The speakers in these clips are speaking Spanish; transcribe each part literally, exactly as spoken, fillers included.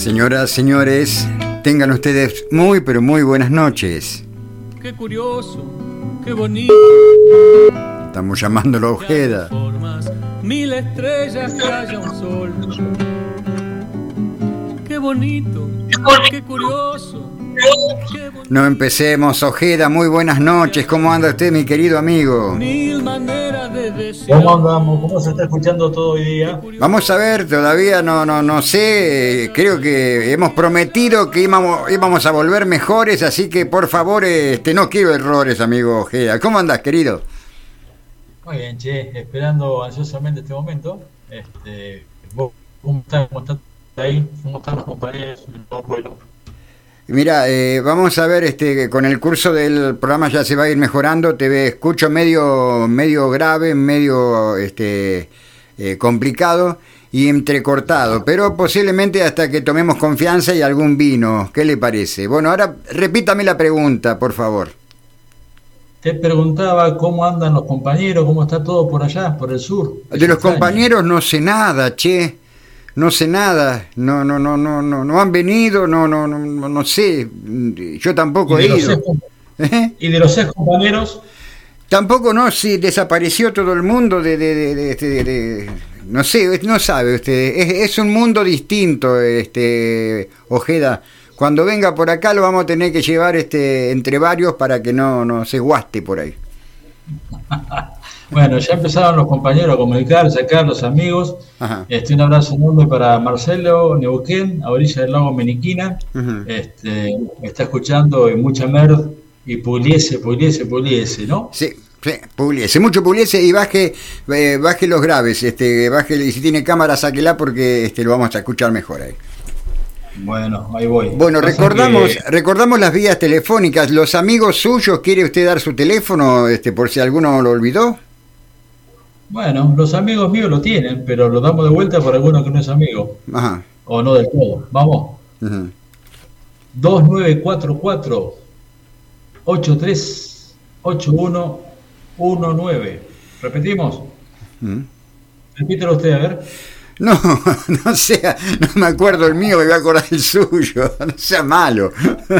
Señoras, señores, tengan ustedes muy, pero muy buenas noches. Qué curioso, qué bonito. Estamos llamándolo a Ojeda. Formas, mil estrellas que haya un sol. Qué bonito, qué curioso. Qué bonito. No empecemos, Ojeda. Muy buenas noches. ¿Cómo anda usted, mi querido amigo? Mil maneras de desear. ¿Cómo andamos? ¿Cómo se está escuchando todo hoy día? Vamos a ver, todavía no, no, no sé. Creo que hemos prometido que íbamos, íbamos a volver mejores, así que por favor, este, no quiero errores, amigo Ojeda. ¿Cómo andás, querido? Muy bien, che, esperando ansiosamente este momento. Este, ¿vos cómo estás? ¿Cómo estás ahí? ¿Cómo están los compañeros? Bueno. Mira, eh, vamos a ver, este, con el curso del programa ya se va a ir mejorando. Te ve, escucho medio, medio grave, medio, este, eh, complicado y entrecortado, pero posiblemente hasta que tomemos confianza y algún vino. ¿Qué le parece? Bueno, ahora repítame la pregunta, por favor. Te preguntaba cómo andan los compañeros, cómo está todo por allá, por el sur. De los compañeros no sé nada, che. No sé nada, no, no, no, no, no, no han venido, no, no, no, no sé, yo tampoco he ido. ¿Eh? ¿Y de los seis compañeros? Tampoco, no, sí, desapareció todo el mundo de, de, de, de, de, de no sé, no sabe usted, es, es un mundo distinto, este, Ojeda. Cuando venga por acá lo vamos a tener que llevar, este, entre varios para que no, no se guaste por ahí. Bueno, ya empezaron los compañeros a comunicar, a sacar los amigos. Este, un abrazo enorme para Marcelo Neuquén, a orilla del lago Meniquina. Uh-huh. Este, me está escuchando y mucha merd y Pugliese, Pugliese, Pugliese, ¿no? Sí, sí, Pugliese, mucho Pugliese y baje, eh, baje los graves, este, baje, y si tiene cámara sáquela porque este, lo vamos a escuchar mejor ahí. Bueno, ahí voy. Bueno, recordamos, que... recordamos las vías telefónicas. Los amigos suyos, ¿quiere usted dar su teléfono, este, por si alguno lo olvidó? Bueno, los amigos míos lo tienen, pero lo damos de vuelta por alguno que no es amigo. Ajá. O no del todo. Vamos. Uh-huh. dos nueve cuatro cuatro ocho tres ocho uno uno nueve. ¿Repetimos? Uh-huh. Repítelo usted, a ver. No, no sea, no me acuerdo el mío, me voy a acordar el suyo. No sea malo.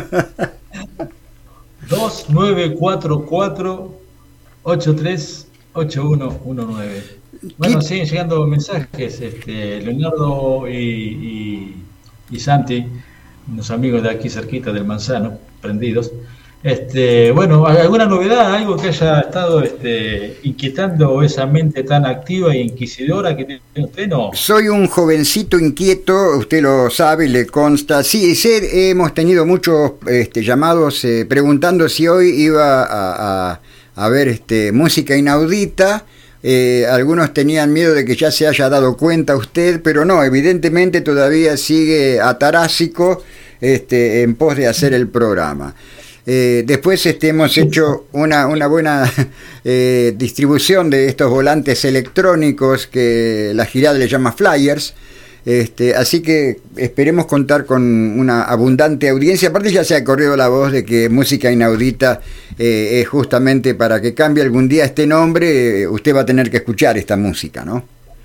dos nueve cuatro cuatro ocho tres ocho uno uno nueve. Bueno, ¿qué? Siguen llegando mensajes, este, Leonardo y, y, y Santi, unos amigos de aquí cerquita del Manzano, prendidos. Este, bueno, ¿alguna novedad, algo que haya estado este, inquietando esa mente tan activa e inquisidora que tiene usted? No. Soy un jovencito inquieto, usted lo sabe, le consta. Sí, sé, hemos tenido muchos este, llamados eh, preguntando si hoy iba a, a a ver este música inaudita. Eh, algunos tenían miedo de que ya se haya dado cuenta usted, pero no, evidentemente todavía sigue atarásico este, en pos de hacer el programa. Eh, después este, hemos hecho una, una buena eh, distribución de estos volantes electrónicos que la Girada le llama flyers. Este, así que esperemos contar con una abundante audiencia. Aparte ya se ha corrido la voz de que Música Inaudita eh, es justamente para que cambie algún día este nombre. Eh, usted va a tener que escuchar esta música, ¿no?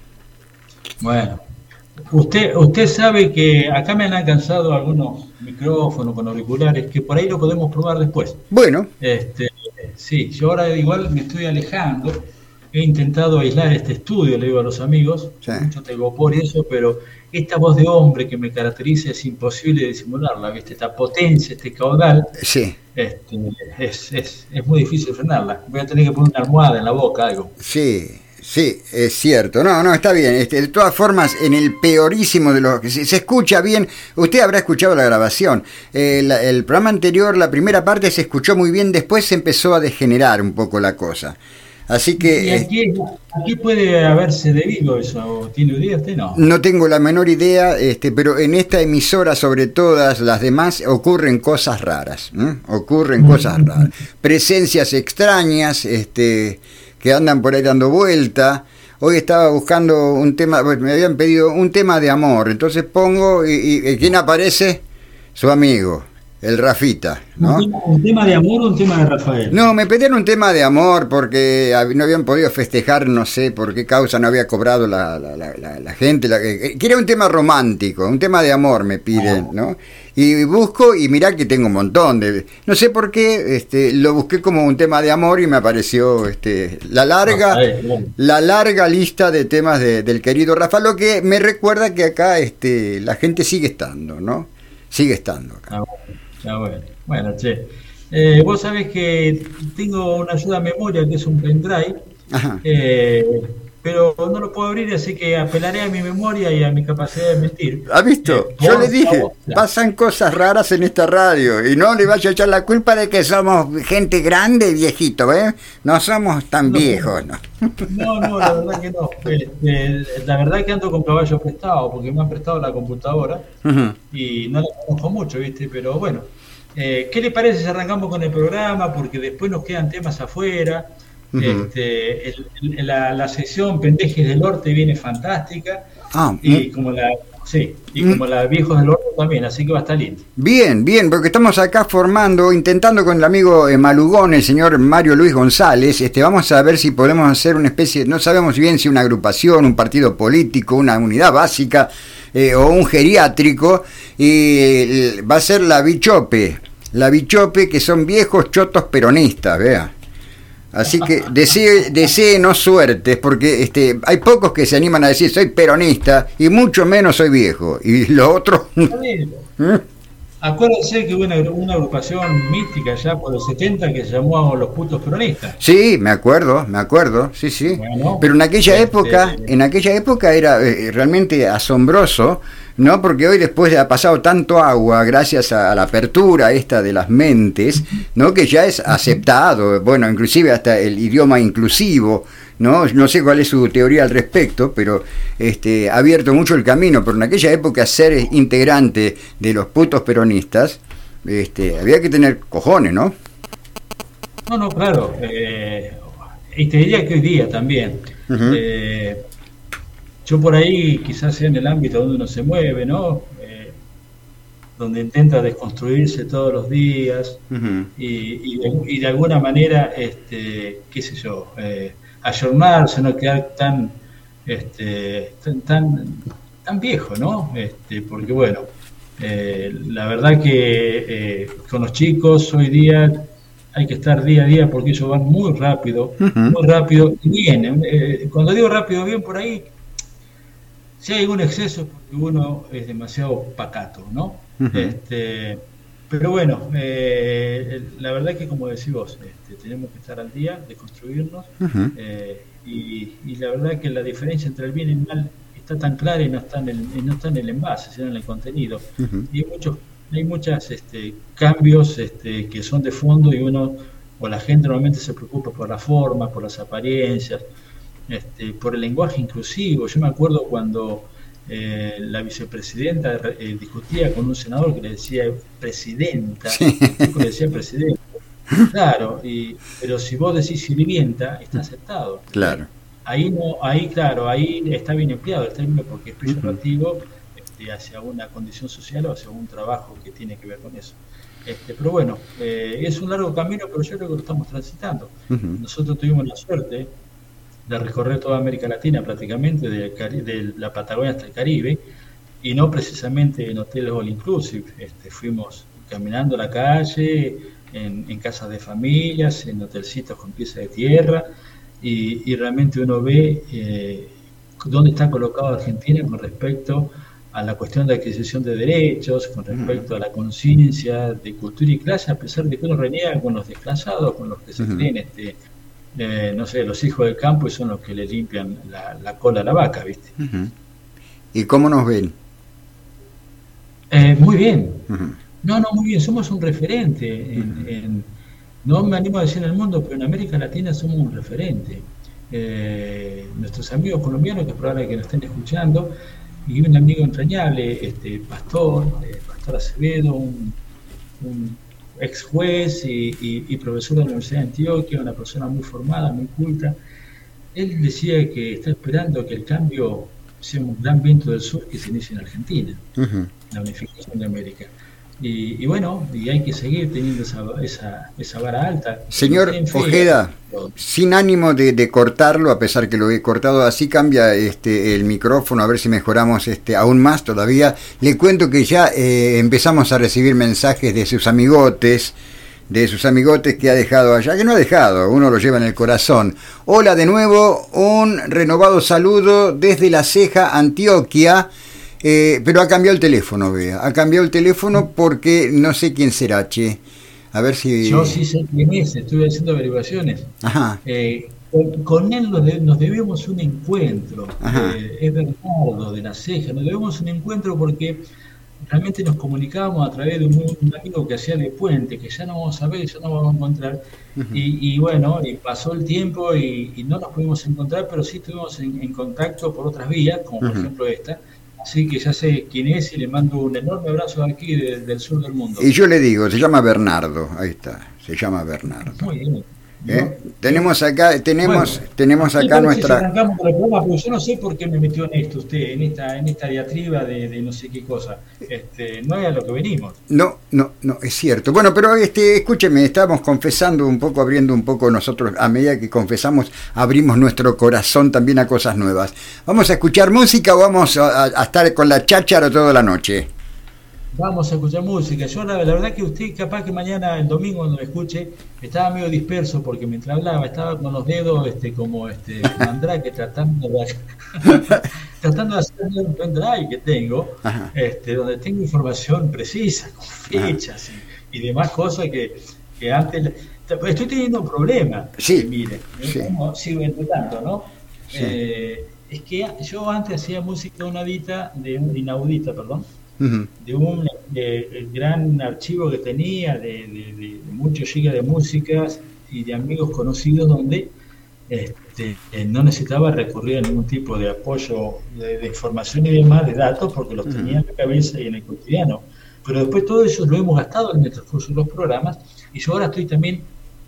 Bueno, usted usted sabe que acá me han alcanzado algunos micrófonos con auriculares que por ahí lo podemos probar después. Bueno. Este, sí, yo ahora igual me estoy alejando. He intentado aislar este estudio, le digo a los amigos, sí. Mucho telgopor y eso, pero esta voz de hombre que me caracteriza es imposible disimularla, ¿viste? Esta potencia, este caudal, sí. este, es, es, es muy difícil frenarla. Voy a tener que poner una almohada en la boca, algo. Sí, sí, es cierto. No, no, está bien. Este, de todas formas, en el peorísimo de los que se, se escucha bien, usted habrá escuchado la grabación. Eh, la, el programa anterior, la primera parte se escuchó muy bien, después se empezó a degenerar un poco la cosa. Así que ¿Y aquí, aquí puede haberse debido eso? ¿Tiene idea usted? No. No tengo la menor idea, este, pero en esta emisora, sobre todas las demás, ocurren cosas raras. ¿eh? Ocurren cosas raras. Presencias extrañas, este, que andan por ahí dando vuelta. Hoy estaba buscando un tema, me habían pedido un tema de amor, entonces pongo y, y ¿quién aparece? Su amigo. El Rafita, ¿no? ¿Un tema, un tema de amor o un tema de Rafael? No, me pedían un tema de amor porque no habían podido festejar, no sé por qué causa no había cobrado la, la, la, la, la gente. La, eh, quería un tema romántico, un tema de amor me piden, ¿no? Y busco y mirá que tengo un montón de... No sé por qué, este, lo busqué como un tema de amor y me apareció este, la larga Rafael, bueno. la larga lista de temas de, del querido Rafa, lo que me recuerda que acá este, la gente sigue estando, ¿no? Sigue estando acá. Ah, bueno. Ah, bueno. Bueno, che. Eh, vos sabés que tengo una ayuda a memoria que es un pendrive, eh, pero no lo puedo abrir, así que apelaré a mi memoria y a mi capacidad de mentir. ¿Ha visto? Eh, Yo vos, le dije, vos, pasan cosas raras en esta radio y no le vaya a echar la culpa de que somos gente grande y viejito, ¿eh? No somos tan no, viejos, ¿no? No, no, la verdad que no. Este, la verdad que ando con caballo prestado, porque me han prestado la computadora Uh-huh. y no la conozco mucho, ¿viste? Pero bueno, eh, ¿qué le parece si arrancamos con el programa? Porque después nos quedan temas afuera. Uh-huh. Este, el, el, la, la sección Pendejes del Norte viene fantástica. Ah, y como la sí, y mm. como la Viejos del Norte también, así que va a estar lindo. Bien, bien, porque estamos acá formando, intentando con el amigo eh, Malugón, el señor Mario Luis González, este, vamos a ver si podemos hacer una especie, no sabemos bien si una agrupación, un partido político, una unidad básica eh, o un geriátrico, y eh, va a ser la Bichope, la Bichope, que son viejos chotos peronistas, vea. Así que desee, deseenos suertes, porque este, hay pocos que se animan a decir soy peronista y mucho menos soy viejo. Y lo otro... ¿Eh? Acuérdense que hubo una, una agrupación mística ya por los setenta que se llamó Los Putos Peronistas. Sí, me acuerdo, me acuerdo, sí, sí. Bueno, pero en aquella este... época, en aquella época era eh, realmente asombroso, ¿no? Porque hoy después ha pasado tanto agua gracias a, a la apertura esta de las mentes, ¿no? Que ya es aceptado, bueno, inclusive hasta el idioma inclusivo, ¿no? No sé cuál es su teoría al respecto, pero este, ha abierto mucho el camino. Pero en aquella época ser integrante de los putos peronistas, este, había que tener cojones, ¿no? No, no, claro. Eh, y te diría que hoy día también. Uh-huh. Eh, yo por ahí, quizás sea en el ámbito donde uno se mueve, ¿no? Eh, donde intenta desconstruirse todos los días uh-huh. y, y, de, y de alguna manera, este, qué sé yo, eh, ayornarse, no quedar tan, este, tan, tan, tan viejo, ¿no? Este, porque bueno, eh, la verdad que eh, con los chicos hoy día hay que estar día a día porque ellos van muy rápido, uh-huh. muy rápido y bien. Eh, cuando digo rápido, bien por ahí, si hay algún exceso es porque uno es demasiado pacato, ¿no? Uh-huh. Este, pero bueno, eh, la verdad que como decís vos, este, tenemos que estar al día, de construirnos, uh-huh. eh, y, y la verdad que la diferencia entre el bien y el mal está tan clara y no está en el, no está en el envase, sino en el contenido. Uh-huh. Y hay muchos, hay muchos este, cambios este, que son de fondo y uno, o la gente normalmente se preocupa por las formas, por las apariencias, este, por el lenguaje inclusivo. Yo me acuerdo cuando eh, la vicepresidenta eh, discutía con un senador que le decía presidenta, sí. Le decía presidente. Claro, y, pero si vos decís sirvienta, está aceptado. Claro. Ahí no, ahí claro, ahí está bien empleado el término porque es peyorativo uh-huh. este, hacia una condición social o hacia un trabajo que tiene que ver con eso. Este, pero bueno, eh, es un largo camino, pero yo creo que lo estamos transitando. Uh-huh. Nosotros tuvimos la suerte de recorrer toda América Latina prácticamente, de, de la Patagonia hasta el Caribe, y no precisamente en hoteles all inclusive. Este, fuimos caminando la calle, en, en casas de familias, en hotelcitos con piezas de tierra, y, y realmente uno ve eh, dónde está colocado Argentina con respecto a la cuestión de adquisición de derechos, con respecto uh-huh. a la conciencia de cultura y clase, a pesar de que uno reniega con los desplazados, con los que se uh-huh. creen este Eh, no sé, los hijos del campo y son los que le limpian la, la cola a la vaca, ¿viste? Uh-huh. ¿Y cómo nos ven? Eh, muy bien. Uh-huh. No, no, muy bien. Somos un referente. En, uh-huh. en, no me animo a decir en el mundo, pero en América Latina somos un referente. Eh, nuestros amigos colombianos, que es probable que nos estén escuchando, y un amigo entrañable, este Pastor, eh, Pastor Acevedo, un, un ex juez y, y, y profesor de la Universidad de Antioquia, una persona muy formada, muy culta. Él decía que está esperando que el cambio sea un gran viento del sur que se inicie en Argentina, uh-huh. la unificación de América. Y, y bueno, y hay que seguir teniendo esa, esa, esa vara alta. Señor Ojeda, sin ánimo de, de cortarlo, a pesar que lo he cortado, así cambia este el micrófono, a ver si mejoramos este aún más todavía. Le cuento que ya eh, empezamos a recibir mensajes de sus amigotes, de sus amigotes que ha dejado allá, que no ha dejado, uno lo lleva en el corazón. Hola de nuevo, un renovado saludo desde La Ceja, Antioquia. Eh, pero ha cambiado el teléfono, vea. Ha cambiado el teléfono porque no sé quién será, che. A ver si... Yo sí sé quién es, estuve haciendo averiguaciones. Ajá. Eh, con, con él nos, de, nos debemos un encuentro. Eh, es Bernardo de La Ceja. Nos debemos un encuentro porque realmente nos comunicábamos a través de un, un amigo que hacía de puente, que ya no vamos a ver, ya no vamos a encontrar. Uh-huh. y, y bueno, y pasó el tiempo y, y no nos pudimos encontrar, pero sí estuvimos en, en contacto por otras vías, como por uh-huh. ejemplo esta. Así que ya sé quién es y le mando un enorme abrazo aquí de, del sur del mundo. Y yo le digo, se llama Bernardo, ahí está, se llama Bernardo. Muy bien. ¿Eh? No, tenemos acá, tenemos, bueno, tenemos acá nuestra. Si arrancamos con el programa, porque yo no sé por qué me metió en esto usted, en esta, en esta diatriba de, de no sé qué cosa. Este, no es a lo que venimos. No, no, no, es cierto. Bueno, pero este, escúcheme, estamos confesando un poco, abriendo un poco nosotros, a medida que confesamos, abrimos nuestro corazón también a cosas nuevas. ¿Vamos a escuchar música o vamos a, a estar con la cháchara toda la noche? Vamos a escuchar música. Yo la, la verdad que usted capaz que mañana, el domingo cuando me escuche, estaba medio disperso porque mientras hablaba estaba con los dedos este como este mandrake tratando de tratando de hacer un pendrive que tengo, este donde tengo información precisa, con fechas y, y demás cosas que, que antes estoy teniendo un problema. Sí. Que, mire, sí. Como sigo intentando, ¿no? Sí. Eh, es que yo antes hacía música inaudita, de inaudita, perdón. Uh-huh. de un de, gran archivo que tenía de, de, de muchos gigas de músicas y de amigos conocidos donde este, no necesitaba recurrir a ningún tipo de apoyo de, de información y demás de datos porque los uh-huh. tenía en la cabeza y en el cotidiano, pero después todo eso lo hemos gastado en el transcurso de los programas y yo ahora estoy también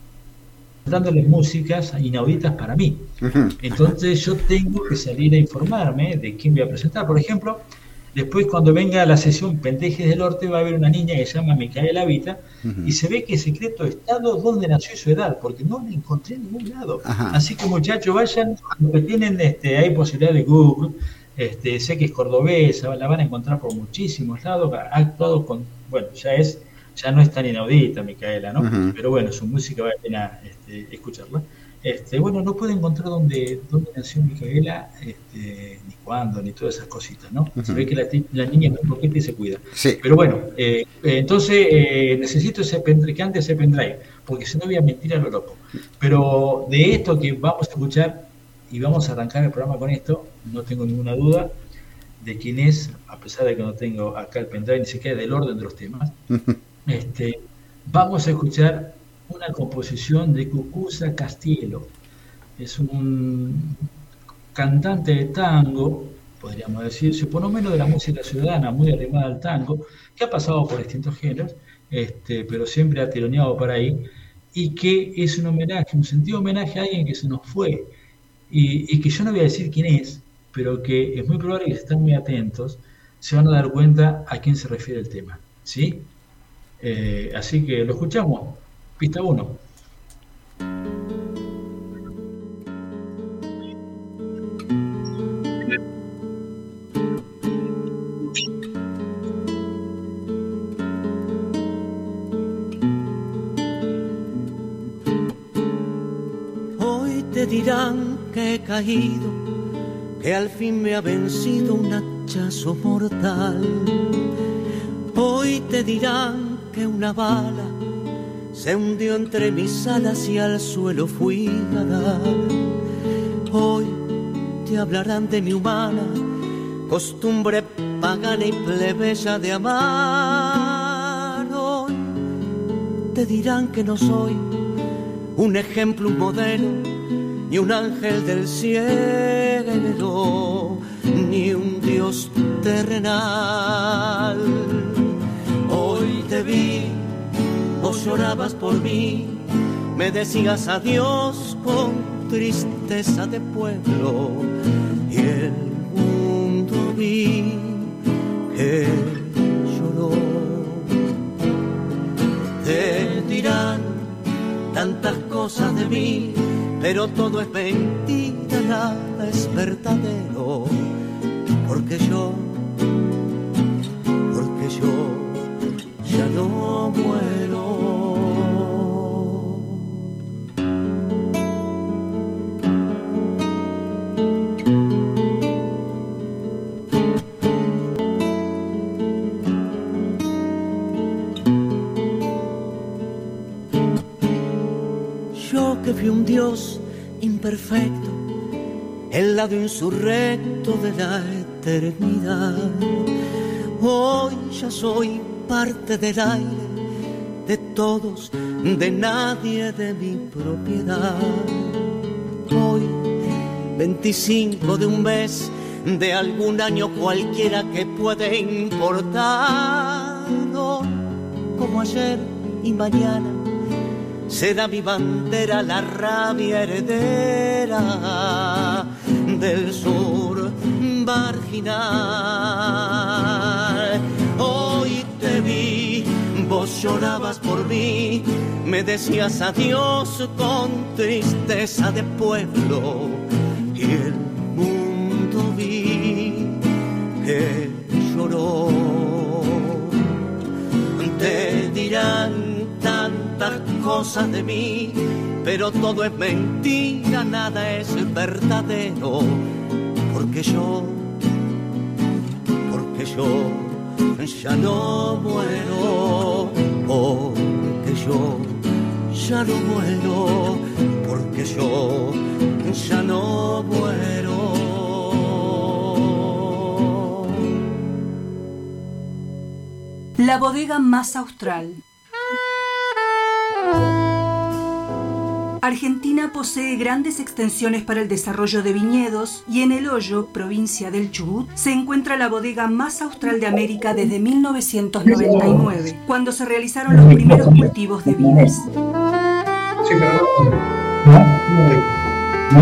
dándoles músicas inauditas para mí. Uh-huh. Entonces yo tengo que salir a informarme de quién voy a presentar. Por ejemplo, después cuando venga la sesión Pendejes del Norte va a haber una niña que se llama Micaela Vita uh-huh. y se ve que es secreto de estado dónde nació y su edad, porque no la encontré en ningún lado. Uh-huh. Así que muchachos, vayan, los que tienen, este, hay posibilidad de Google, este, sé que es cordobesa, la van a encontrar por muchísimos lados, ha actuado con, bueno, ya es, ya no es tan inaudita Micaela, ¿no? Uh-huh. Pero bueno, su música vale la pena este, escucharla. Este, bueno, no puedo encontrar dónde, dónde nació Micaela, este, ni cuándo, ni todas esas cositas, ¿no? Uh-huh. Se ve que la, la niña es muy coqueta y se cuida. Sí. Pero bueno, eh, eh, entonces eh, necesito ese pendrive, que antes ese pendrive, porque si no voy a mentir a lo loco. Pero de esto que vamos a escuchar, y vamos a arrancar el programa con esto, no tengo ninguna duda de quién es, a pesar de que no tengo acá el pendrive, ni siquiera del orden de los temas. Uh-huh. Este, vamos a escuchar una composición de Cucuza Castielo. Es un cantante de tango, podríamos decirse, por lo menos de la música ciudadana, muy arrimada al tango, que ha pasado por distintos géneros, este, pero siempre ha tironeado por ahí, y que es un homenaje, un sentido homenaje a alguien que se nos fue, y, y que yo no voy a decir quién es, pero que es muy probable que si están muy atentos, se van a dar cuenta a quién se refiere el tema, ¿sí? Eh, así que lo escuchamos. Pista uno. Hoy te dirán que he caído, que al fin me ha vencido un hachazo mortal. Hoy te dirán que una bala se hundió entre mis alas y al suelo fui a dar. Hoy te hablarán de mi humana costumbre pagana y plebeya de amar. Hoy te dirán que no soy un ejemplo, un modelo, ni un ángel del cielo, ni un dios terrenal. Hoy te vi, vos llorabas por mí, me decías adiós con tristeza de pueblo, y el mundo vi que lloró. tantas cosas de mí, pero todo es mentira, nada es verdadero, porque yo, porque yo ya no muero. Yo que fui un Dios imperfecto, el lado insurrecto de la eternidad, hoy ya soy parte del aire, de todos, de nadie, de mi propiedad. Hoy, veinticinco de un mes, de algún año cualquiera que puede importar, hoy, como ayer y mañana, será mi bandera la rabia heredera del sur marginal. Hoy te vi, vos llorabas por mí, me decías adiós con tristeza de pueblo, y el mundo vi que lloró. Te dirán tantas cosas de mí, pero todo es mentira, nada es verdadero, porque yo, porque yo ya no muero, porque yo ya no muero, porque yo ya no muero. La bodega más austral. Argentina posee grandes extensiones para el desarrollo de viñedos y en El Hoyo, provincia del Chubut, se encuentra la bodega más austral de América desde mil novecientos noventa y nueve, cuando se realizaron los primeros cultivos de vides. Sí, pero no, no,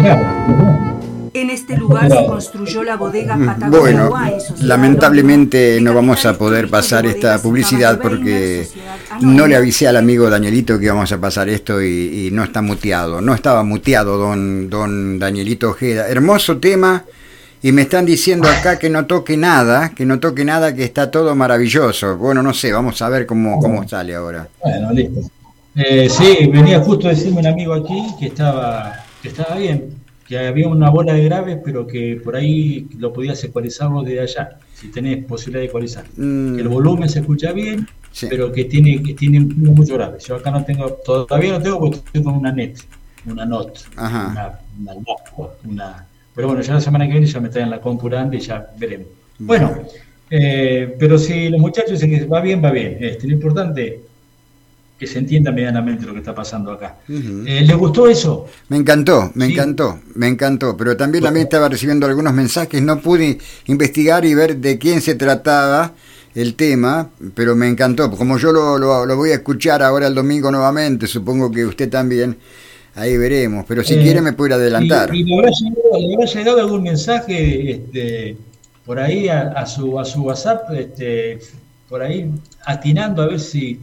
no. En este lugar se construyó la bodega Patagonia Bueno, Wine, sociedad lamentablemente anónima, no vamos a poder pasar esta publicidad porque no le avisé al amigo Danielito que íbamos a pasar esto y, y no está muteado. No estaba muteado don, don Danielito Ojeda. Hermoso tema y me están diciendo acá que no toque nada, que no toque nada, que está todo maravilloso. Bueno, no sé, vamos a ver cómo, cómo sale ahora. Bueno, listo. Eh, sí, venía justo a decirme un amigo aquí que estaba, que estaba bien, que había una bola de graves, pero que por ahí lo podías ecualizarlo desde allá, si tenés posibilidad de ecualizar. Mm. Que el volumen se escucha bien, Sí. pero que tiene que tiene mucho grave. Yo acá no tengo, todavía no tengo porque estoy con una net, una not, Ajá. una, una, una, pero bueno, ya la semana que viene ya me traen la compurante y ya veremos. Bueno, eh, pero si los muchachos dicen que va bien, va bien. Este, lo importante que se entienda medianamente lo que está pasando acá. Uh-huh. Eh, ¿Les gustó eso? Me encantó, me sí. encantó, me encantó, pero también, bueno. también estaba recibiendo algunos mensajes, no pude investigar y ver de quién se trataba el tema, pero me encantó, como yo lo, lo, lo voy a escuchar ahora el domingo nuevamente, supongo que usted también, ahí veremos, pero si eh, quiere me puede adelantar. ¿Y, y le, habrá llegado, le habrá llegado algún mensaje este, por ahí a, a, su, a su WhatsApp, este, por ahí atinando a ver si...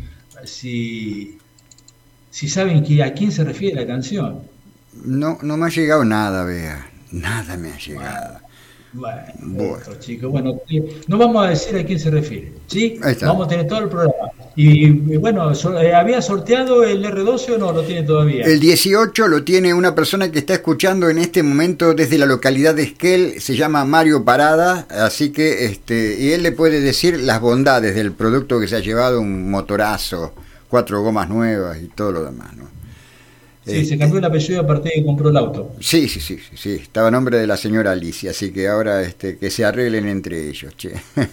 Si, si saben que, a quién se refiere la canción. No, no me ha llegado nada, vea. Nada me ha llegado. Bueno, bueno, bueno. Esto, chicos, bueno, no vamos a decir a quién se refiere, ¿sí? Vamos a tener todo el programa. Y, y bueno, so, eh, ¿había sorteado el erre doce o no? ¿Lo tiene todavía? El dieciocho lo tiene una persona que está escuchando en este momento desde la localidad de Esquel, se llama Mario Parada, así que este y él le puede decir las bondades del producto que se ha llevado, un motorazo, cuatro gomas nuevas y todo lo demás, ¿no? Sí, este, se cambió el apellido a partir de que compró el auto. Sí, sí, sí, sí, estaba a nombre de la señora Alicia, así que ahora este que se arreglen entre ellos, che.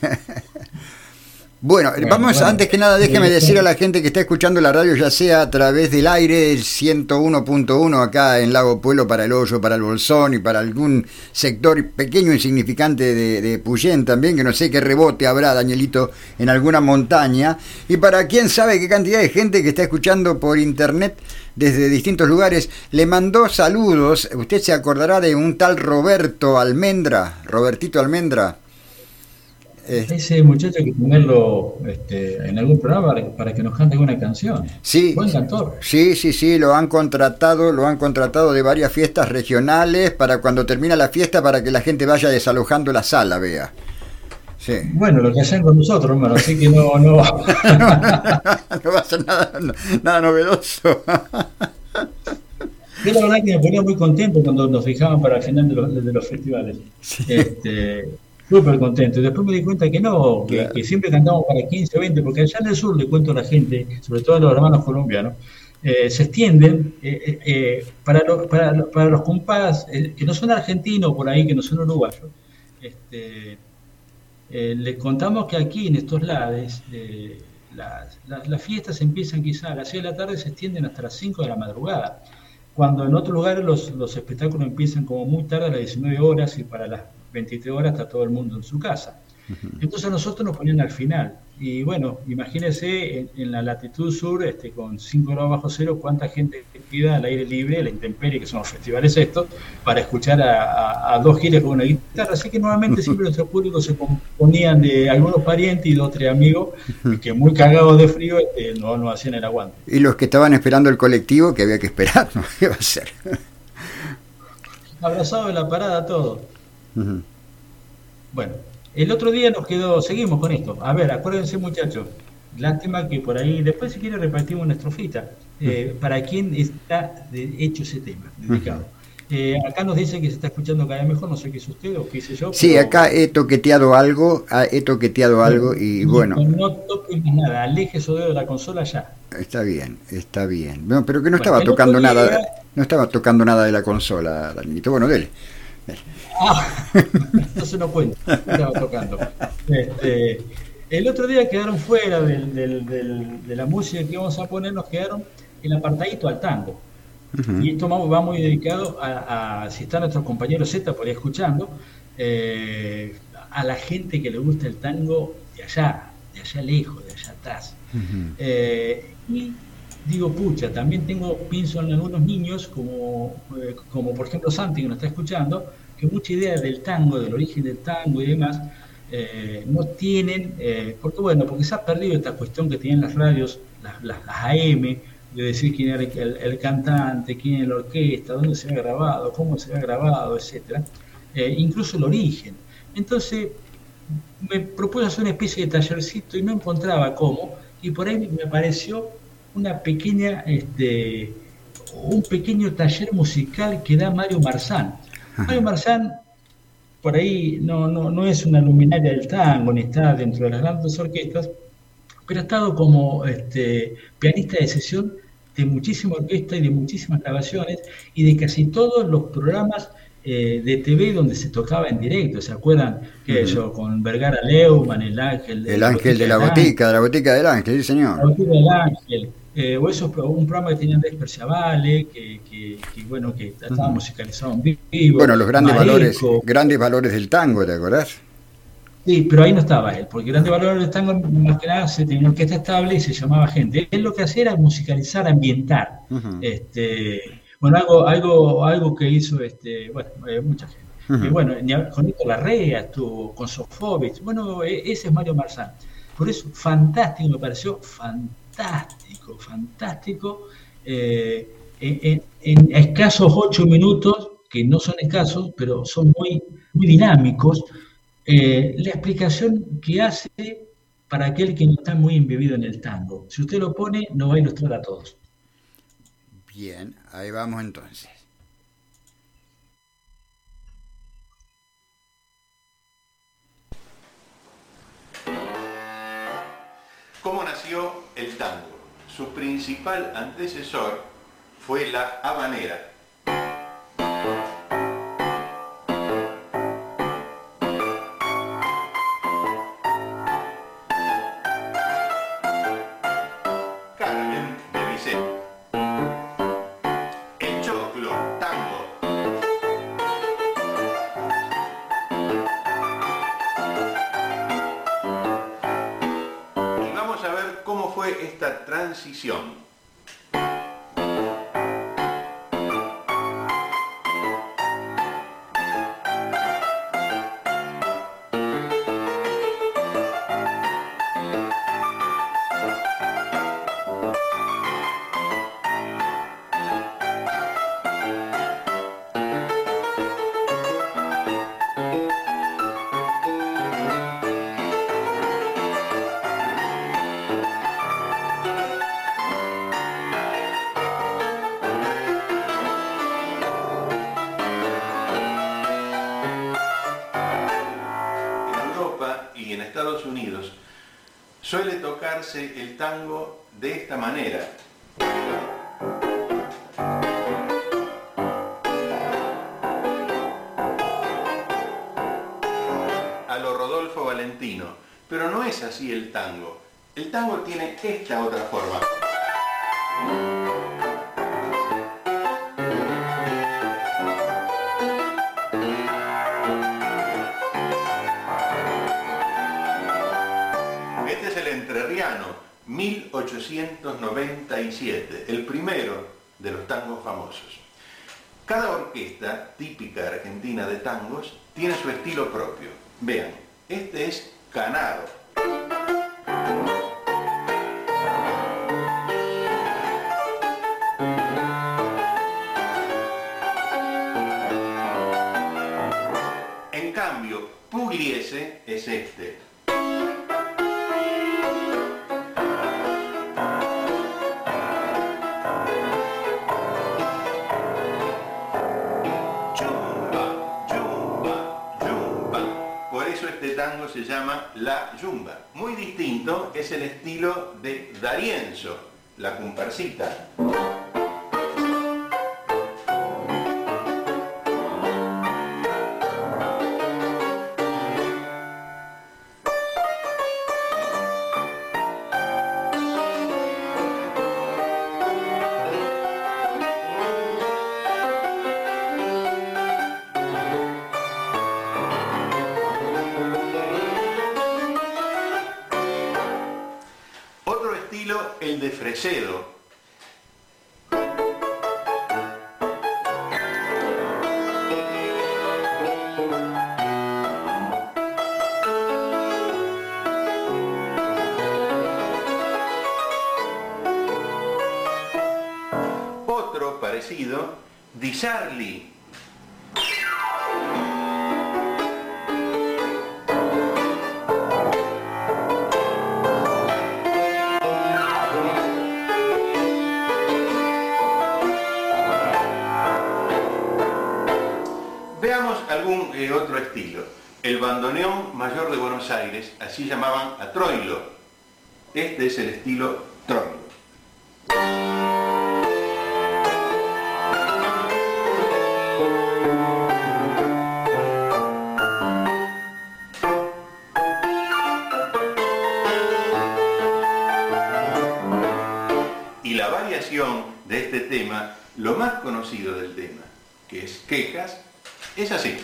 Bueno, bueno, vamos, bueno, antes que nada, déjeme decir a la gente que está escuchando la radio, ya sea a través del aire, el ciento uno punto uno acá en Lago Pueblo para El Hoyo, para el Bolsón y para algún sector pequeño insignificante de, de Puyén también, que no sé qué rebote habrá, Danielito, en alguna montaña, y para quién sabe qué cantidad de gente que está escuchando por internet desde distintos lugares, le mandó saludos. Usted se acordará de un tal Roberto Almendra, Robertito Almendra. Eh, Ese muchacho hay que ponerlo este, en algún programa para, para que nos cante una canción. sí, Buen cantor. sí, sí, sí, lo han contratado, lo han contratado de varias fiestas regionales para cuando termina la fiesta para que la gente vaya desalojando la sala, vea. Sí. Bueno, lo que hacen con nosotros, hermano, así que no, no. no, no va a ser nada, no- nada novedoso. Yo la verdad que me ponía muy contento cuando nos fijaban para el final de los, de los festivales. Este, súper contento. Y después me di cuenta que no, que, Claro. que siempre cantamos para quince o veinte, porque allá en el sur le cuento a la gente, sobre todo a los hermanos colombianos, eh, se extienden eh, eh, eh, para, lo- para, lo- para los compas eh, que no son argentinos por ahí, que no son uruguayos. Este, eh, les contamos que aquí en estos lados eh, las, las- las fiestas empiezan quizá a las seis de la tarde y se extienden hasta las cinco de la madrugada, cuando en otros lugares los, los espectáculos empiezan como muy tarde a las diecinueve horas y para las veintitrés horas está todo el mundo en su casa. Entonces a nosotros nos ponían al final. Y bueno, imagínense en, en la latitud sur, este, con cinco grados bajo cero, cuánta gente queda al aire libre, a la intemperie, que son los festivales estos, para escuchar a, a, a dos giles con una guitarra. Así que nuevamente siempre nuestro público se componían de algunos parientes y dos o tres amigos que muy cagados de frío este, no, no hacían el aguante. Y los que estaban esperando el colectivo, que había que esperar, ¿no? ¿Qué va a ser? Abrazados en la parada todos. Ujú. Bueno, el otro día nos quedó, seguimos con esto. A ver, acuérdense muchachos, lástima que por ahí, después si quiere repartimos una estrofita. Eh, ¿Para quién está de- hecho ese tema, dedicado? Eh, acá nos dicen que se está escuchando cada vez mejor, no sé qué es usted o qué hice yo. Sí, pero- acá he toqueteado algo, ah, he toqueteado algo y bueno, No, no toque más nada, aleje su dedo de la consola ya. está bien, está bien. No, pero que no Bueno, estaba el otro tocando día- nada, no estaba tocando nada de la consola, Danielito. Bueno, dele. Ah, entonces no cuenta, no estaba tocando. Este, el otro día quedaron fuera del- del- del- de la música que íbamos a poner, nos quedaron el apartadito al tango. Y esto va va muy dedicado a, a- si están nuestros compañeros Z por ahí escuchando, eh, a la gente que le gusta el tango de allá, de allá lejos, de allá atrás. Eh, y digo, pucha, también tengo, pienso en algunos niños, como, eh, como por ejemplo Santi, que nos está escuchando, que mucha idea del tango, del origen del tango y demás, eh, no tienen, eh, porque bueno, porque se ha perdido esta cuestión que tienen las radios, las, las, las A M, de decir quién era el, el- el cantante, quién era la orquesta, dónde se había grabado, cómo se había grabado, etcétera. Eh, incluso el origen. Entonces, me propuse hacer una especie de tallercito y no encontraba cómo, y por ahí me apareció una pequeña, este, un pequeño taller musical que da Mario Marzán. Mario Marzán, por ahí no, no, no es una luminaria del tango, ni está dentro de las grandes orquestas, pero ha estado como este, pianista de sesión de muchísima orquesta y de muchísimas grabaciones y de casi todos los programas eh, de T V donde se tocaba en directo. ¿Se acuerdan? Que eso, con Vergara Leumann, el ángel, El ángel de la del botica, de la botica del ángel, sí la señor. botica del ángel. Eh, o esos, un programa que tenía Andrés Perciavale, que, que, que, bueno, que estaba musicalizado en vivo. Bueno, los grandes Maeco. valores, grandes valores del tango, ¿te acordás? Sí, pero ahí no estaba él, porque Grandes Valores del Tango más que nada se tenía una orquesta estable y se llamaba gente. Él lo que hacía era musicalizar, ambientar. Ujú. este, bueno, algo, algo, algo que hizo este, bueno, eh, mucha gente. Ujú. Eh, bueno, ni a- con Nito Larrea estuvo, con Sofovich. Bueno, eh, ese es Mario Marzán. Por eso, fantástico, me pareció fantástico, fantástico. eh, en, en- en escasos ocho minutos, que no son escasos, pero son muy, muy dinámicos. Eh, la explicación que hace para aquel que no está muy embebido en el tango. Si usted lo pone, nos va a ilustrar a todos. Bien, ahí vamos entonces. ¿Cómo nació el tango? Su principal antecesor fue la habanera. Carmen de Vicente. El choclo, tango. Y vamos a ver cómo fue esta transición. suele tocarse el tango de esta manera. A lo Rodolfo Valentino, pero no es así el tango. El tango tiene esta otra forma. Este es el entrerriano, mil ochocientos noventa y siete, el primero de los tangos famosos. Cada orquesta típica argentina de tangos tiene su estilo propio. Vean, este es Canaro. En cambio, Pugliese es este. Este tango se llama La Yumba. Muy distinto es el estilo de D'Arienzo, la comparsita. El de Fresedo. Otro parecido, Di Sarli. Veamos algún eh, otro estilo. El bandoneón mayor de Buenos Aires, así llamaban a Troilo. Este es el estilo Troilo. Y la variación de este tema, lo más conocido del tema, que es Quejas, es así.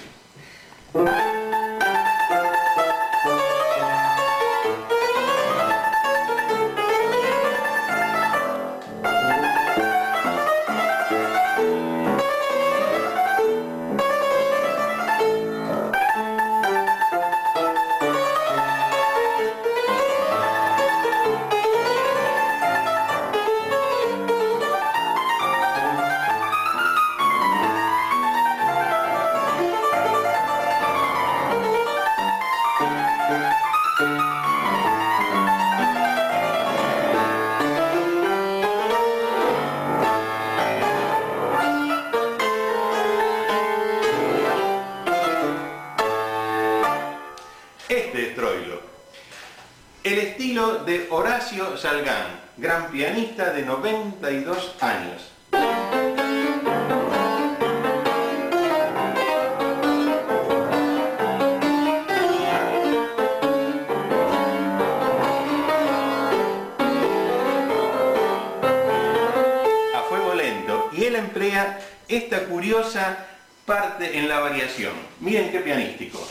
Este es Troilo. El estilo de Horacio Salgán, gran pianista de noventa y dos años. A fuego lento. Y él emplea esta curiosa parte en la variación. Miren qué pianístico.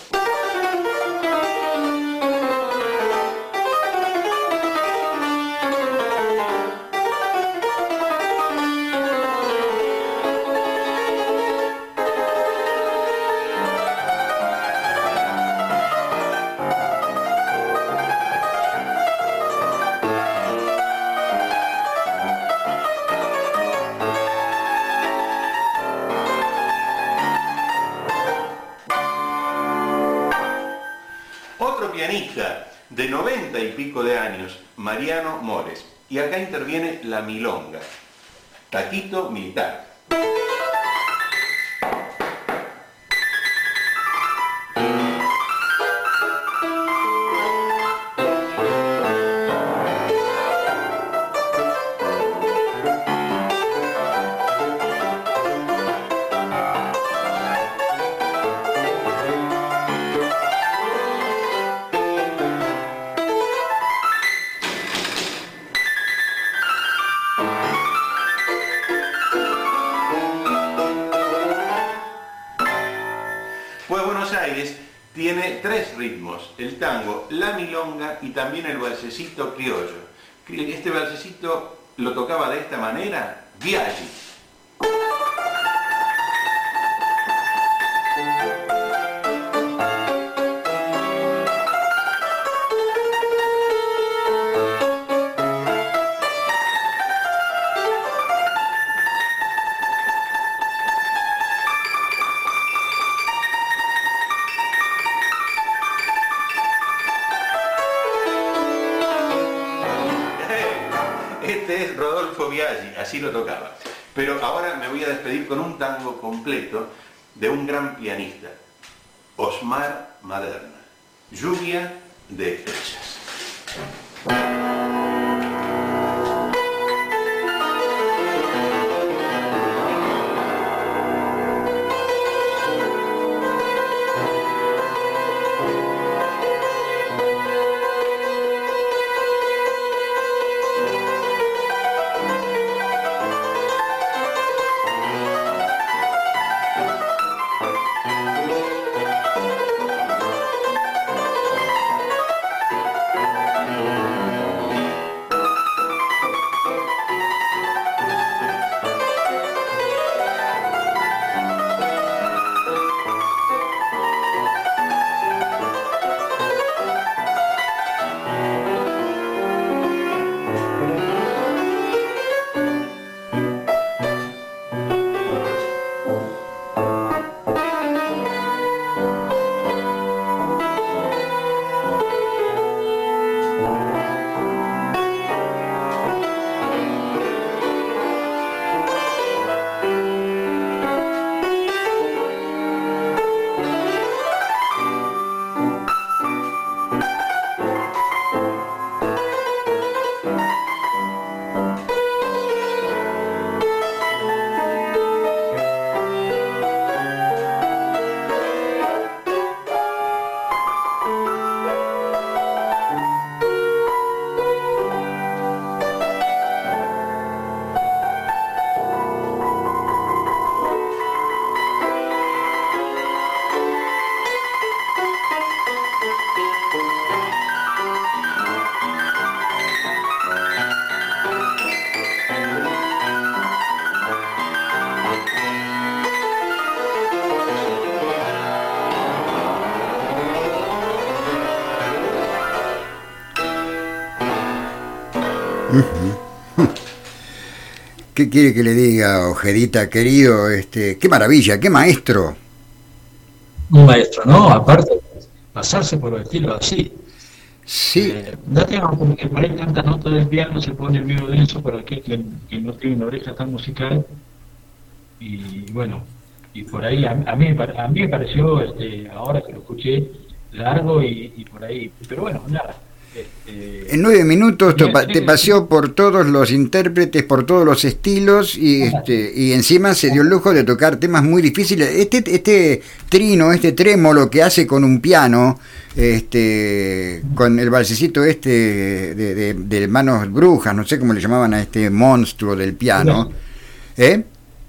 Pianista de noventa y pico de años, Mariano Mores. Y acá interviene la milonga, taquito militar. tiene tres ritmos, el tango, la milonga y también el valsecito criollo. Este valsecito lo tocaba de esta manera Biaggi. Así lo tocaba. Pero ahora me voy a despedir con un tango completo de un gran pianista, Osmar Maderna, Lluvia de Estrellas. ¿Qué quiere que le diga, Ojedita querido? Este, qué maravilla, qué maestro. Un maestro, ¿no? Aparte, pasarse por el estilo así. Sí. Eh, no tengo como que por ahí tantas notas del piano, se pone medio denso para aquel que, que no tiene una oreja tan musical. Y bueno, y por ahí a, a, mí, a mí me pareció, este, ahora que lo escuché, largo y, y por ahí. Pero bueno, nada. Este, en nueve minutos te, te paseó por todos los intérpretes, por todos los estilos y este y encima se dio el lujo de tocar temas muy difíciles. Este este trino, este trémolo que hace con un piano, este con el valsecito este de, de, de Manos Brujas, no sé cómo le llamaban a este monstruo del piano, ¿eh?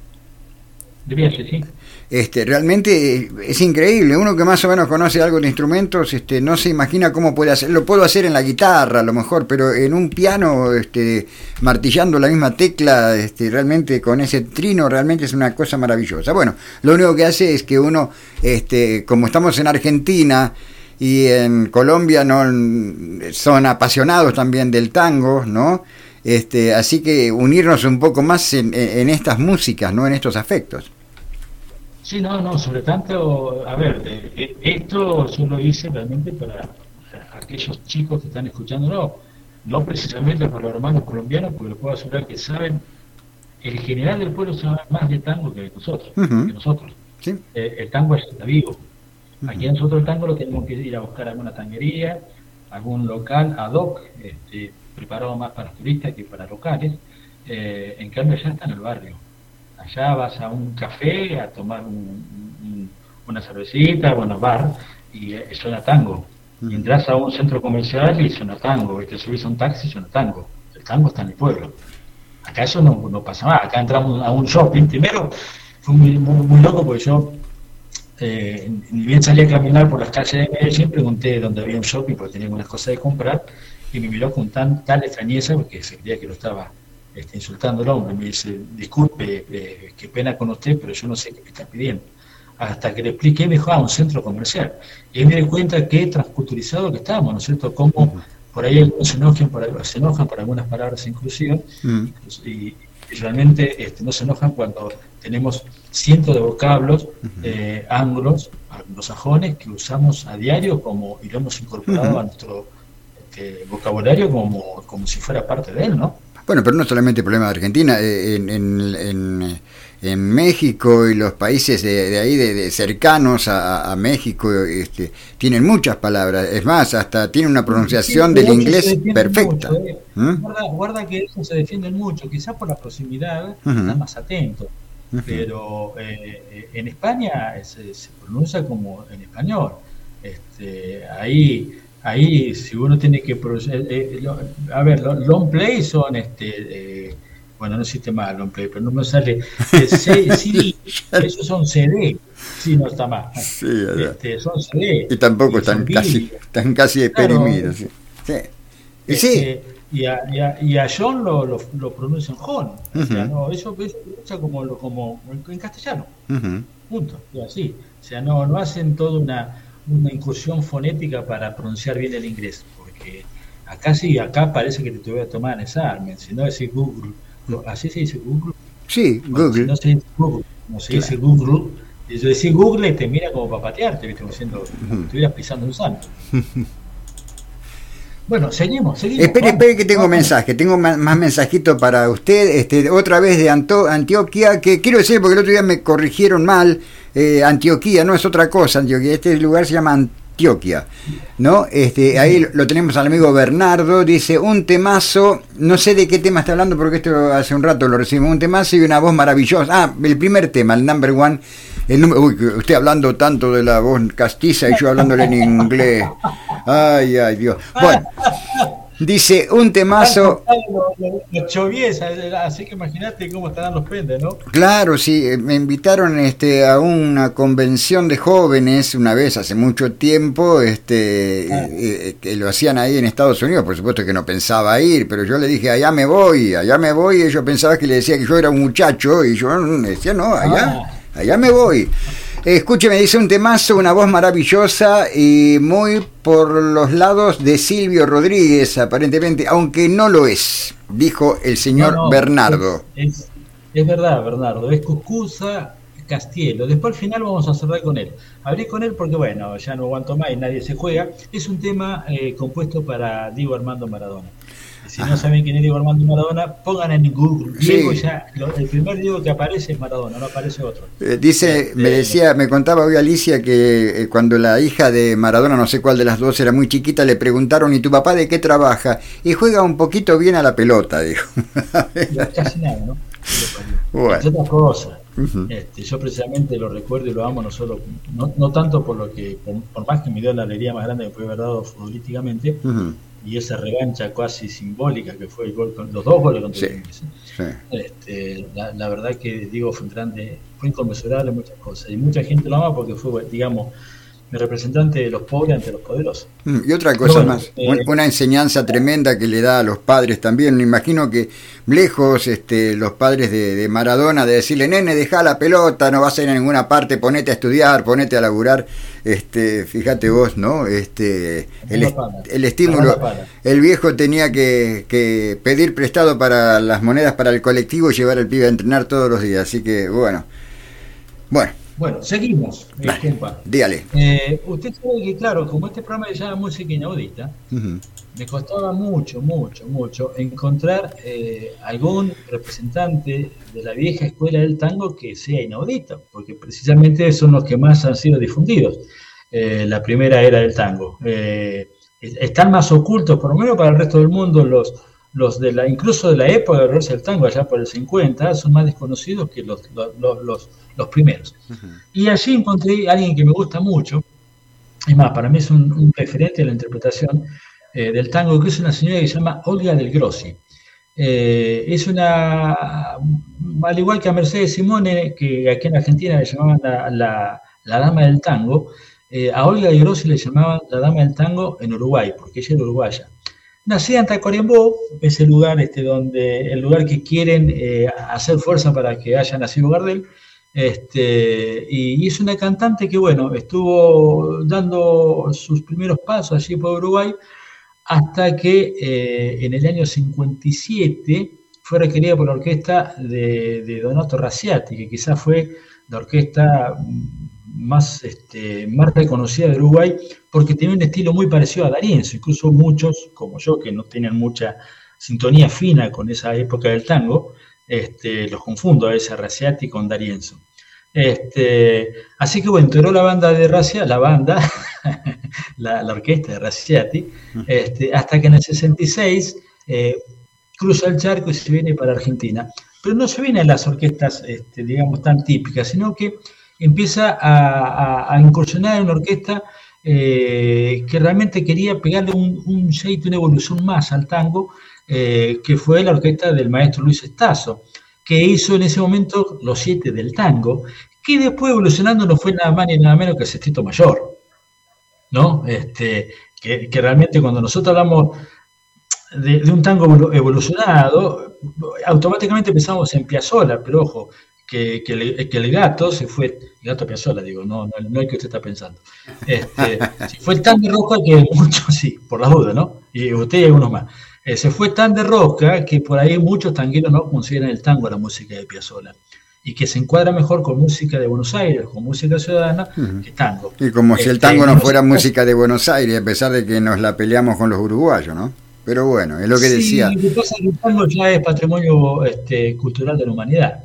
Debía ser, sí. Este, realmente es increíble. Uno que más o menos conoce algo de instrumentos, este, no se imagina cómo puede hacer. Lo puedo hacer en la guitarra a lo mejor, pero en un piano, este, martillando la misma tecla, este, realmente con ese trino, realmente es una cosa maravillosa. Bueno, lo único que hace es que uno, este, como estamos en Argentina y en Colombia, no son apasionados también del tango, ¿no? Este, así que unirnos un poco más en, en estas músicas, ¿no? En estos afectos. Sí, no, no, sobre tanto, a ver, eh, esto yo lo hice realmente para aquellos chicos que están escuchando, no, no precisamente para los hermanos colombianos, porque les puedo asegurar que saben, el general del pueblo sabe más de tango que nosotros, uh-huh. que nosotros. ¿Sí? Eh, el tango es vivo. Uh-huh. Aquí nosotros el tango lo tenemos que ir a buscar a alguna tanguería, algún local ad hoc, este, preparado más para turistas que para locales, eh, en cambio ya está en el barrio. Allá vas a un café a tomar un, un, una cervecita, bueno, bar, y eh, suena tango. Y entras a un centro comercial y suena tango, y te subís a un taxi y suena tango. El tango está en el pueblo. Acá eso no, no pasa nada. Acá entramos a un shopping. Primero fue muy, muy, muy loco porque yo eh, ni bien salí a caminar por las calles de Medellín, pregunté dónde había un shopping porque tenía algunas cosas de comprar, y me miró con tan, tal extrañeza porque se creía que lo estaba este, insultando el hombre. Me dice, disculpe, eh, qué pena con usted, pero yo no sé qué me está pidiendo. Hasta que le expliqué, me dijo, ah, un centro comercial. Y ahí me di cuenta que transculturizado que estábamos, ¿no es cierto? Cómo por ahí algunos se enojan por, se enojan por algunas palabras inclusivas, uh-huh. y, y realmente este, no se enojan cuando tenemos cientos de vocablos uh-huh. eh, anglos, anglosajones, que usamos a diario como, y lo hemos incorporado uh-huh. a nuestro este, vocabulario como, como si fuera parte de él, ¿no? Bueno, pero no solamente el problema de Argentina, en, en, en, en México y los países de, de ahí, de, de cercanos a, a México, este, tienen muchas palabras. Es más, hasta tienen una pronunciación sí, del inglés perfecta. Mucho, eh. ¿Mm? guarda, guarda que eso se defienden mucho, quizás por la proximidad uh-huh. están más atentos. Uh-huh. Pero eh, en España se, se pronuncia como en español. Este, ahí... Ahí, si uno tiene que producir, eh, lo, a ver, los long play son, este, eh, bueno, no existe más long play, pero no me sale, eh, C D, esos son C D, sí, no está más, sí, este, son C D. Y tampoco y están, casi, están casi exprimidos. Claro, sí. Sí. Y, este, sí. y, a, y, a, y a John lo, lo, lo pronuncian John, uh-huh. o sea, no, eso, eso pronuncia como, como en castellano, uh-huh. punto, y así, o sea, no, no hacen toda una... una incursión fonética para pronunciar bien el inglés, porque acá sí, acá parece que te voy a tomar en examen, si no decís Google, así se dice Google. Sí, bueno, Google. Si no se dice Google, no se claro. dice Google, y yo decís Google y te mira como para patearte, ¿viste? Como diciendo, uh-huh. como estuvieras pisando un santo. Bueno, seguimos, seguimos. Espere, vamos, espere que tengo vamos. mensaje, tengo más, más mensajitos para usted, este, otra vez de Anto, Antioquia, que quiero decir porque el otro día me corrigieron mal, eh, Antioquia, no es otra cosa, Antioquia, este lugar se llama Antioquia, ¿no? Este, ahí lo, lo tenemos al amigo Bernardo, dice, un temazo, no sé de qué tema está hablando porque esto hace un rato lo recibimos, un temazo y una voz maravillosa, ah, el primer tema, el number one, el número, uy, usted hablando tanto de la voz castiza y yo hablándole en inglés. Ay, ay, Dios. Bueno, dice un temazo. Los chovies, así que imagínate cómo estarán los pendes, ¿no? Claro, sí, me invitaron este, a una convención de jóvenes una vez hace mucho tiempo, este, ah. eh, que lo hacían ahí en Estados Unidos, por supuesto que no pensaba ir, pero yo le dije, allá me voy, allá me voy, y ellos pensaban que le decía que yo era un muchacho, y yo decía, no, allá. Ah. Allá me voy. Escúcheme, dice un temazo, una voz maravillosa y muy por los lados de Silvio Rodríguez, aparentemente, aunque no lo es, dijo el señor no, no, Bernardo. Es, es, es verdad, Bernardo, es Cucuza Castielo. Después al final vamos a cerrar con él. Hablé con él porque, bueno, ya no aguanto más y nadie se juega. Es un tema eh, compuesto para Diego Armando Maradona. Si Ajá. no saben quién es Diego Armando Maradona, pongan en Google. Diego sí. ya, lo, el primer Diego que aparece es Maradona, no aparece otro. Eh, dice, este, me decía, me contaba hoy Alicia que eh, cuando la hija de Maradona, no sé cuál de las dos, era muy chiquita, le preguntaron, ¿y tu papá de qué trabaja? Y juega un poquito bien a la pelota, dijo. Casi nada, ¿no? Bueno. Es otra cosa. Uh-huh. Este, yo precisamente lo recuerdo y lo amo, no solo, no, no tanto por lo que, por, por más que me dio la alegría más grande que puede haber dado futbolísticamente, uh-huh. y esa revancha casi simbólica que fue el gol con, los dos goles contra sí, el Inglés. Sí. Este, la, la verdad que Diego Fontrande fue inconmensurable en muchas cosas y mucha gente lo ama porque fue, digamos, el representante de los pobres ante los poderosos. Y otra cosa bueno, más, eh, una enseñanza tremenda que le da a los padres también. Me imagino que lejos este, los padres de, de Maradona de decirle, nene, deja la pelota, no vas a ir a ninguna parte, ponete a estudiar, ponete a laburar. Este, fíjate vos, ¿no? Este, el, est el estímulo, el viejo tenía que, que pedir prestado para las monedas para el colectivo y llevar al pibe a entrenar todos los días. Así que, bueno, bueno. Bueno, seguimos. Vale, dígale. Eh, usted sabe que, claro, como este programa se llama Música Inaudita, uh-huh. me costaba mucho, mucho, mucho encontrar eh, algún representante de la vieja escuela del tango que sea inaudito, porque precisamente son los que más han sido difundidos. Eh, la primera era del tango. Eh, están más ocultos, por lo menos para el resto del mundo, los... los de la incluso de la época de Reversa del Tango, allá por el cincuenta, son más desconocidos que los, los, los, los primeros. Uh-huh. Y allí encontré a alguien que me gusta mucho, y más, para mí es un, un referente a la interpretación eh, del tango, que es una señora que se llama Olga del Grossi. Eh, es una, al igual que a Mercedes Simone, que aquí en Argentina le llamaban la, la, la dama del tango. Eh, a Olga de Grossi le llamaban la dama del tango en Uruguay, porque ella era uruguaya. Nacida en Tacuarembó, ese lugar este, donde el lugar que quieren eh, hacer fuerza para que haya nacido Gardel. Este, y, y es una cantante que, bueno, estuvo dando sus primeros pasos allí por Uruguay hasta que eh, en el año cincuenta y siete fue requerida por la orquesta de, de Donato Raciati, que quizás fue la orquesta más, este, más reconocida de Uruguay, porque tenía un estilo muy parecido a D'Arienzo. Incluso muchos, como yo, que no tenían mucha sintonía fina con esa época del tango, este, los confundo a ese Raciati con D'Arienzo. Este, así que bueno, integró la banda de Raciati, la banda, la, la orquesta de Raciati, este, hasta que en el sesenta y seis eh, cruza el charco y se viene para Argentina. Pero no se viene a las orquestas, este, digamos, tan típicas, sino que empieza a, a, a incursionar en una orquesta eh, que realmente quería pegarle un, un shade, una evolución más al tango, eh, que fue la orquesta del maestro Luis Estazo, que hizo en ese momento Los Siete del Tango, que después evolucionando no fue nada más ni nada menos que el Sexteto Mayor, ¿no? Este, que, que realmente cuando nosotros hablamos de, de un tango evolucionado, automáticamente pensamos en Piazzolla, pero ojo, que, que, el, que el gato se fue, el gato Piazzolla, digo, no, no, no es que usted está pensando, este, se fue tan de rosca que muchos, sí, por las dudas, ¿no? Y usted y algunos más, eh, se fue tan de rosca que por ahí muchos tangueros no consideran el tango la música de Piazzolla, y que se encuadra mejor con música de Buenos Aires, con música ciudadana, uh-huh. que tango. Y como si el este, tango no fuera música de Buenos Aires, a pesar de que nos la peleamos con los uruguayos, ¿no? Pero bueno, es lo que sí, decía. Lo que pasa es que el tango ya es patrimonio este, cultural de la humanidad.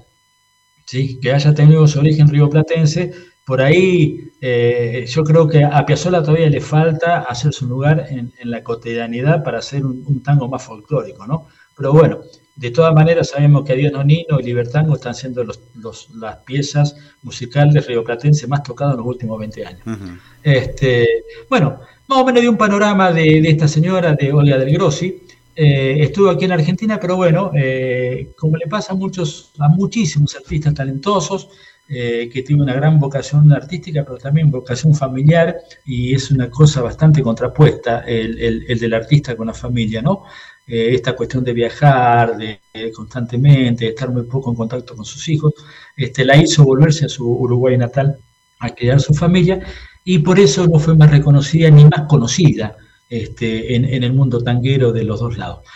¿Sí? Que haya tenido su origen rioplatense, por ahí eh, yo creo que a Piazzolla todavía le falta hacer su lugar en, en la cotidianidad para hacer un, un tango más folclórico, ¿no? Pero bueno, de todas maneras sabemos que Adiós Nonino y Libertango están siendo los, los, las piezas musicales rioplatenses más tocadas en los últimos veinte años. Uh-huh. Este, bueno, más o menos de un panorama de, de esta señora, de Olga del Grossi. Eh, estuvo aquí en Argentina, pero bueno, eh, como le pasa a muchos, a muchísimos artistas talentosos, eh, que tienen una gran vocación artística, pero también vocación familiar, y es una cosa bastante contrapuesta el, el, el del artista con la familia, ¿no? Eh, esta cuestión de viajar, de, de constantemente, de estar muy poco en contacto con sus hijos, este, la hizo volverse a su Uruguay natal a crear su familia, y por eso no fue más reconocida ni más conocida Este, en, en el mundo tanguero de los dos lados.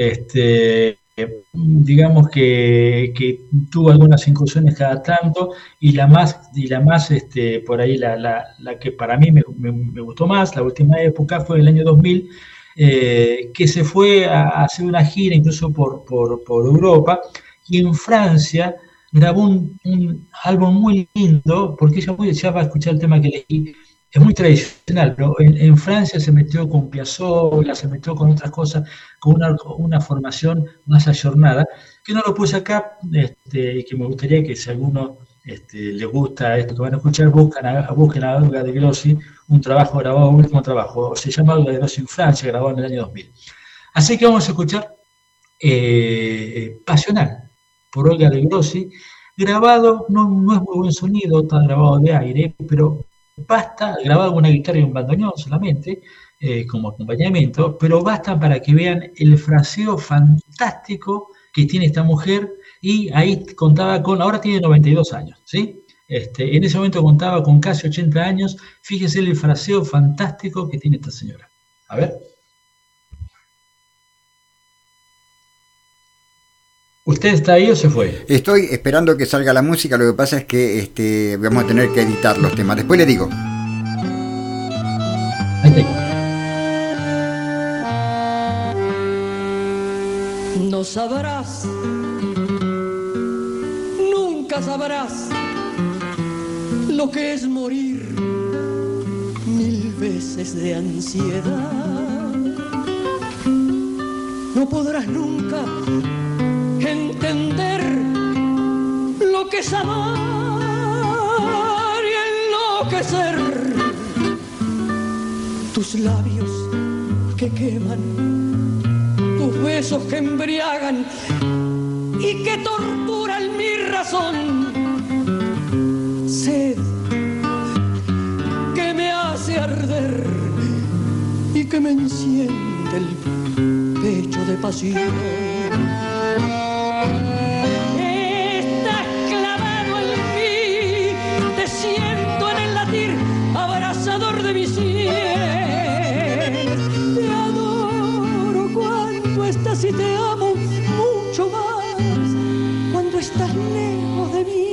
Este, digamos que, que tuvo algunas incursiones cada tanto, y la más, y la más este, por ahí la, la, la que para mí me, me, me gustó más, la última época, fue el año dos mil, eh, que se fue a hacer una gira incluso por, por, por Europa, y en Francia grabó un, un álbum muy lindo, porque ella muy, ya va a escuchar el tema que elegí. Es muy tradicional, pero en, en Francia se metió con Piazzolla, se metió con otras cosas, con una, una formación más ayornada, que no lo puse acá, este, y que me gustaría que si a alguno este, le gusta esto que van a escuchar, buscan a, busquen a Olga de Grossi, un trabajo grabado, un último trabajo, se llama Olga de Grossi en Francia, grabado en el año dos mil. Así que vamos a escuchar eh, Pasional, por Olga de Grossi, grabado, no, no es muy buen sonido, está grabado de aire, pero basta, grabado con una guitarra y un bandoneón solamente, eh, como acompañamiento, pero basta para que vean el fraseo fantástico que tiene esta mujer, y ahí contaba con, ahora tiene noventa y dos años, ¿sí? Este, en ese momento contaba con casi ochenta años, fíjese el fraseo fantástico que tiene esta señora. A ver. ¿Usted está ahí o se fue? Estoy esperando que salga la música, lo que pasa es que este, vamos a tener que editar los temas. Después le digo. Ahí no sabrás, nunca sabrás lo que es morir mil veces de ansiedad. No podrás nunca entender lo que es amar y enloquecer. Tus labios que queman, tus besos que embriagan y que torturan mi razón. Sed que me enciende el pecho de pasión. Estás clavado en mí, te siento en el latir abrazador de mi sien. Te adoro cuando estás y te amo mucho más cuando estás lejos de mí.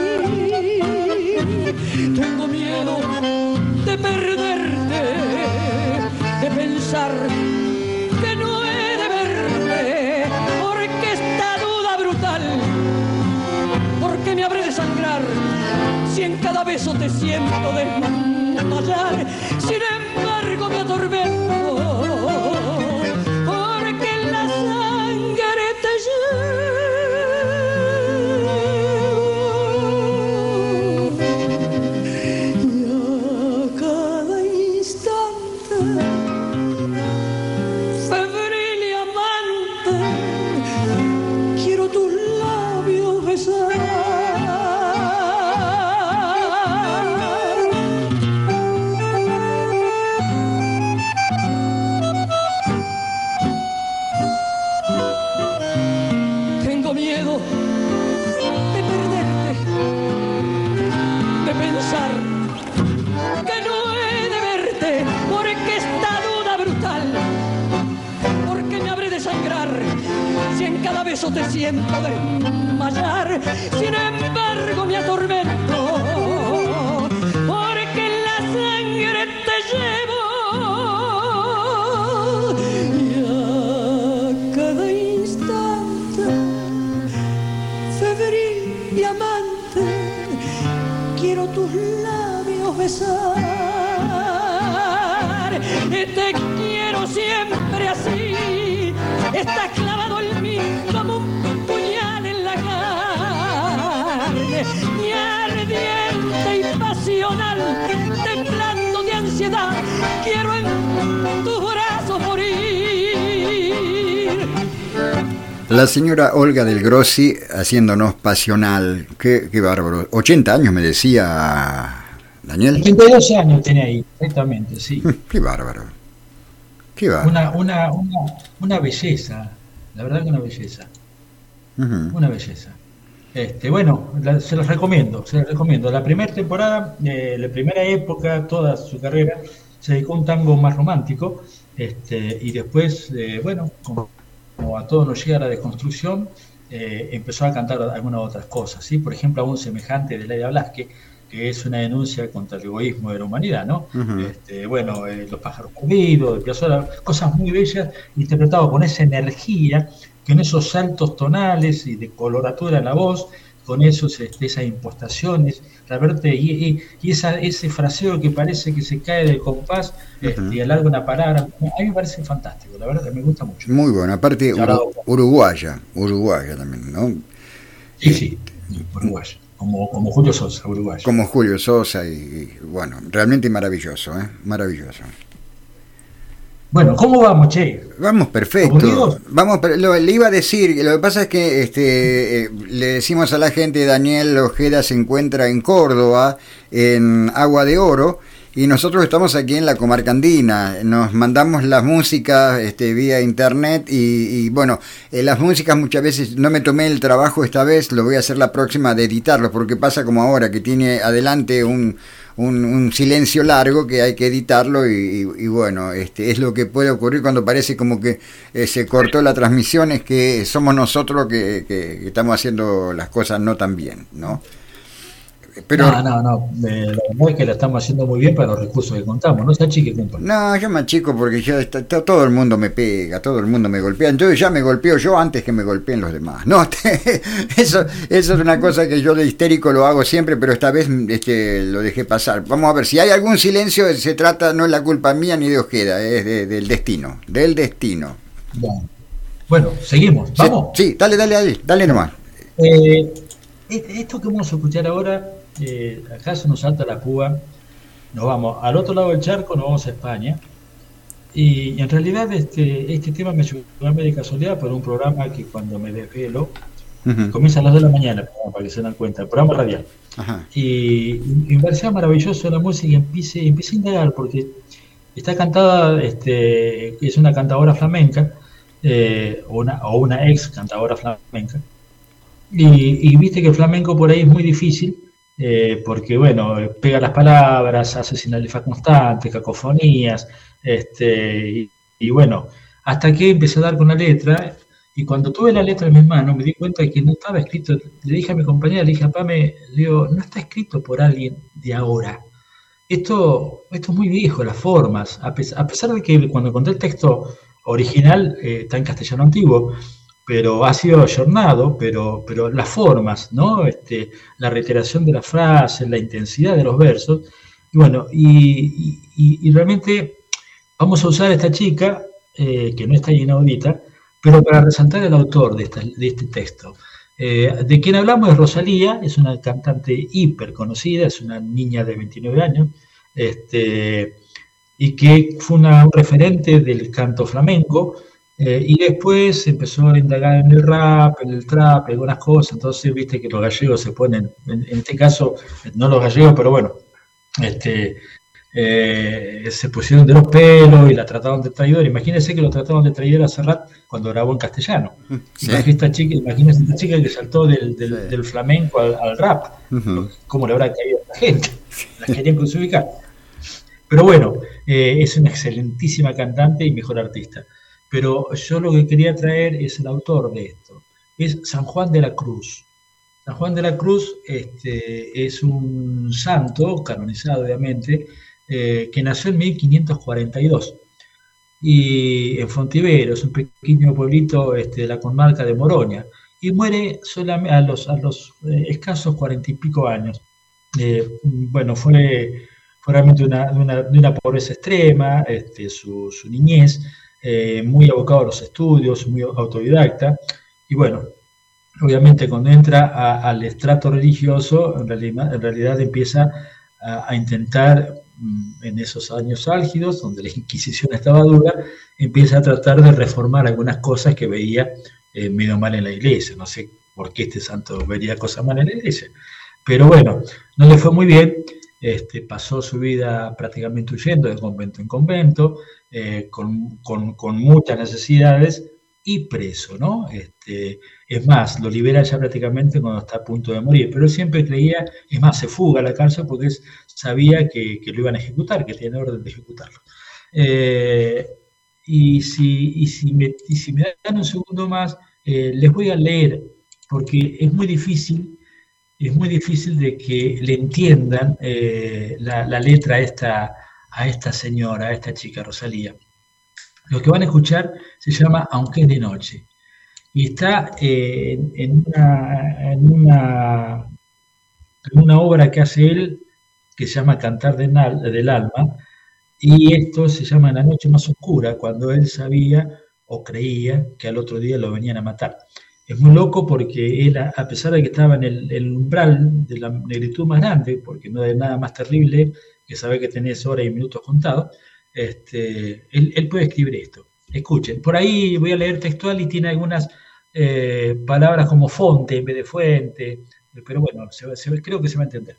Tengo miedo de perderte, de pensar que no he de verte, porque esta duda brutal, porque me habré de sangrar si en cada beso te siento desmayar. Sin embargo me atormento, porque la sangre te lleva. Eso te siento desmayar, sin embargo me atormento, porque la sangre te llevo, y a cada instante, febril y amante, quiero tus labios besar, y te quiero siempre así, estás clavado en mí como un puñal en la carne, y ardiente y pasional, temblando de ansiedad, quiero en tus brazos morir. La señora Olga del Grossi haciéndonos Pasional, qué, qué bárbaro. ochenta años me decía Daniel. ochenta y dos años tenía ahí, exactamente, sí. Qué bárbaro. Qué bárbaro. Una, una, una, una belleza. La verdad que una belleza, uh-huh. Una belleza. Este, bueno, la, se los recomiendo, se los recomiendo. La primera temporada, eh, la primera época, toda su carrera, se dedicó a un tango más romántico, este, y después, eh, bueno, como, como a todos nos llega la desconstrucción, eh, empezó a cantar algunas otras cosas, ¿sí? Por ejemplo, a un semejante de Laida Blasque, que es una denuncia contra el egoísmo de la humanidad, ¿no? Uh-huh. Este, bueno, eh, Los pájaros perdidos, de Piazzolla, cosas muy bellas, interpretado con esa energía, con esos saltos tonales y de coloratura en la voz, con esos, este, esas impostaciones, y, y, y esa, ese fraseo que parece que se cae del compás, uh-huh. este, y alarga una palabra. A mí me parece fantástico, la verdad que me gusta mucho. Muy bueno, aparte uru- uruguaya, uruguaya también, ¿no? Sí, sí, uruguaya. Como, como Julio Sosa, uruguayo. Como Julio Sosa, y, y bueno, realmente maravilloso, ¿eh? Maravilloso. Bueno, ¿cómo vamos, che? Vamos perfecto. Vamos, lo, le iba a decir, lo que pasa es que este, eh, le decimos a la gente, Daniel Ojeda se encuentra en Córdoba, en Agua de Oro, y nosotros estamos aquí en la comarca andina. Nos mandamos las músicas este, vía internet y, y bueno, eh, las músicas muchas veces no me tomé el trabajo esta vez, lo voy a hacer la próxima de editarlo, porque pasa como ahora, que tiene adelante un, un, un silencio largo que hay que editarlo y, y, y bueno, este, es lo que puede ocurrir cuando parece como que eh, se cortó la transmisión, es que somos nosotros que, que, que estamos haciendo las cosas no tan bien, ¿no? Pero, no, no, no, eh, la verdad es que la estamos haciendo muy bien para los recursos que contamos, no se achique, compa. No, yo me achico porque yo, está, está, todo el mundo me pega, todo el mundo me golpea, entonces ya me golpeo yo antes que me golpeen los demás. No, te, eso, eso es una cosa que yo de histérico lo hago siempre, pero esta vez este, lo dejé pasar. Vamos a ver, si hay algún silencio, se trata, no es la culpa mía ni de Ojeda, es de, del destino, del destino. Bueno, bueno seguimos, ¿vamos? Sí, sí, dale, dale, dale, dale nomás. Eh, esto que vamos a escuchar ahora, eh, acá se nos salta la Cuba, nos vamos al otro lado del charco, nos vamos a España, y, y en realidad este, este tema me llegó de casualidad por un programa que cuando me desvelo, uh-huh. comienza a las dos de la mañana, para que se den cuenta, el programa radial. Uh-huh. Y, y me parecía maravilloso la música y empecé, empecé a indagar, porque Está cantada, este, es una cantadora flamenca, eh, una, o una ex cantadora flamenca. Y, y viste que el flamenco por ahí es muy difícil, eh, porque bueno, pega las palabras, hace sinalidad constante, cacofonías, este, y, y bueno, hasta que empecé a dar con la letra, y cuando tuve la letra en mis manos me di cuenta de que no estaba escrito. Le dije a mi compañera, le dije a Pame, le digo, no está escrito por alguien de ahora. Esto, esto es muy viejo, las formas, a, pes a pesar de que cuando encontré el texto original eh, está en castellano antiguo, pero ha sido ayornado, pero, pero las formas, ¿no? Este, la reiteración de las frases, la intensidad de los versos, y bueno, y, y, y realmente vamos a usar a esta chica, eh, que no está ahí inaudita, pero para resaltar el autor de, esta, de este texto. Eh, de quien hablamos es Rosalía, es una cantante hiper conocida, es una niña de veintinueve años, este, y que fue una, un referente del canto flamenco, eh, y después empezó a indagar en el rap, en el trap, algunas cosas. Entonces viste que los gallegos se ponen, en, en este caso, no los gallegos, pero bueno, este, eh, se pusieron de los pelos y la trataron de traidora. Imagínense que lo trataron de traidora a Serrat cuando grabó en castellano. Sí. Esta chica, imagínense esta chica que saltó del, del, sí. del flamenco al, al rap. Uh-huh. ¿Cómo le habrá caído a la gente? La querían crucificar. Pero bueno, eh, es una excelentísima cantante y mejor artista. Pero yo lo que quería traer es el autor de esto. Es San Juan de la Cruz. San Juan de la Cruz este, es un santo, canonizado obviamente, eh, que nació en mil quinientos cuarenta y dos. Y en Fontivero, es un pequeño pueblito este, de la comarca de Moroña. Y muere solamente a los, a los eh, escasos cuarenta y pico años. Eh, bueno, fue, fue realmente una, una, de una pobreza extrema, este, su, su niñez, eh, muy abocado a los estudios, muy autodidacta, y bueno, obviamente cuando entra a, al estrato religioso, en realidad, en realidad empieza a, a intentar, en esos años álgidos, donde la Inquisición estaba dura, empieza a tratar de reformar algunas cosas que veía eh, medio mal en la iglesia. No sé por qué este santo vería cosas mal en la iglesia, pero bueno, no le fue muy bien. Este, pasó su vida prácticamente huyendo de convento en convento, eh, con, con, con muchas necesidades y preso, ¿no? Este, es más, lo libera ya prácticamente cuando está a punto de morir, pero él siempre creía, es más, se fuga a la cárcel porque es, sabía que, que lo iban a ejecutar, que tenía orden de ejecutarlo. Eh, y, si, y, si me, y si me dan un segundo más, eh, les voy a leer, porque es muy difícil, es muy difícil de que le entiendan eh, la, la letra a esta, a esta señora, a esta chica, Rosalía. Lo que van a escuchar se llama Aunque es de noche, y está eh, en, en, una, en, una, en una obra que hace él, que se llama Cantar del, del Alma, y esto se llama La Noche Más Oscura, cuando él sabía o creía que al otro día lo venían a matar. Es muy loco porque él, a pesar de que estaba en el, el umbral de la negritud más grande, porque no hay nada más terrible que saber que tenés horas y minutos contados, este, él, él puede escribir esto. Escuchen, por ahí voy a leer textual y tiene algunas eh, palabras como fonte en vez de fuente, pero bueno, se, se, creo que se va a entender.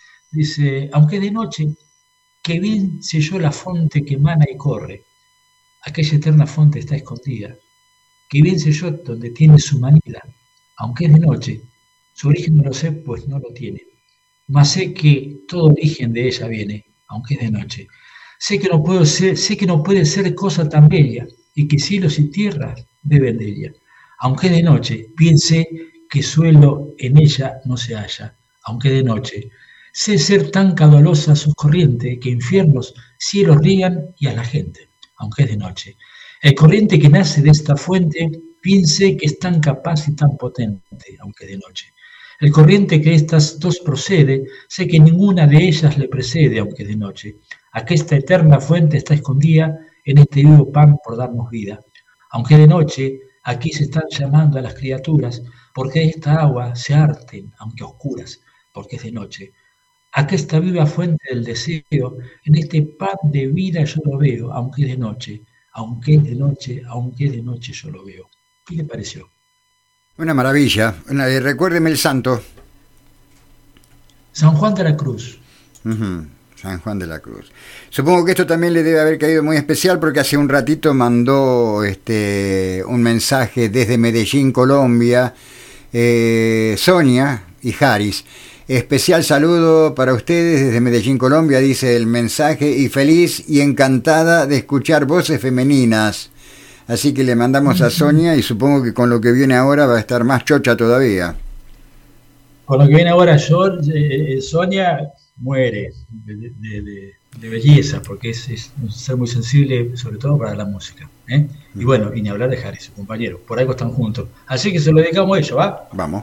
Dice, aunque de noche, que bien selló la fonte que emana y corre, aquella eterna fonte está escondida, que bien selló donde tiene su manila, aunque es de noche, su origen no lo sé, pues no lo tiene, mas sé que todo origen de ella viene, aunque es de noche. Sé que no puedo ser, sé que no puede ser cosa tan bella, y que cielos y tierras beben de ella, aunque es de noche, bien sé que suelo en ella no se halla, aunque de noche. Sé ser tan caudalosa sus corrientes, que infiernos, cielos riegan y a la gente, aunque es de noche. El corriente que nace de esta fuente, bien sé que es tan capaz y tan potente, aunque de noche. El corriente que estas dos procede, sé que ninguna de ellas le precede, aunque de noche. Aquesta eterna fuente está escondida en este vivo pan por darnos vida. Aunque de noche, aquí se están llamando a las criaturas, porque esta agua se harten, aunque oscuras, porque es de noche. Aquesta viva fuente del deseo, en este pan de vida yo lo veo, aunque es de noche. Aunque es de noche, aunque es de noche yo lo veo. ¿Qué le pareció? Una maravilla. Recuérdeme el santo. San Juan de la Cruz. Uh-huh. San Juan de la Cruz. Supongo que esto también le debe haber caído muy especial porque hace un ratito mandó este un mensaje desde Medellín, Colombia, eh, Sonia y Haris. Especial saludo para ustedes desde Medellín, Colombia, dice el mensaje, y feliz y encantada de escuchar voces femeninas. Así que le mandamos a Sonia y supongo que con lo que viene ahora va a estar más chocha todavía. Con lo que viene ahora, George, eh, Sonia muere de, de, de, de belleza, porque es, es un ser muy sensible, sobre todo para la música, ¿eh? Y bueno, y ni hablar de Harry, su compañero, por algo están juntos. Así que se lo dedicamos a ellos, ¿va? Vamos.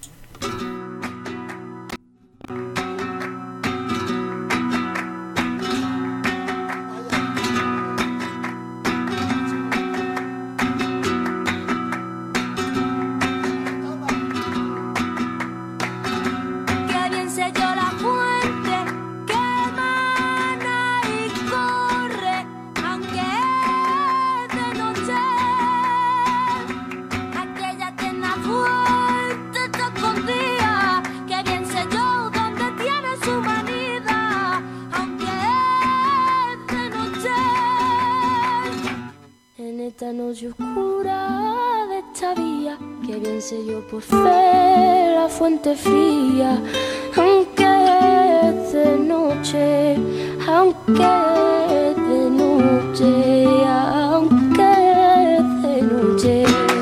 Por fe la fuente fría, aunque es de noche, aunque es de noche, aunque es de noche.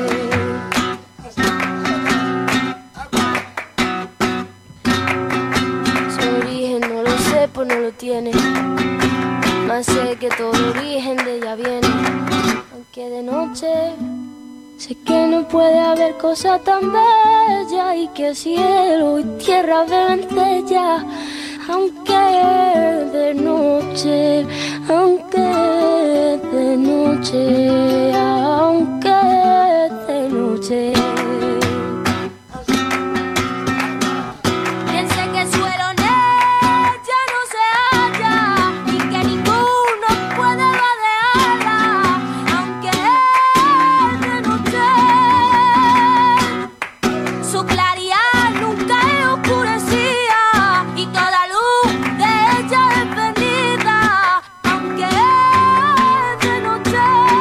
Su origen no lo sé, pues no lo tiene, más sé que todo el origen de ella viene, aunque de noche. Sé que no puede haber cosa tan bella y que cielo y tierra beben de ella, aunque de noche, aunque de noche, aunque de noche. Piense que el suelo en ella no se halla y que ninguno puede vadearla, aunque su claridad nunca es oscurecida y toda luz de ella es bendita, aunque es de noche.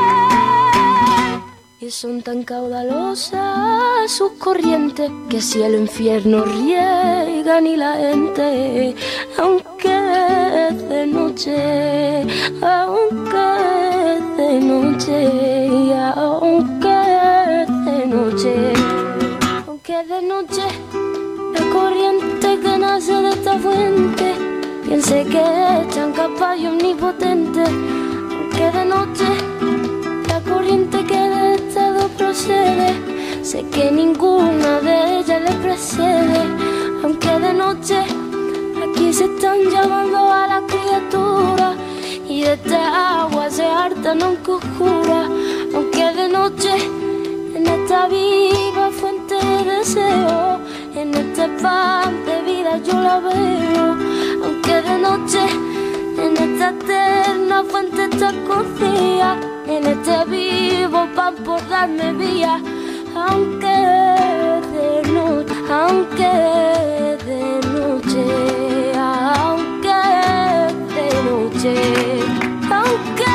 Y son tan caudalosas sus corrientes que cielo e infierno riegan y la gente, aunque es de noche, aunque es de noche, aunque es de noche. Que de noche la corriente que nace de esta fuente, piense que echan caballo omnipotente, aunque de noche la corriente que de estado procede, sé que ninguna de ellas le precede, aunque de noche aquí se están llamando a la criatura y de esta agua se hartan aunque oscura, aunque de noche en esta viva fuente de deseo, en este pan de vida yo la veo, aunque de noche en esta eterna fuente está escondida, en este vivo pan por darme vía, aunque de noche, aunque de noche, aunque de noche, aunque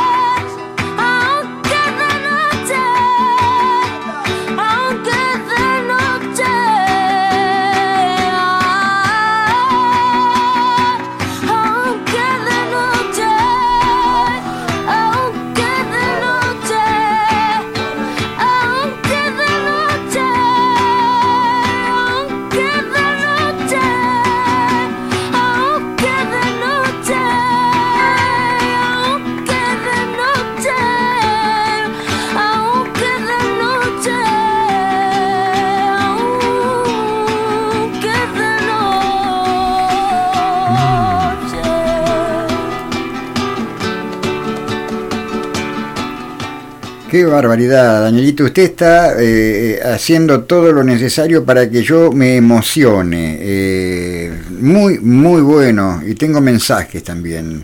aunque de Qué barbaridad, Danielito. Usted está eh, haciendo todo lo necesario para que yo me emocione. Eh, muy, muy bueno. Y tengo mensajes también.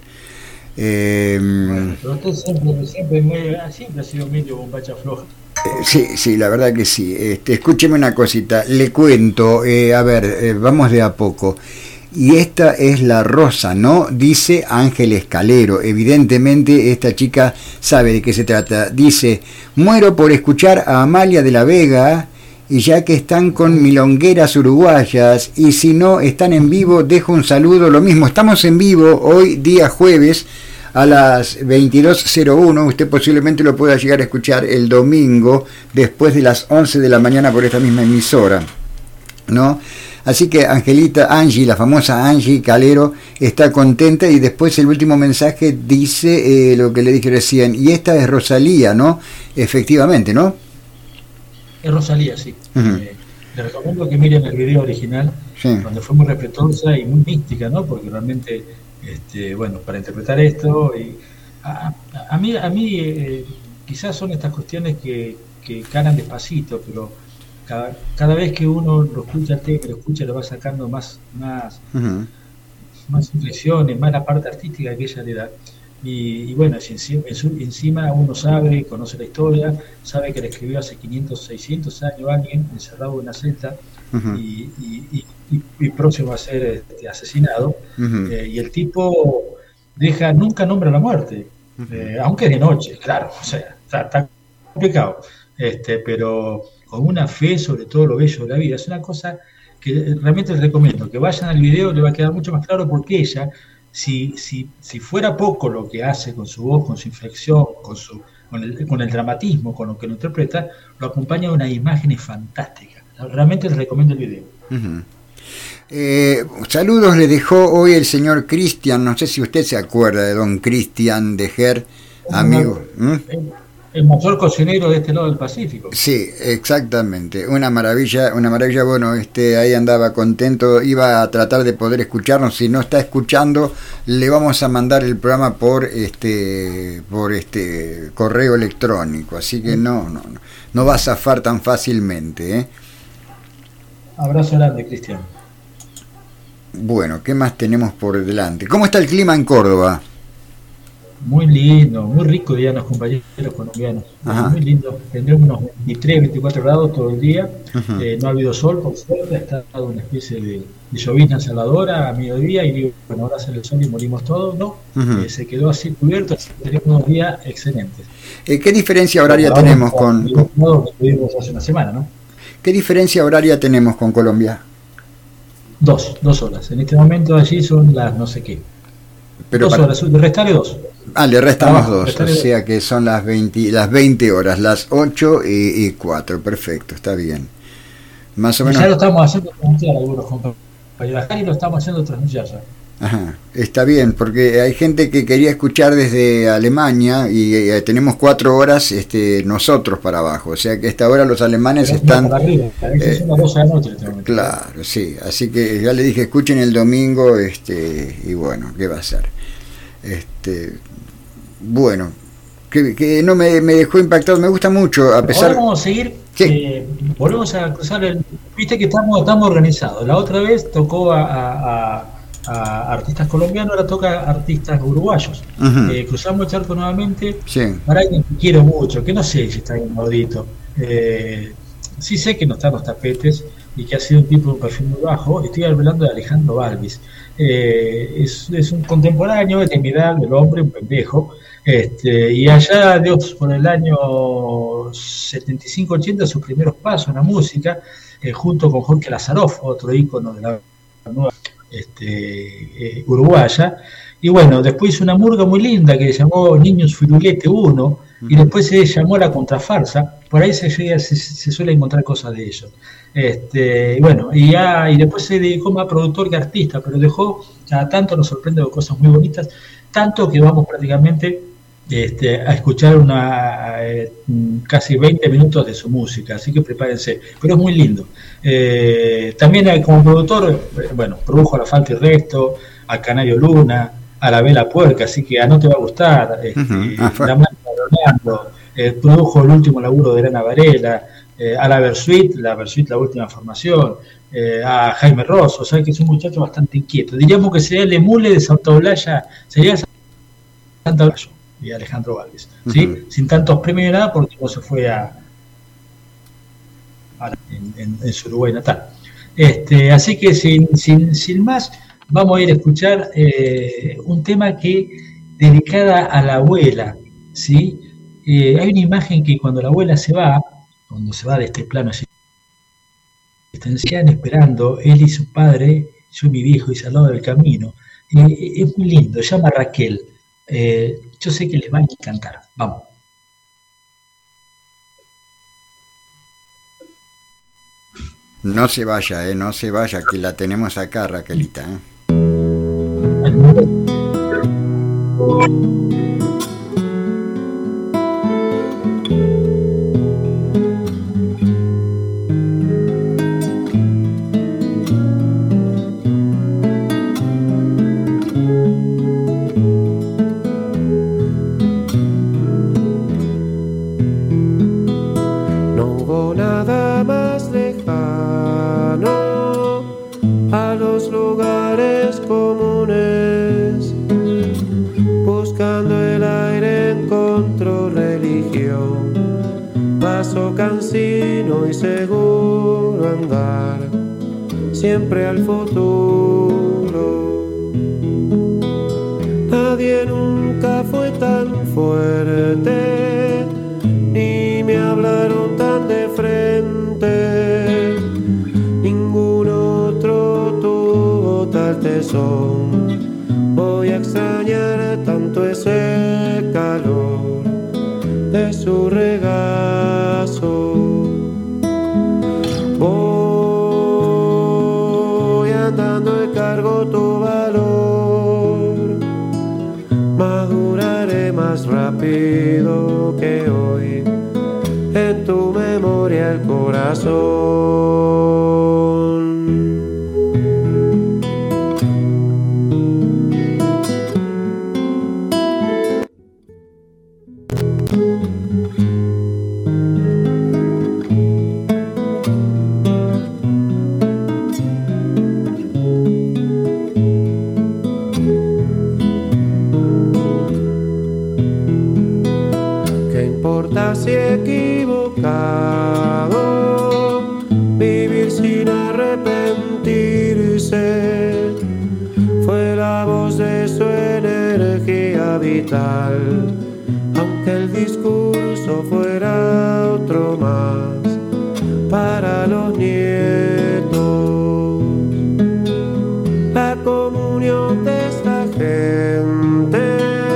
Eh, bueno, pero usted siempre, siempre, muy, siempre ha sido medio bombacha floja. Eh, sí, sí, la verdad que sí. Este, escúcheme una cosita. Le cuento. Eh, a ver, eh, vamos de a poco. Y esta es la rosa, ¿no? Dice Ángel Escalero. Evidentemente esta chica sabe de qué se trata. Dice, muero por escuchar a Amalia de la Vega, y ya que están con milongueras uruguayas, y si no están en vivo, dejo un saludo. Lo mismo, estamos en vivo hoy, día jueves, a las veintidós cero uno. Usted posiblemente lo pueda llegar a escuchar el domingo, después de las once de la mañana por esta misma emisora, ¿no? Así que Angelita, Angie, la famosa Angie Calero, está contenta. Y después el último mensaje dice eh, lo que le dije recién. Y esta es Rosalía, ¿no? Efectivamente, ¿no? Es Rosalía, sí. Uh-huh. eh, le recomiendo que miren el video original, sí, donde fue muy respetuosa y muy mística, ¿no? Porque realmente, este, bueno, para interpretar esto, y a, a mí, a mí eh, quizás son estas cuestiones que, que calan despacito, pero Cada, cada vez que uno lo escucha, el tema, lo escucha, le va sacando más más, uh-huh. más impresiones, más la parte artística que ella le da. Y, y bueno, si encima, encima uno sabe, conoce la historia, sabe que la escribió hace quinientos, seiscientos años alguien encerrado en una celda, uh-huh. y, y, y, y próximo a ser este, asesinado, uh-huh. eh, y el tipo deja, nunca nombra la muerte, uh-huh. eh, aunque de noche, claro, o sea, está, está complicado, este, pero con una fe sobre todo lo bello de la vida. Es una cosa que realmente les recomiendo, que vayan al video, le va a quedar mucho más claro, porque ella, si, si, si fuera poco lo que hace con su voz, con su inflexión, con, su, con, el, con el dramatismo, con lo que lo interpreta, lo acompaña de unas imágenes fantásticas. Realmente les recomiendo el video. Uh-huh. Eh, saludos le dejó hoy el señor Cristian, no sé si usted se acuerda de don Cristian de Ger, amigo. ¿Mm? El mayor cocinero de este lado del Pacífico. Sí, exactamente, una maravilla, una maravilla. Bueno, este, ahí andaba contento, iba a tratar de poder escucharnos. Si no está escuchando, le vamos a mandar el programa por este, por este correo electrónico, así que no, no, no, no va a zafar tan fácilmente, ¿eh? Abrazo grande, Cristian. Bueno, ¿qué más tenemos por delante? ¿Cómo está el clima en Córdoba? Muy lindo, muy rico día los compañeros colombianos. Ajá. Muy lindo. Tendremos unos veintitrés, veinticuatro grados todo el día. Eh, no ha habido sol, por suerte. Ha estado una especie de, de llovizna ensaladora a mediodía. Y digo, bueno, ahora sale el sol y morimos todos, ¿no? Uh-huh. Eh, se quedó así cubierto. Así que tenemos unos días excelentes. Eh, ¿Qué diferencia horaria ahora tenemos con.? con... Modo que tuvimos hace una semana, ¿no? ¿Qué diferencia horaria tenemos con Colombia? Dos, dos horas. En este momento allí son las no sé qué. Pero dos para... horas, de restarle dos. Ah, le restamos ah, dos, o sea que son las veinte, las veinte horas, las ocho y, y cuatro, perfecto, está bien. Más o y menos. Ya lo estamos haciendo transmisión algunos compañeros, acá y lo estamos haciendo transmisión ya. Ajá, está bien, porque hay gente que quería escuchar desde Alemania y eh, tenemos cuatro horas este, nosotros para abajo, o sea que a esta hora los alemanes Pero están... Para arriba, eh, son las doce de la noche. Claro, sí, así que ya le dije, escuchen el domingo, este y bueno, ¿qué va a ser? Este, bueno, que, que no me, me dejó impactado, me gusta mucho, a pesar... Ahora vamos a seguir, sí. eh, volvemos a cruzar el... Viste que estamos, estamos organizados, la otra vez tocó a... a, a a artistas colombianos, ahora toca a artistas uruguayos. Uh-huh. Eh, cruzamos el charco nuevamente, sí, para alguien que quiero mucho, que no sé si está bien audito. Eh, sí sé que no están los tapetes y que ha sido un tipo de un perfil muy bajo. Estoy hablando de Alejandro Balvis. Eh, es, es un contemporáneo de mi edad, del hombre, un pendejo. Este, y allá, Dios, por el año setenta y cinco ochenta, sus primeros pasos en la música, eh, junto con Jorge Lazaroff, otro ícono de la nueva Este, eh, uruguaya, y bueno, después hizo una murga muy linda que se llamó Niños Firulete uno, y después se llamó La Contrafarsa. Por ahí se, se, se suele encontrar cosas de ellos. Este, bueno, y, ya, y después se dedicó más productor que artista, pero dejó, cada tanto nos sorprende con cosas muy bonitas, tanto que vamos prácticamente este, a escuchar una eh, casi veinte minutos de su música, así que prepárense, pero es muy lindo. Eh, también como productor, eh, bueno, produjo a La Falta y Resto, a Canario Luna, a la vela puerca, así que a no te va a gustar. Este, uh-huh. ah, la marca Rolando, eh, produjo el último laburo de Elena Varela, eh, a la Versuit, la Versuit, la última formación, eh, a Jaime Ross, o sea que es un muchacho bastante inquieto. Diríamos que sería el emule de Santa Olalla, sería Santa Olalla y Alejandro Valles, ¿sí? Uh-huh. Sin tantos premios ni nada, porque no se fue a, a en, en, en su Uruguay natal. Este, así que sin, sin, sin más, vamos a ir a escuchar eh, un tema que dedicada a la abuela, ¿sí? Eh, hay una imagen que cuando la abuela se va, cuando se va de este plano existencial, esperando él y su padre, yo mi viejo y al lado del camino. Eh, es muy lindo, se llama Raquel. Eh, yo sé que les va a encantar. Vamos. No se vaya, eh, no se vaya, que la tenemos acá, Raquelita. Eh. Cansino y seguro andar siempre al futuro. Nadie nunca fue tan fuerte, ni me hablaron tan de frente. Ningún otro tuvo tal tesón. Voy a extrañar tanto ese calor de su regazo. Voy andando y cargo tu valor. Maduraré más rápido que hoy en tu memoria el corazón. Si equivocado, vivir sin arrepentirse, fue la voz de su energía vital, aunque el discurso fuera otro más para los nietos. La comunión de esta gente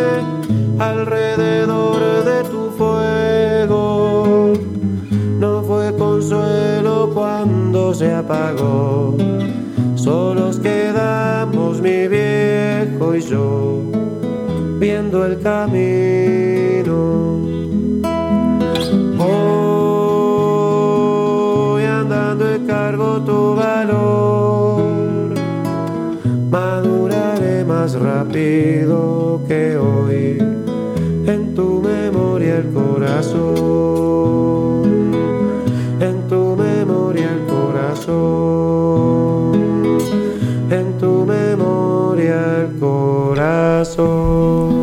alrededor de tu fuego no fue consuelo cuando se apagó. Solos quedamos mi viejo y yo viendo el camino. Voy andando y cargo tu valor. Maduraré más rápido que hoy en tu memoria el corazón, en tu memoria el corazón, en tu memoria el corazón.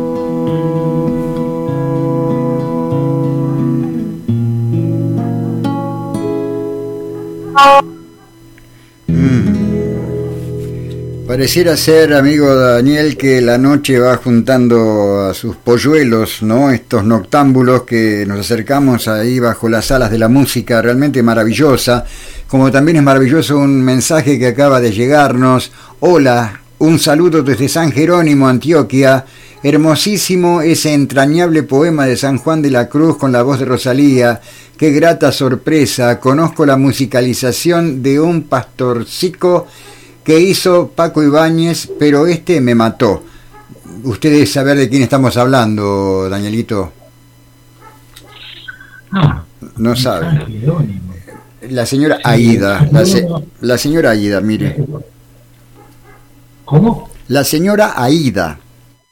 Pareciera ser, amigo Daniel, que la noche va juntando a sus polluelos, ¿no? Estos noctámbulos que nos acercamos ahí bajo las alas de la música realmente maravillosa, como también es maravilloso un mensaje que acaba de llegarnos. Hola, un saludo desde San Jerónimo, Antioquia. Hermosísimo ese entrañable poema de San Juan de la Cruz con la voz de Rosalía. Qué grata sorpresa. Conozco la musicalización de un pastorcico que hizo Paco Ibáñez, pero este me mató. ¿Usted debe saber de quién estamos hablando, Danielito? No, no sabe. La señora Aída. La, se, la señora Aída, mire. ¿Cómo? La señora Aída.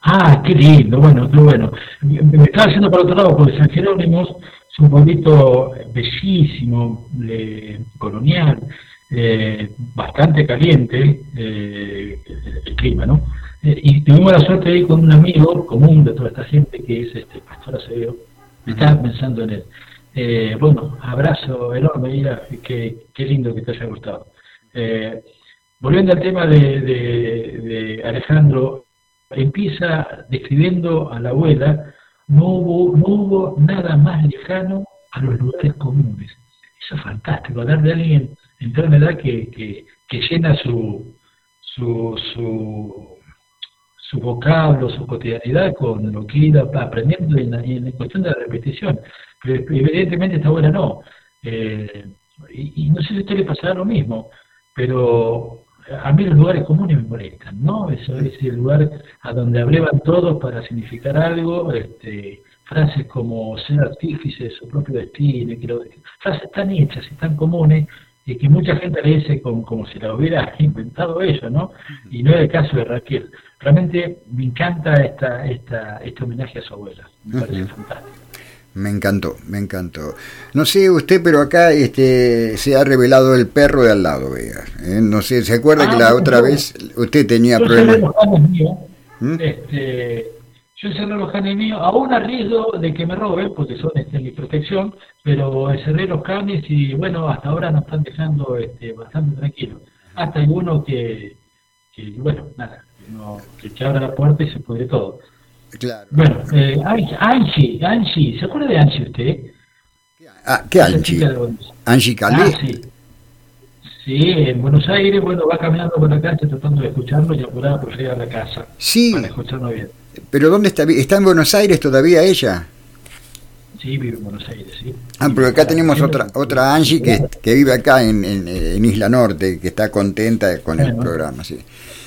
Ah, qué lindo, bueno, qué bueno. Me me estaba yendo para otro lado, porque San Jerónimo es un pueblito bellísimo, eh, colonial, eh, bastante caliente, eh, el clima, ¿no? Eh, y tuvimos la suerte de ir con un amigo común de toda esta gente, que es este Pastor Acevedo. Estaba pensando en él. Eh, bueno, abrazo enorme, mira, qué, qué lindo que te haya gustado. Eh, volviendo al tema de, de, de Alejandro, empieza describiendo a la abuela, no hubo, no hubo nada más lejano a los lugares comunes. Eso es fantástico, hablar de alguien en toda edad que, que, que llena su, su, su, su vocablo, su cotidianidad con lo que iba aprendiendo en la, en la cuestión de la repetición. Pero evidentemente esta abuela no. Eh, y, y no sé si a usted le pasará lo mismo, pero a mí los lugares comunes me molestan, ¿no? Eso es el lugar a donde abrevan todos para significar algo, este, frases como ser artífice de su propio destino, que lo, frases tan hechas y tan comunes, y que mucha gente le dice como, como si la hubiera inventado ella, ¿no? Y no es el caso de Raquel. Realmente me encanta esta, esta, este homenaje a su abuela, me parece uh-huh. fantástico. Me encantó, me encantó. No sé usted, pero acá este se ha revelado el perro de al lado, vea. ¿Eh? No sé, ¿se acuerda ah, que la no, otra no. vez usted tenía yo problemas? Cerré los canes míos, ¿Mm? este, yo cerré los canes míos, aún a riesgo de que me roben, porque son este, mi protección, pero cerré los canes y bueno, hasta ahora nos están dejando este, bastante tranquilos. Hasta alguno que, que bueno, nada, no, que, que abra la puerta y se pudre todo. Claro. Bueno, eh, Angie, Angie, ¿se acuerda de Angie usted? Ah, ¿qué Angie? Angie Calé. Ah, sí. Sí, en Buenos Aires, bueno, va caminando por la calle tratando de escucharlo y apurada por llegar a la casa. Sí. Para escucharlo bien. ¿Pero dónde está? ¿Está en Buenos Aires todavía ella? Sí, vive en Buenos Aires, sí. Ah, pero acá tenemos otra otra Angie que, que vive acá en, en, en Isla Norte, que está contenta con bueno. el programa, sí.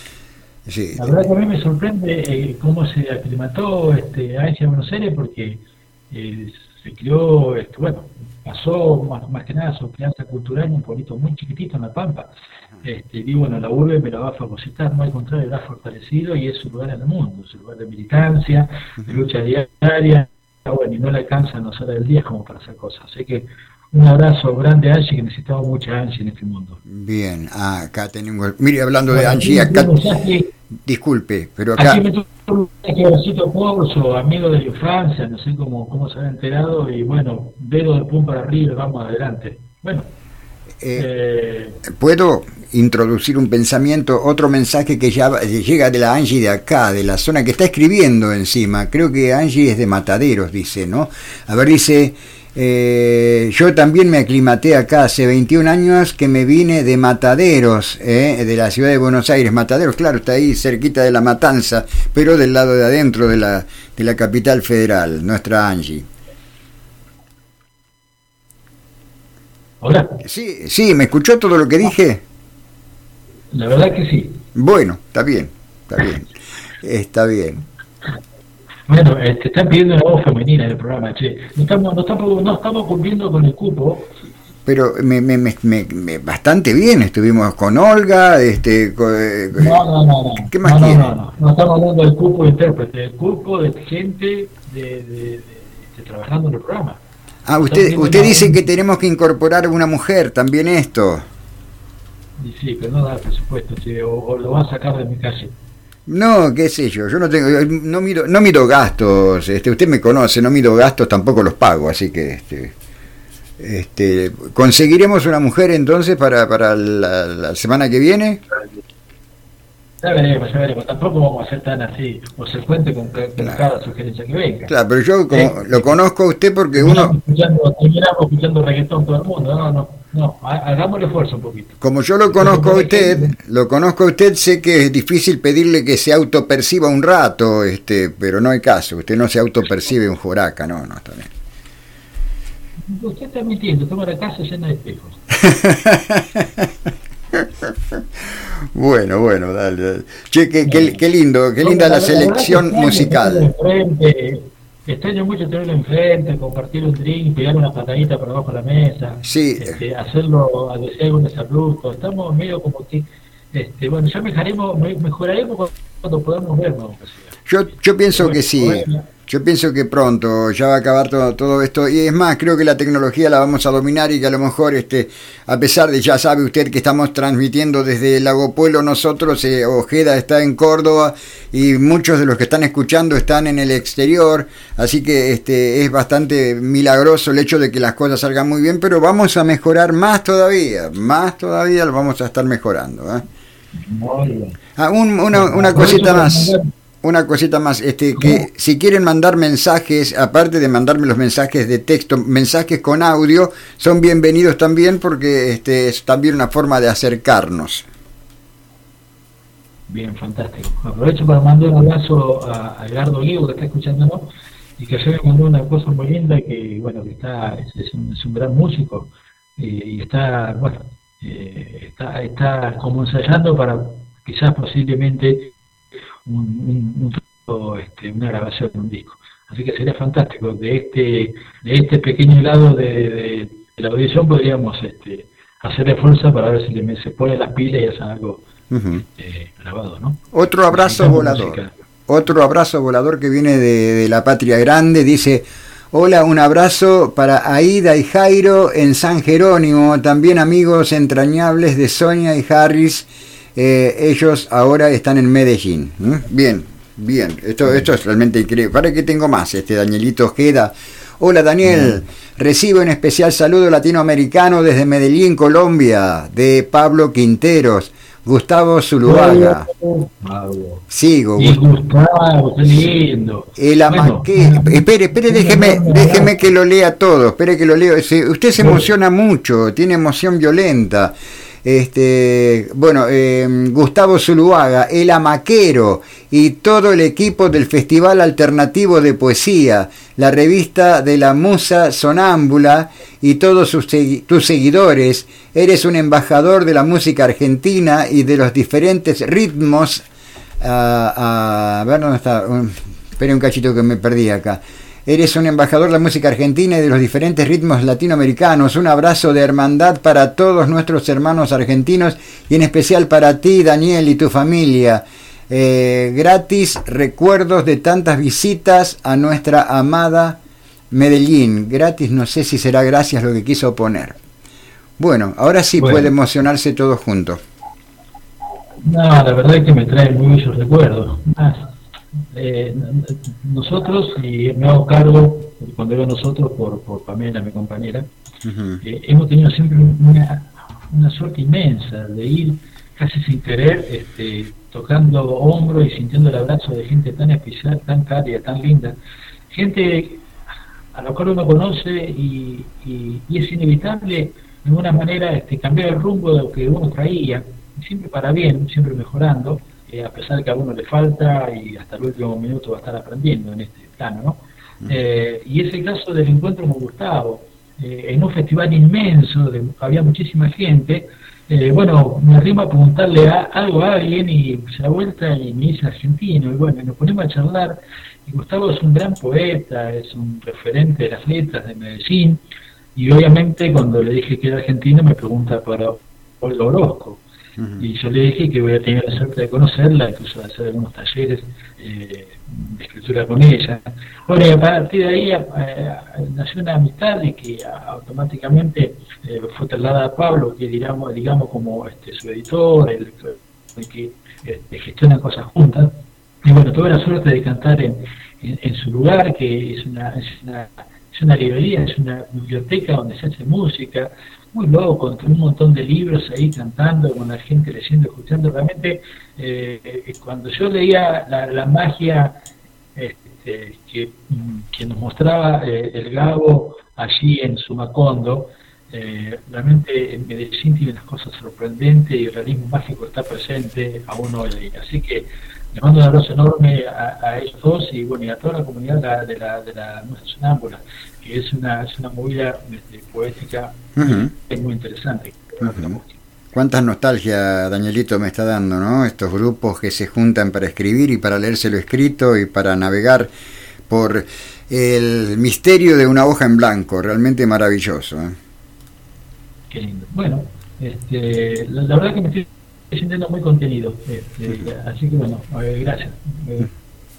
Sí. La verdad que a mí me sorprende eh, cómo se aclimató este, a ese Buenos Aires, porque eh, se crió, este, bueno, pasó más, más que nada su crianza cultural en un pueblito muy chiquitito en La Pampa. Este, y bueno, la urbe me la va a fagocitar, no al contrario, la ha fortalecido y es su lugar en el mundo, es su lugar de militancia, de lucha diaria, bueno, y no le alcanzan las horas del día como para hacer cosas. Así que un abrazo grande a Angie, que necesitamos mucha Angie en este mundo. Bien, ah, acá tenemos... Mire, hablando bueno, de Angie, acá... Disculpe, pero acá... Aquí me tuvo un mensaje Corso, amigo de la infancia, no sé cómo, cómo se había enterado, y bueno, dedo de pum para arriba, vamos adelante. Bueno. Eh, eh... ¿Puedo introducir un pensamiento, otro mensaje que ya llega de la Angie de acá, de la zona que está escribiendo encima? Creo que Angie es de Mataderos, dice, ¿no? A ver, dice... Eh, yo también me aclimaté acá hace veintiún años que me vine de Mataderos, eh, de la ciudad de Buenos Aires. Mataderos, claro, está ahí cerquita de La Matanza, pero del lado de adentro de la, de la capital federal, nuestra Angie. Hola. Sí, sí, ¿me escuchó todo lo que dije? La verdad que sí. Bueno, está bien, está bien, está bien. Bueno, eh, te están pidiendo una voz femenina en el programa, che. No estamos, no estamos, no estamos cumpliendo con el cupo. Pero me, me, me, me, bastante bien, estuvimos con Olga, este... Con, eh, no, no, no, no. ¿Qué más no, quiere? No, no, no, no estamos hablando del cupo de intérprete, del cupo de gente de, de, de, de trabajando en el programa. Ah, usted, usted dice que tenemos que incorporar una mujer, también esto. Y sí, pero no da presupuesto, che, o, o lo va a sacar de mi calle. No, qué sé yo, yo no tengo, no mido, no mido gastos, este, usted me conoce, no mido gastos, tampoco los pago, así que este, este, conseguiremos una mujer entonces para, para la, la semana que viene. Ya veremos, ya veremos, tampoco vamos a ser tan así, o se cuente con, con claro. cada sugerencia que venga. Claro, pero yo como, ¿eh? Lo conozco a usted porque terminamos uno... Escuchando, terminamos escuchando reggaetón todo el mundo, no, no, no, hagamos el esfuerzo un poquito. Como yo lo conozco a usted, lo conozco a usted, sé que es difícil pedirle que se autoperciba un rato, este, pero no hay caso, usted no se autopercibe un joraca, no, no, está bien. Usted está mintiendo, toma la casa llena de espejos. Bueno, bueno, dale, dale. Che, qué, qué, qué lindo, qué linda la, la selección la musical. Extraño mucho tenerlo enfrente, compartir un drink, pegar una patadita por abajo de la mesa, sí. este, hacerlo a decir algún desabrupto. Estamos medio como que, este, bueno, ya mejoraremos, mejoraremos cuando pronto podamos vernos. Yo, yo pienso que sí. Yo pienso que pronto ya va a acabar todo, todo esto, y es más, creo que la tecnología la vamos a dominar y que a lo mejor, este, a pesar de, ya sabe usted que estamos transmitiendo desde Lago Pueblo nosotros, eh, Ojeda está en Córdoba y muchos de los que están escuchando están en el exterior, así que este es bastante milagroso el hecho de que las cosas salgan muy bien, pero vamos a mejorar más todavía, más todavía lo vamos a estar mejorando, ¿eh? Muy bien. Ah, un, una, una cosita más. Una cosita más, este, que si quieren mandar mensajes, aparte de mandarme los mensajes de texto, mensajes con audio, son bienvenidos también, porque este es también una forma de acercarnos. Bien, fantástico. Aprovecho para mandar un abrazo a, a Edgardo Olivo, que está escuchándonos, y que ayer me mandó una cosa muy linda, que bueno, que está, es, es, un, es un gran músico, eh, y está, bueno, eh, está, está como ensayando para quizás posiblemente Un, un, un, este, una grabación de un disco, así que sería fantástico. De este de este pequeño lado de, de, de la audición podríamos este, hacerle fuerza para ver si le, se pone las pilas y hace algo uh-huh. eh, grabado, ¿no? Otro abrazo volador música. Otro abrazo volador que viene de, de la Patria Grande, dice: hola, un abrazo para Aida y Jairo en San Jerónimo, también amigos entrañables de Sonia y Harris. Eh, ellos ahora están en Medellín. ¿Mm? Bien, bien. Esto, esto es realmente increíble. ¿Para qué tengo más? Este Danielito Ojeda. Hola Daniel, mm. recibo un especial saludo latinoamericano desde Medellín, Colombia, de Pablo Quinteros, Gustavo Zuluaga. Sigo. Y Gustavo, qué lindo. El amaque... bueno. Espere, espere, déjeme, déjeme que lo lea todo. Espere que lo leo. Usted se emociona mucho, tiene emoción violenta. Este, bueno, eh, Gustavo Zuluaga, El Amaquero y todo el equipo del Festival Alternativo de Poesía, la revista de la Musa Sonámbula y todos sus, tus seguidores. Eres un embajador de la música argentina y de los diferentes ritmos. Uh, uh, a ver dónde está. Um, espere un cachito que me perdí acá. Eres un embajador de la música argentina y de los diferentes ritmos latinoamericanos. Un abrazo de hermandad para todos nuestros hermanos argentinos y en especial para ti, Daniel, y tu familia. Eh, gratis recuerdos de tantas visitas a nuestra amada Medellín. Gratis, no sé si será gracias lo que quiso poner. Bueno, ahora sí bueno. Puede emocionarse todos juntos. No, la verdad es que me trae muy bellos recuerdos. Ah. Eh, nosotros, y me hago cargo, cuando digo nosotros, por, por Pamela, mi compañera, uh-huh. eh, hemos tenido siempre una, una suerte inmensa de ir casi sin querer, este, tocando hombros y sintiendo el abrazo de gente tan especial, tan cálida, tan linda, gente a la cual uno conoce y, y, y es inevitable de alguna manera este, cambiar el rumbo de lo que uno traía, siempre para bien, siempre mejorando. Eh, a pesar de que a uno le falta y hasta el último minuto va a estar aprendiendo en este plano, ¿no? Uh-huh. Eh, y ese caso del encuentro con Gustavo, eh, en un festival inmenso, de, había muchísima gente, eh, bueno, me arrimo a preguntarle a, algo a alguien y se da vuelta y me dice argentino, y bueno, nos ponemos a charlar, y Gustavo es un gran poeta, es un referente de las letras de Medellín, y obviamente cuando le dije que era argentino me pregunta para Olga Orozco. Uh-huh. Y yo le dije que voy a tener la suerte de conocerla, incluso de hacer algunos talleres eh, de escritura con ella. Bueno, y a partir de ahí eh, nació una amistad y que automáticamente eh, fue trasladada a Pablo, que digamos, digamos como este, su editor, el, el que este, gestiona cosas juntas. Y bueno, tuve la suerte de cantar en, en, en su lugar, que es una, es una es una librería, es una biblioteca donde se hace música, muy loco, con un montón de libros ahí cantando, con la gente leyendo, escuchando. Realmente, eh, cuando yo leía la, la magia este, que, que nos mostraba eh, el Gabo allí en Sumacondo, eh, realmente en Medellín tiene unas cosas sorprendentes y el realismo mágico está presente aún hoy. Así que les mando un abrazo enorme a, a ellos dos y bueno y a toda la comunidad de la, de la, de la Nuestra Sonámbula, que es una, es una movida este, poética uh-huh. es muy interesante. Uh-huh. Cuántas nostalgia, Danielito, me está dando, ¿no? Estos grupos que se juntan para escribir y para leerse lo escrito y para navegar por el misterio de una hoja en blanco, realmente maravilloso, ¿eh? Qué lindo. Bueno, este, la, la verdad que me estoy sintiendo muy contenido. Este, así que bueno, eh, gracias. Eh,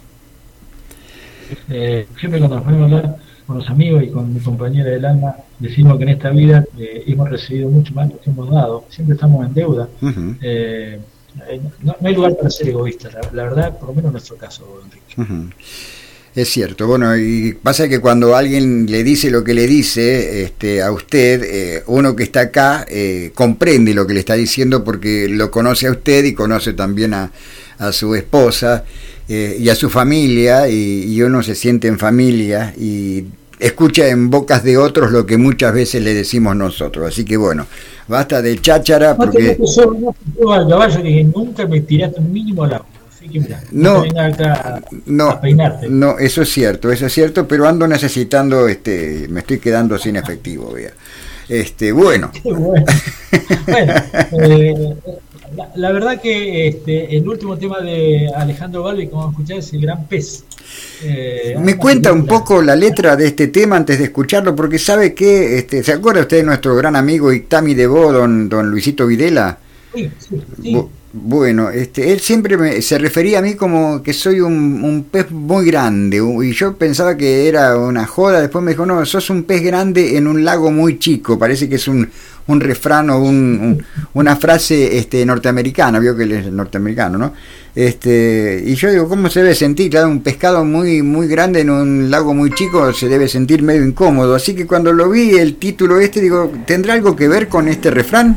eh, siempre cuando nos ponemos a hablar con los amigos y con mi compañera del alma, decimos que en esta vida eh, hemos recibido mucho más de lo que hemos dado. Siempre estamos en deuda. Uh-huh. eh, no, no hay lugar para ser egoísta, la, la verdad, por lo menos en nuestro caso, Enrique. Uh-huh. Es cierto, bueno, y pasa que cuando alguien le dice lo que le dice este, a usted, eh, uno que está acá eh, comprende lo que le está diciendo porque lo conoce a usted y conoce también a, a su esposa eh, y a su familia, y, y uno se siente en familia y escucha en bocas de otros lo que muchas veces le decimos nosotros. Así que bueno, basta de cháchara porque... No, te no, no, al caballo que nunca me tiraste un mínimo al agua. Que mira, no, no, acá no, a peinarte. No, eso es cierto, eso es cierto, pero ando necesitando, este, me estoy quedando sin efectivo, vea. Este, bueno. bueno, bueno eh, la, la verdad que este, el último tema de Alejandro Balbi, como escuchar, es El Gran Pez. Eh, me cuenta un poco la letra de este tema antes de escucharlo, porque sabe que, este, ¿se acuerda usted de nuestro gran amigo Ictami Debo, don, don Luisito Videla? Sí, sí, sí. Bu- Bueno, este, él siempre me, se refería a mí como que soy un, un pez muy grande, y yo pensaba que era una joda. Después me dijo, no, sos un pez grande en un lago muy chico. Parece que es un, un refrán o un, un, una frase este, norteamericana, vio que él es norteamericano, ¿no? Este, y yo digo, ¿cómo se debe sentir? Claro, un pescado muy, muy grande en un lago muy chico se debe sentir medio incómodo. Así que cuando lo vi, el título este, digo, ¿tendrá algo que ver con este refrán?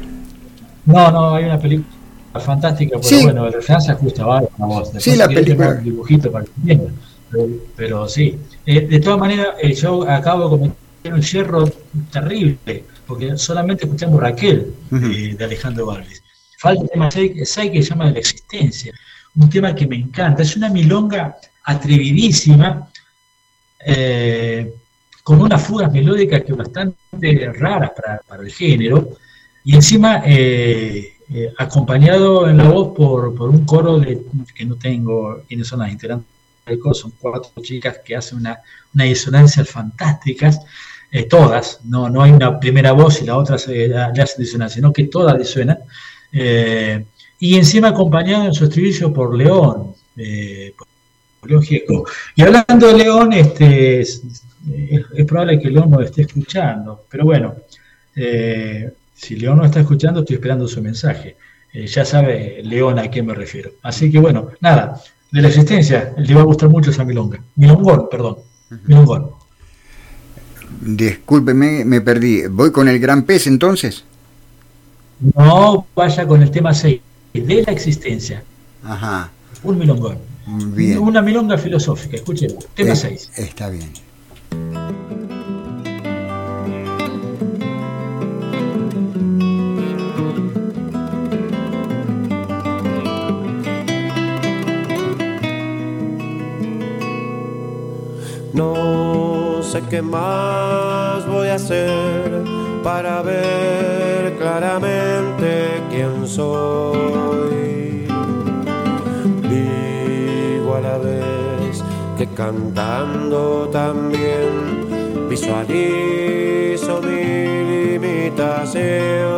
No, no, hay una película fantástica, pero sí. Bueno, el refrán se ajusta a la voz. Después sí, la película. Un dibujito para que pero, pero sí. Eh, de todas maneras, eh, yo acabo de cometer un yerro terrible, porque solamente escuchamos Raquel uh-huh. eh, de Alejandro Balbi. Falta el tema seis que se llama De la Existencia, un tema que me encanta. Es una milonga atrevidísima, eh, con unas fugas melódicas que bastante raras para, para el género, y encima eh, eh, acompañado en la voz por, por un coro de, que no tengo quiénes son las integrantes del coro, son cuatro chicas que hacen una, una disonancias fantásticas, eh, todas, no, no hay una primera voz y la otra se le hace disonancia, sino que todas disuenan, eh, y encima acompañado en su estribillo por León, eh, por León Gieco. Y hablando de León, este, es, es, es probable que León no esté escuchando, pero bueno, eh, si León no está escuchando, estoy esperando su mensaje. Eh, ya sabe León a qué me refiero. Así que bueno, nada, De la Existencia, le va a gustar mucho esa milonga. Milongón, perdón. Uh-huh. Milongón. Discúlpeme, me perdí. ¿Voy con El Gran Pez entonces? No, vaya con el tema seis, De la Existencia. Ajá. Un milongón. Bien. Una milonga filosófica, escúchelo. Tema seis. Eh, está bien. No sé qué más voy a hacer para ver claramente quién soy. Digo a la vez que cantando también visualizo mi limitación.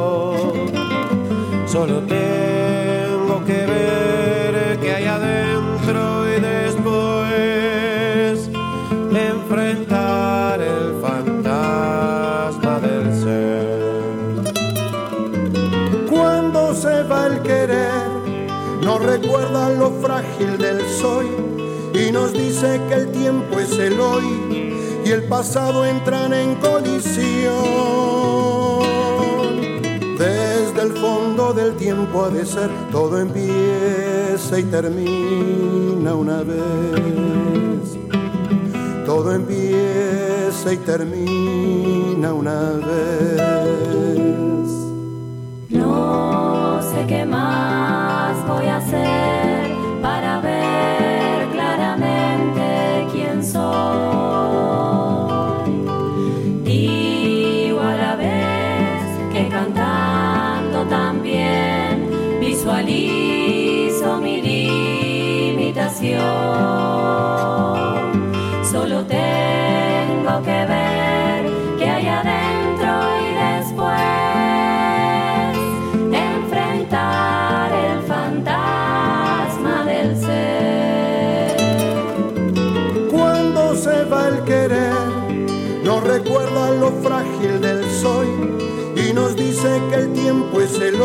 Solo tengo que ver qué hay adentro y después enfrentar el fantasma del ser. Cuando se va el querer, nos recuerda lo frágil del soy y nos dice que el tiempo es el hoy y el pasado entran en colisión. Desde el fondo del tiempo ha de ser, todo empieza y termina una vez. Todo empieza y termina una vez. No sé qué más voy a hacer para ver claramente quién soy. Digo a la vez que cantando también visualizo mi limitación. Solo tengo que ver qué hay adentro y después enfrentar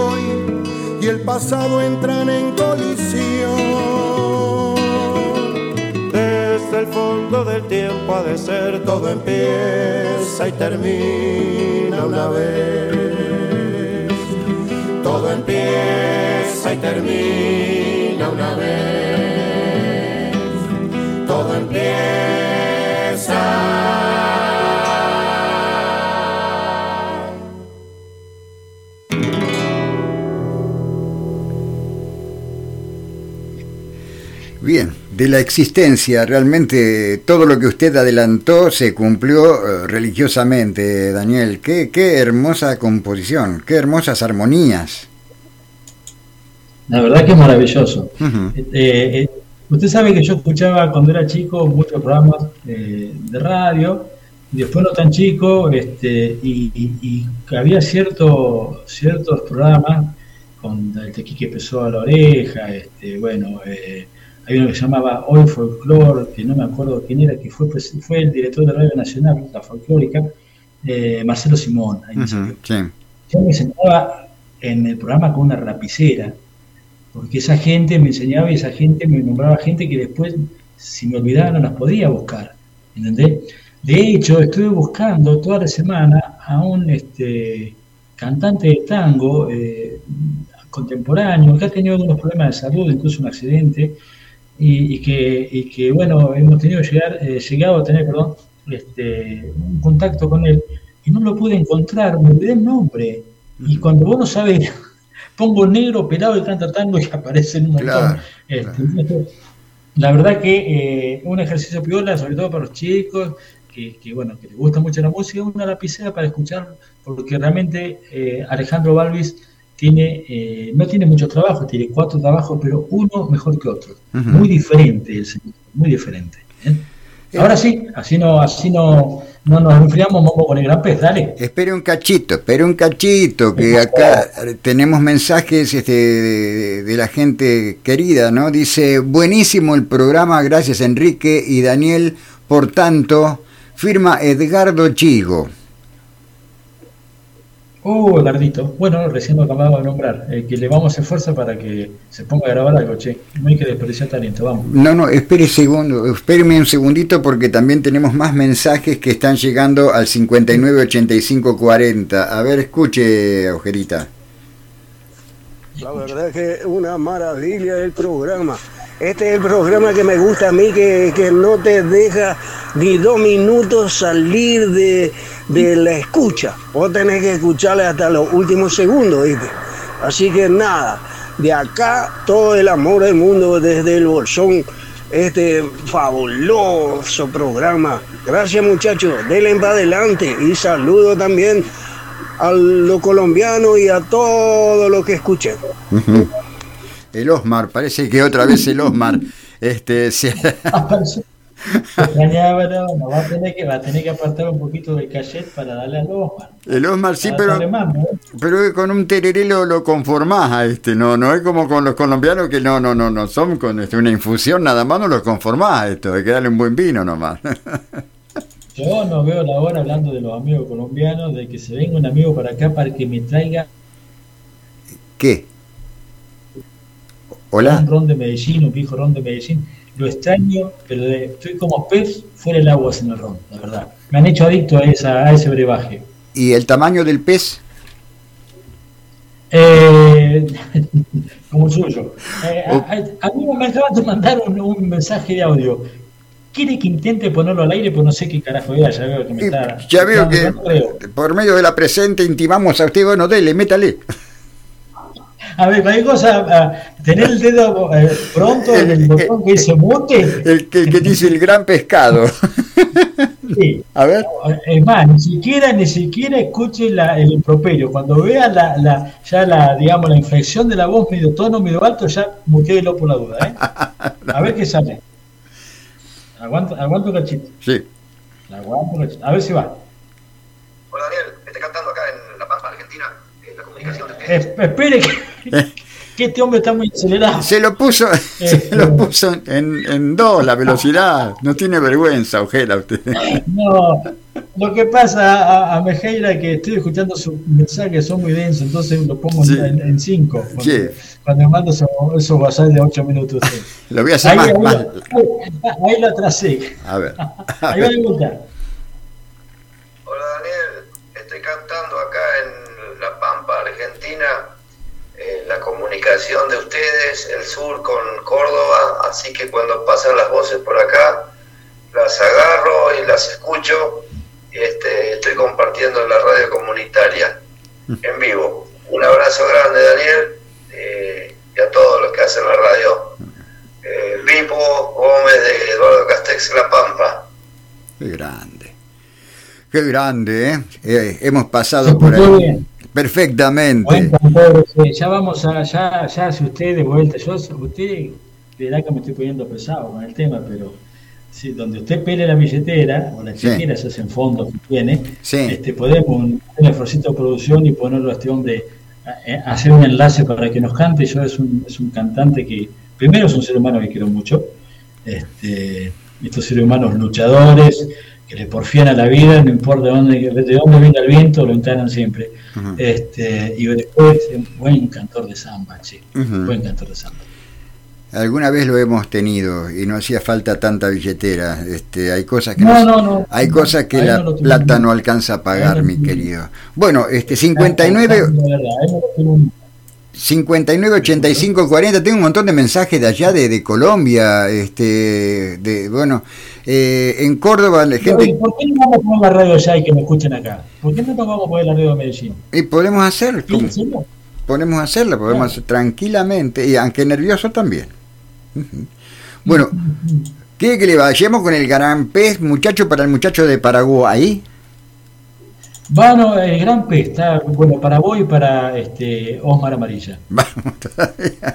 hoy y el pasado entran en colisión. Desde el fondo del tiempo ha de ser, todo empieza y termina una vez. Todo empieza y termina una vez. Todo empieza. Bien, de la existencia, realmente todo lo que usted adelantó se cumplió uh, religiosamente, Daniel. Qué, qué hermosa composición, qué hermosas armonías. La verdad que es maravilloso. Uh-huh. eh, eh, usted sabe que yo escuchaba cuando era chico muchos programas eh, de radio, y después no tan chico, este, y, y, y había cierto, ciertos programas con el Tequique Pesó a la oreja, este, bueno... Eh, hay uno que se llamaba Hoy Folklore, que no me acuerdo quién era, que fue, pues, fue el director de Radio Nacional, la folclórica, eh, Marcelo Simón. Ahí Uh-huh, sí. Yo me sentaba en el programa con una lapicera, porque esa gente me enseñaba y esa gente me nombraba gente que después, si me olvidaba, no las podía buscar. ¿Entendés? De hecho, estuve buscando toda la semana a un este, cantante de tango eh, contemporáneo que ha tenido algunos problemas de salud, incluso un accidente. Y, y, que, y que, bueno, hemos tenido llegar, eh, llegado a tener, perdón, este, un contacto con él, y no lo pude encontrar, me olvidé el nombre. Y cuando vos no sabés, pongo negro, pelado y canta tango y aparecen un montón. Claro, este, claro. La verdad que eh, un ejercicio piola, sobre todo para los chicos, que, que bueno, que les gusta mucho la música, una lapicera para escuchar, porque realmente eh, Alejandro Balvis tiene, eh, no tiene muchos trabajos, tiene cuatro trabajos, pero uno mejor que otro. Uh-huh. Muy diferente el señor, muy diferente. ¿eh? Ahora sí, así no, así no, no nos enfriamos, vamos con el gran pez, dale. Espere un cachito, espere un cachito, que acá tenemos mensajes este, de, de la gente querida, ¿no? Dice, buenísimo el programa, gracias Enrique y Daniel, por tanto, firma Edgardo Chigo. Oh, Edardito. Bueno, recién lo acabamos de nombrar. Eh, que le vamos a hacer fuerza para que se ponga a grabar algo, che. No hay que desperdiciar talento, vamos. No, no, espere segundo, espéreme un segundito porque también tenemos más mensajes que están llegando al cincuenta y nueve ochenta y cinco cuarenta. A ver, escuche, Agujerita. La verdad es que es una maravilla el programa. Este es el programa que me gusta a mí, que, que no te deja ni dos minutos salir de, de la escucha. Vos tenés que escucharle hasta los últimos segundos, ¿viste? Así que nada, de acá todo el amor del mundo desde el Bolsón, este fabuloso programa. Gracias muchachos, denle para adelante y saludo también a los colombianos y a todos los que escuchen. Uh-huh. El Osmar, parece que otra vez el Osmar este se extrañaba, no, no, va a tener que va a tener que apartar un poquito del cachet para darle al Osmar. El Osmar sí, pero mano, ¿eh? Pero con un tereré lo, lo conformás a este, no, no es como con los colombianos que no, no, no, no son con este, una infusión nada más, no los conformás a esto, hay que darle un buen vino nomás. Yo no veo la hora, hablando de los amigos colombianos, de que se venga un amigo para acá para que me traiga. ¿Qué? Hola. Un ron de Medellín, un viejo ron de Medellín. Lo extraño, pero de, estoy como pez fuera del agua sin el ron, la verdad. Me han hecho adicto a, esa, a ese brebaje. ¿Y el tamaño del pez? Eh, como el suyo. Eh, a, a, a mí me acaban de mandar un, un mensaje de audio. ¿Quiere que intente ponerlo al aire? Pues no sé qué carajo era, ya veo que me está... Ya veo que no por medio de la presente intimamos a usted, bueno, dele, métale. A ver, cualquier cosa, a tener el dedo eh, pronto en el botón que dice mute. El que, el que dice el gran pescado. Sí. A ver. Es más, ni siquiera, ni siquiera escuche la, el improperio. Cuando vea la, la, ya la, digamos, la inflexión de la voz medio tono, medio alto, ya muteelo por la duda, ¿eh? A ver qué sale. Aguanto, aguanto un cachito. Sí. Aguanto un cachito. A ver si va. Hola Daniel, estoy cantando acá en La Pampa, Argentina, en la comunicación. Eh, espere que, que este hombre está muy acelerado. Se lo puso, eh, se lo puso en, en dos la velocidad. No tiene vergüenza, Ojeda, usted. No, Lo que pasa a, a Mejeira que estoy escuchando sus mensajes, son muy densos, entonces lo pongo Sí. en, en cinco. Cuando, Sí. cuando me mando esos, esos WhatsApp de ocho minutos. Sí. Lo voy a hacer Ahí, más, ahí, más. ahí, ahí lo atrasé. A ver. Ahí va de vuelta. Hola Daniel, estoy cantando acá en La Pampa, Argentina, eh, la comunicación de ustedes, el sur con Córdoba, así que cuando pasan las voces por acá, las agarro y las escucho. Este, estoy compartiendo en la radio comunitaria en vivo. Un abrazo grande, Daniel, eh, y a todos los que hacen la radio. Eh, Pipo Gómez de Eduardo Castex, La Pampa. Qué grande. Qué grande, ¿eh? Eh, hemos pasado Se por escuchó ahí. bien. Perfectamente. Buen cantor, sí, ya vamos a, ya, ya hace usted de vuelta. Yo, usted verá que me estoy poniendo pesado con el tema, pero sí, donde usted pele la billetera, o la chequera, se hacen fondos que tiene, Sí. este, podemos un esfuerzo de producción y ponerlo a este hombre, a, a hacer un enlace para que nos cante. Yo es un, es un cantante que, primero, es un ser humano que quiero mucho, este, estos seres humanos luchadores, que le porfían a la vida, no importa de dónde, de dónde venga el viento, lo encaran siempre. Uh-huh. este, y después, un buen cantor de samba, che, Uh-huh. buen cantor de samba. Alguna vez lo hemos tenido y no hacía falta tanta billetera. Este, hay cosas que No, no, no, no. hay cosas que Ahí la no lo plata tuvimos. no alcanza a pagar, Ahí no mi tuvimos. querido. Bueno, este cincuenta y nueve La verdad, ahí no lo tuvimos. cincuenta y nueve ochenta y cinco cuarenta, tengo un montón de mensajes de allá de, de Colombia, este de bueno, eh, en Córdoba la Oye, gente ¿por qué no vamos a poner la radio allá y que me escuchen acá? ¿Por qué no nos vamos a poner la radio de Medellín? y podemos hacer, como- Piénsenlo. podemos hacerla, podemos Claro. hacer tranquilamente, y aunque nervioso también. Ujú. Bueno, ¿quiere que le vayamos con el gran pez, muchacho, para el muchacho de Paraguay? Bueno, el gran pez está, bueno, para vos y para este, Osmar Amarilla. Vamos todavía.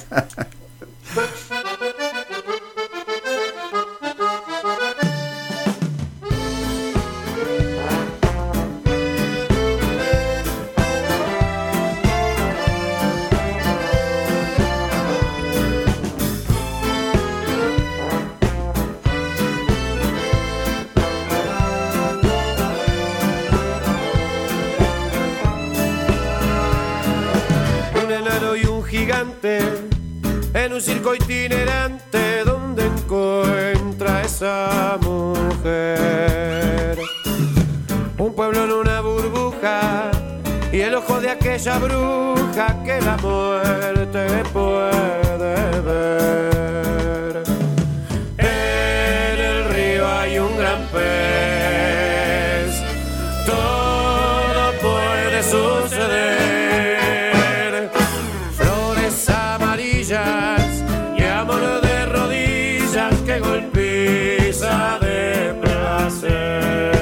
Un enano y un gigante en un circo itinerante donde encuentra esa mujer. Un pueblo en una burbuja y el ojo de aquella bruja que la muerte puede ver. En el río hay un gran pez, todo puede suceder. Flores amarillas y amor de rodillas que golpiza de placer.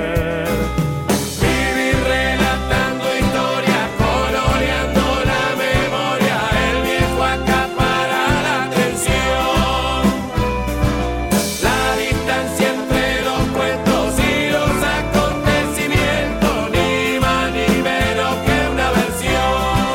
Vivir relatando historias, coloreando la memoria, el viejo acapara la atención. La distancia entre los cuentos y los acontecimientos, ni más ni menos que una versión.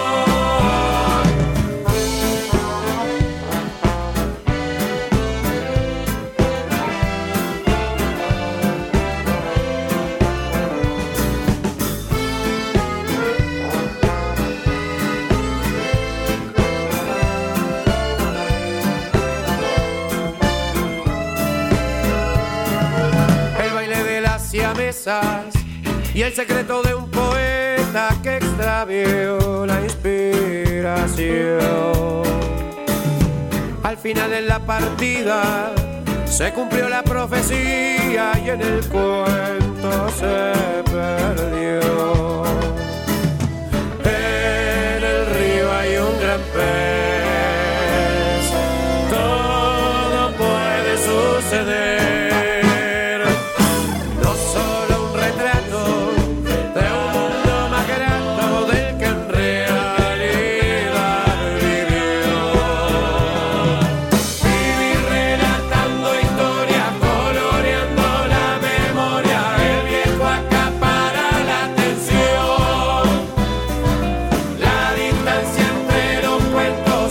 El baile de las siamesas y el secreto de un poeta que extravió la inspiración. Al final de la partida se cumplió la profecía y en el cuento se perdió. En el río hay un gran pez, todo puede suceder. No solo un retrato de un mundo más grande del que en realidad vivió. Vivir relatando historias, coloreando la memoria, el viejo acapara la atención. La distancia entre los cuentos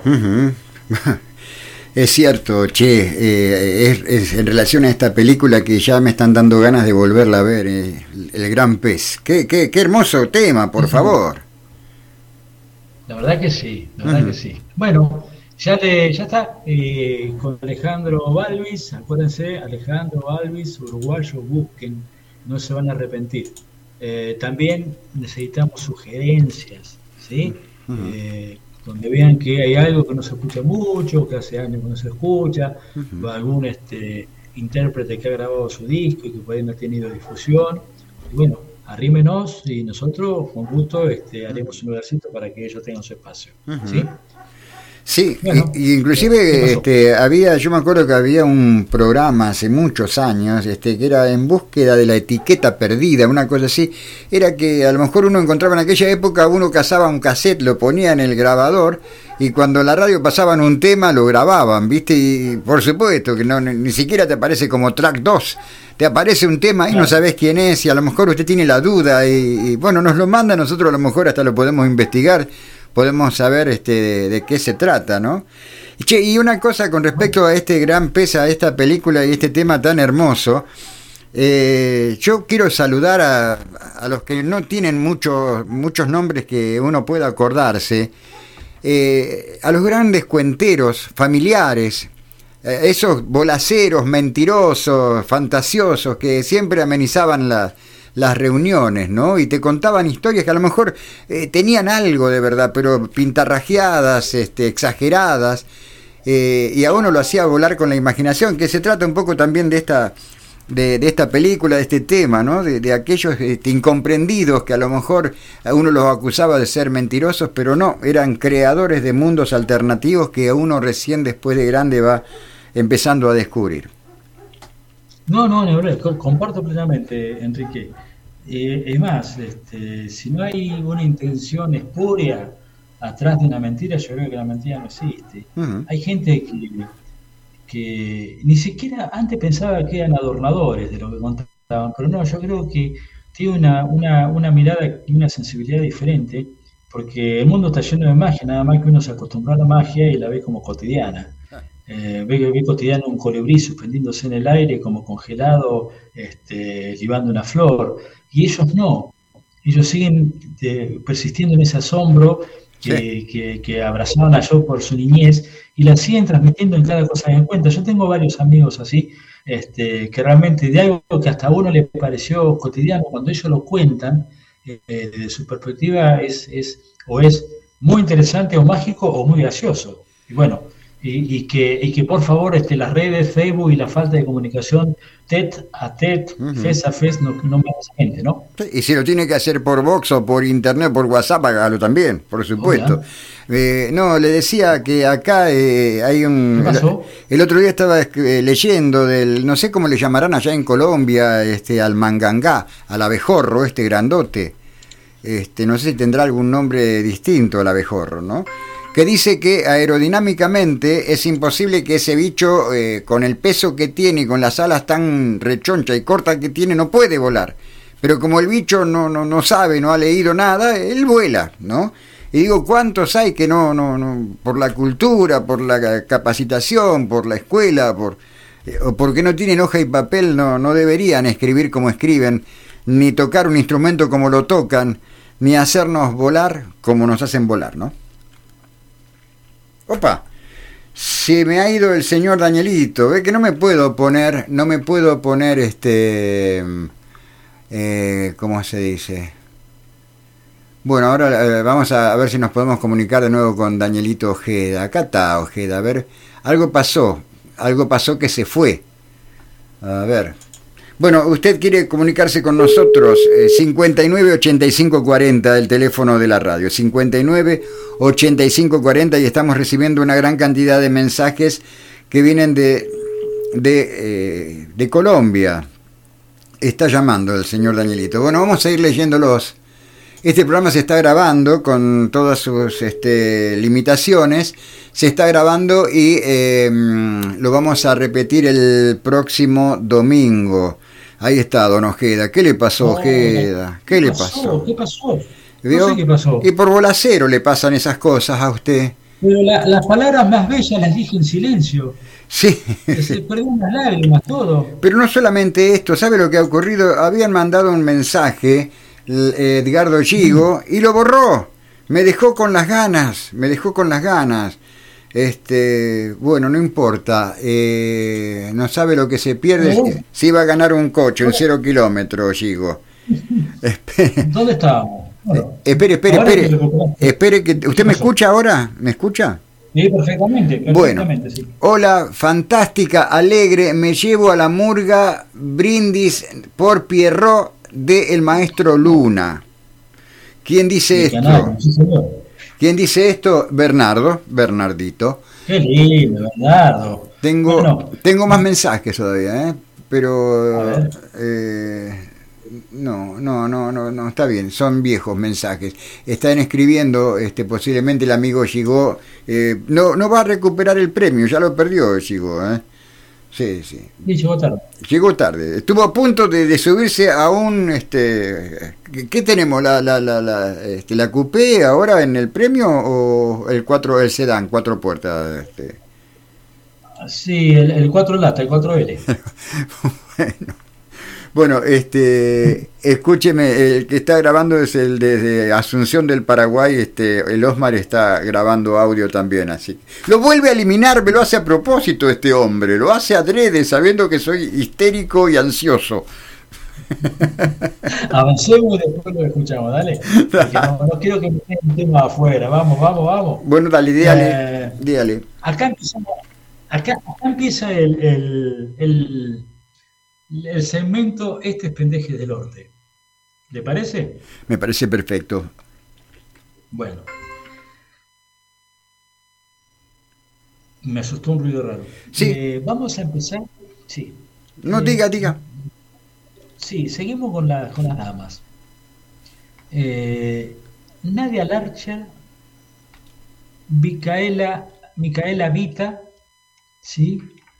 Uh-huh. Es cierto, che, eh, es, es en relación a esta película que ya me están dando ganas de volverla a ver, eh, El Gran Pez. Qué, qué, qué hermoso tema, por uh-huh. favor. La verdad que sí, la verdad uh-huh. que sí. Bueno, ya, le, ya está eh, con Alejandro Balvis, acuérdense, Alejandro Balvis, uruguayo, busquen, no se van a arrepentir. Eh, también necesitamos sugerencias, ¿sí? Uh-huh. Eh, donde vean que hay algo que no se escucha mucho, que hace años que no se escucha, uh-huh. o algún este, intérprete que ha grabado su disco y que por ahí no ha tenido difusión. Y bueno, arrímenos y nosotros con gusto este, haremos un lugarcito para que ellos tengan su espacio. Uh-huh. ¿Sí? Sí, bueno, y, inclusive este, había, yo me acuerdo que había un programa hace muchos años este, que era En búsqueda de la etiqueta perdida, una cosa así. Era que a lo mejor uno encontraba en aquella época, uno cazaba un cassette, lo ponía en el grabador y cuando la radio pasaban un tema lo grababan, ¿viste? Y por supuesto que no ni siquiera te aparece como track dos, te aparece un tema y claro. no sabés quién es y a lo mejor usted tiene la duda y, y bueno, nos lo manda, nosotros a lo mejor hasta lo podemos investigar, podemos saber este de, de qué se trata, ¿no? Che, y una cosa con respecto a este Gran Pez, a esta película y este tema tan hermoso, eh, yo quiero saludar a, a los que no tienen muchos muchos nombres que uno pueda acordarse, eh, a los grandes cuenteros familiares, eh, esos bolaceros mentirosos, fantasiosos que siempre amenizaban la las reuniones, ¿no? Y te contaban historias que a lo mejor eh, tenían algo de verdad, pero pintarrajeadas, este, exageradas, eh, y a uno lo hacía volar con la imaginación, que se trata un poco también de esta de, de esta película, de este tema, ¿no? De, de aquellos este, incomprendidos que a lo mejor a uno los acusaba de ser mentirosos, pero no, eran creadores de mundos alternativos que uno recién después de grande va empezando a descubrir. No, no, no, comparto plenamente, Enrique. Eh, es más, este, si no hay una intención espuria atrás de una mentira, yo creo que la mentira no existe. Uh-huh. Hay gente que, que ni siquiera antes pensaba que eran adornadores de lo que contaban, pero no, yo creo que tiene una, una, una mirada y una sensibilidad diferente, porque el mundo está lleno de magia, nada más que uno se acostumbró a la magia y la ve como cotidiana. Eh, ve, ve cotidiano un colibrí suspendiéndose en el aire como congelado, este, libando una flor, y ellos no, ellos siguen eh, persistiendo en ese asombro que, sí. que, que abrazaban a yo por su niñez y la siguen transmitiendo en cada cosa que encuentran. Yo tengo varios amigos así, este, que realmente de algo que hasta a uno le pareció cotidiano, cuando ellos lo cuentan, eh, desde su perspectiva es, es o es muy interesante o mágico o muy gracioso. Y bueno, Y, y, que, y que por favor este, las redes, Facebook y la falta de comunicación tete a tete, uh-huh. fez a fez, no, no me hace gente, ¿no? Y si lo tiene que hacer por Vox o por internet, por WhatsApp, hágalo también, por supuesto. Oh, eh, no, le decía que acá eh, hay un... ¿Qué pasó? El, el otro día estaba eh, leyendo del, no sé cómo le llamarán allá en Colombia, este, al mangangá, al abejorro, este grandote. Este, no sé si tendrá algún nombre distinto al abejorro, ¿no? Que dice que aerodinámicamente es imposible que ese bicho, eh, con el peso que tiene y con las alas tan rechonchas y cortas que tiene, no puede volar. Pero como el bicho no, no, no sabe, no ha leído nada, él vuela, ¿no? Y digo, ¿cuántos hay que no, no, no, por la cultura, por la capacitación, por la escuela, por eh, o porque no tienen hoja y papel, no, no deberían escribir como escriben, ni tocar un instrumento como lo tocan, ni hacernos volar como nos hacen volar, ¿no? Opa, se me ha ido el señor Danielito, ve que no me puedo poner, no me puedo poner este, eh, ¿cómo se dice? Bueno, ahora eh, vamos a, a ver si nos podemos comunicar de nuevo con Danielito Ojeda. Acá está Ojeda, a ver, algo pasó, algo pasó que se fue. A ver. Bueno, usted quiere comunicarse con nosotros, eh, cincuenta y nueve ochenta y cinco cuarenta, el teléfono de la radio, cincuenta y nueve ochenta y cinco cuarenta, y estamos recibiendo una gran cantidad de mensajes que vienen de, de, eh, de Colombia. Está llamando el señor Danielito. Bueno, vamos a ir leyéndolos. Este programa se está grabando con todas sus este, limitaciones, se está grabando y eh, lo vamos a repetir el próximo domingo. Ahí está, don Ojeda. ¿Qué le pasó, no, Ojeda? ¿Qué, ¿Qué le pasó? ¿Qué pasó? ¿Vio? No sé qué pasó. Y por bolacero le pasan esas cosas a usted. Pero la, las palabras más bellas las dije en silencio. Sí. Se perdieron las lágrimas, todo. Pero no solamente esto, ¿sabe lo que ha ocurrido? Habían mandado un mensaje, Edgardo Gigo, y lo borró. Me dejó con las ganas, me dejó con las ganas. Este, bueno, no importa. Eh, no sabe lo que se pierde. ¿No? Si va a ganar un coche, un cero kilómetros, Gigo. ¿Dónde estábamos? Bueno, espere, espere, espere. Espere que ¿usted me escucha ahora? ¿Me escucha? Sí, perfectamente, perfectamente, bueno, sí. Hola, fantástica, alegre, me llevo a la murga brindis por Pierrot de El Maestro Luna. ¿Quién dice Sí, esto? canal, sí, señor. ¿Quién dice esto? Bernardo, Bernardito. Qué lindo, Bernardo. Tengo, Bueno. tengo más mensajes todavía, ¿eh? Pero eh, no, no, no, no, no, está bien, son viejos mensajes. Están escribiendo, este, posiblemente el amigo Gigo, eh, no, no va a recuperar el premio, ya lo perdió Gigo, ¿eh? Sí, sí. Sí, llegó tarde. Llegó tarde. Estuvo a punto de, de subirse a un, este, ¿qué, qué tenemos? La, la, la, la, este, la coupé ahora en el premio o el cuatro, el sedán, cuatro puertas, este. Sí, el, el cuatro lata, el cuatro L. bueno. Bueno, este, escúcheme, el que está grabando es el desde Asunción del Paraguay, este, el Osmar está grabando audio también, así. Lo vuelve a eliminar, me lo hace a propósito este hombre, lo hace adrede, sabiendo que soy histérico y ansioso. Avancemos y después lo escuchamos, dale. No, no quiero que me quede un tema afuera, vamos, vamos, vamos. Bueno, dale, dígale, eh, dígale. Acá empieza, acá, acá empieza el... el, el el segmento Este es Pendejes del Norte. ¿Le parece? Me parece perfecto. Bueno. Me asustó un ruido raro. Sí. Eh, vamos a empezar. Sí. No, eh, diga, diga. Sí, seguimos con, la, con las damas. Eh, Nadia Larcher, Micaela, Micaela Vita, ¿sí?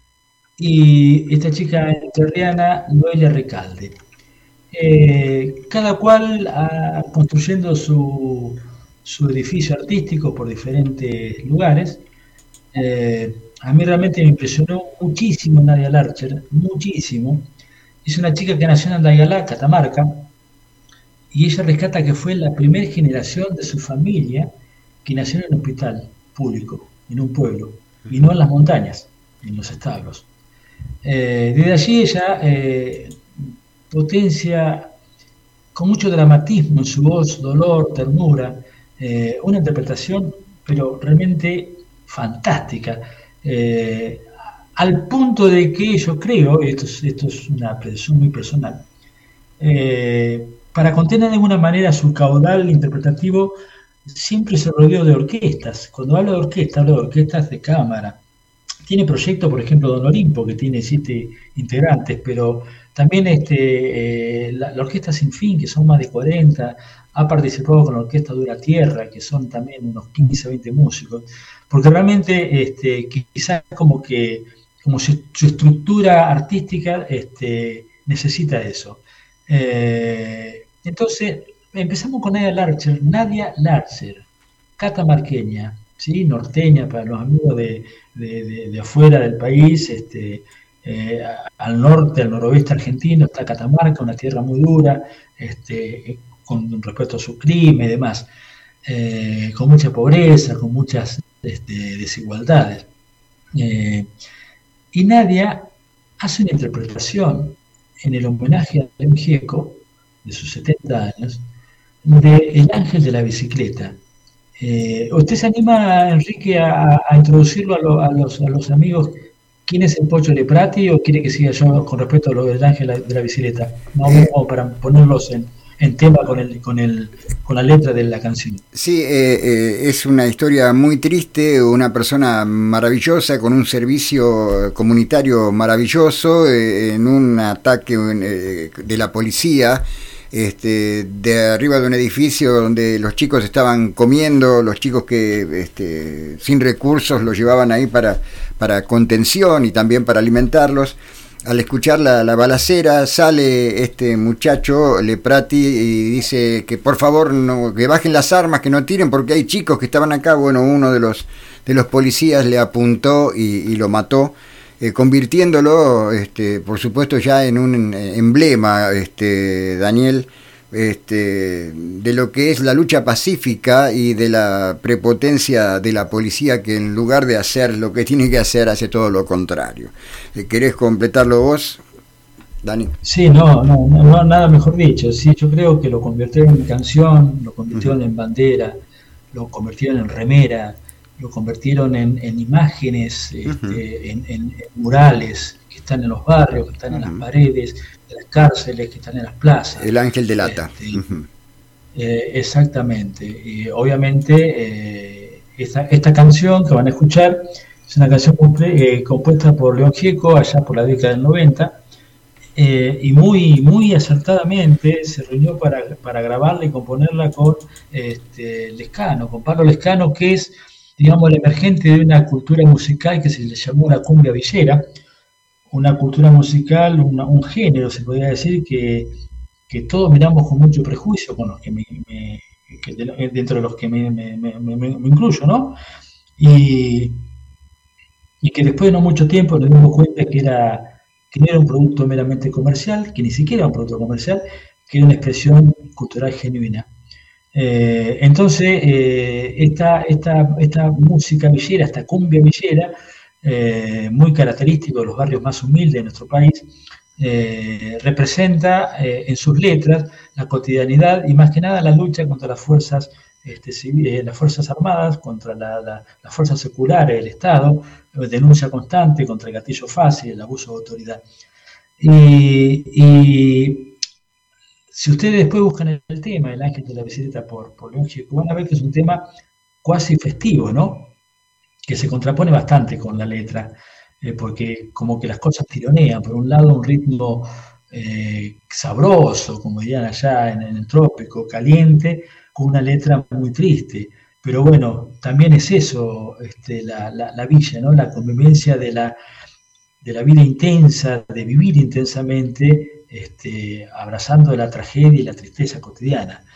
Y esta chica entrerriana, Noelia Recalde. Eh, cada cual a, construyendo su, su edificio artístico por diferentes lugares. Eh, a mí realmente me impresionó muchísimo Nadia Larcher, muchísimo. Es una chica que nació en Andaigalá, Catamarca, y ella rescata que fue la primera generación de su familia que nació en un hospital público, en un pueblo, y no en las montañas, en los establos. Eh, desde allí ella eh, potencia con mucho dramatismo en su voz, dolor, ternura, eh, una interpretación pero realmente fantástica, eh, al punto de que yo creo, esto es, esto es una predicción muy personal, eh, para contener de alguna manera su caudal interpretativo siempre se rodeó de orquestas. Cuando hablo de orquesta, hablo de orquestas de cámara. Tiene proyectos, por ejemplo, Don Olimpo, que tiene siete integrantes, pero también este, eh, la, la Orquesta Sin Fin, que son más de cuarenta, ha participado con la Orquesta Dura Tierra, que son también unos quince, veinte músicos, porque realmente este, quizás como que como su, su estructura artística este, necesita eso. Eh, entonces, empezamos con Nadia Larcher, Nadia Larcher, catamarqueña, ¿sí? Norteña para los amigos de, de, de, de afuera del país, este, eh, al norte, al noroeste argentino, está Catamarca, una tierra muy dura, este, con respecto a su clima y demás, eh, con mucha pobreza, con muchas este, desigualdades. Eh, y Nadia hace una interpretación en el homenaje a León Gieco, de sus setenta años, de El Ángel de la Bicicleta. Eh, ¿Usted se anima, Enrique, a, a introducirlo a, lo, a, los, a los amigos? ¿Quién es el Pocho Leprati o quiere que siga yo con respecto a lo del Ángel de la Bicicleta? No, eh, no para ponerlos en, en tema con, el, con, el, con la letra de la canción. Sí, eh, eh, es una historia muy triste, una persona maravillosa con un servicio comunitario maravilloso, eh, en un ataque eh, de la policía. Este, de arriba de un edificio donde los chicos estaban comiendo, los chicos que este, sin recursos los llevaban ahí para, para contención y también para alimentarlos. Al escuchar la, la balacera sale este muchacho Leprati y dice que por favor no, que bajen las armas, que no tiren porque hay chicos que estaban acá. Bueno, uno de los de los policías le apuntó y, y lo mató, eh, convirtiéndolo, este, por supuesto, ya en un emblema, este, Daniel, este, de lo que es la lucha pacífica y de la prepotencia de la policía, que en lugar de hacer lo que tiene que hacer, hace todo lo contrario. ¿Querés completarlo vos, Dani? Sí, no, no, no, nada mejor dicho. Sí, yo creo que lo convirtieron en canción, lo convirtieron uh-huh. en bandera, lo convirtieron en remera, lo convirtieron en, en imágenes, uh-huh. este, en, en, en murales que están en los barrios, que están uh-huh. en las paredes de las cárceles, que están en las plazas. El ángel de lata. Este, uh-huh. eh, exactamente. Y obviamente eh, esta, esta canción que van a escuchar es una canción comple- eh, compuesta por León Gieco allá por la década del noventa. Eh, y muy muy acertadamente se reunió para, para grabarla y componerla con este, Lescano, con Pablo Lescano, que es, digamos, el emergente de una cultura musical que se le llamó la cumbia villera, una cultura musical, una, un género, se podría decir, que, que todos miramos con mucho prejuicio, con los que me, me que de, dentro de los que me, me, me, me, me incluyo, ¿no? Y, y que después de no mucho tiempo nos dimos cuenta que era que no era un producto meramente comercial, que ni siquiera era un producto comercial, que era una expresión cultural genuina. Eh, entonces, eh, esta, esta, esta música villera, esta cumbia villera, eh, muy característico de los barrios más humildes de nuestro país, eh, representa eh, en sus letras la cotidianidad y más que nada la lucha contra las fuerzas Este, civiles, las Fuerzas Armadas, contra la, la, las fuerzas seculares del Estado, denuncia constante contra el gatillo fácil, el abuso de autoridad. Y, y si ustedes después buscan el, el tema, El Ángel de la Bicicleta por, por León Gieco, van a ver que es un tema cuasi festivo, ¿no? Que se contrapone bastante con la letra, eh, porque como que las cosas tironean. Por un lado, un ritmo eh, sabroso, como dirían allá en, en el trópico, caliente, con una letra muy triste, pero bueno, también es eso, este, la, la, la villa, ¿no? La convivencia de la, de la vida intensa, de vivir intensamente, este, abrazando la tragedia y la tristeza cotidiana.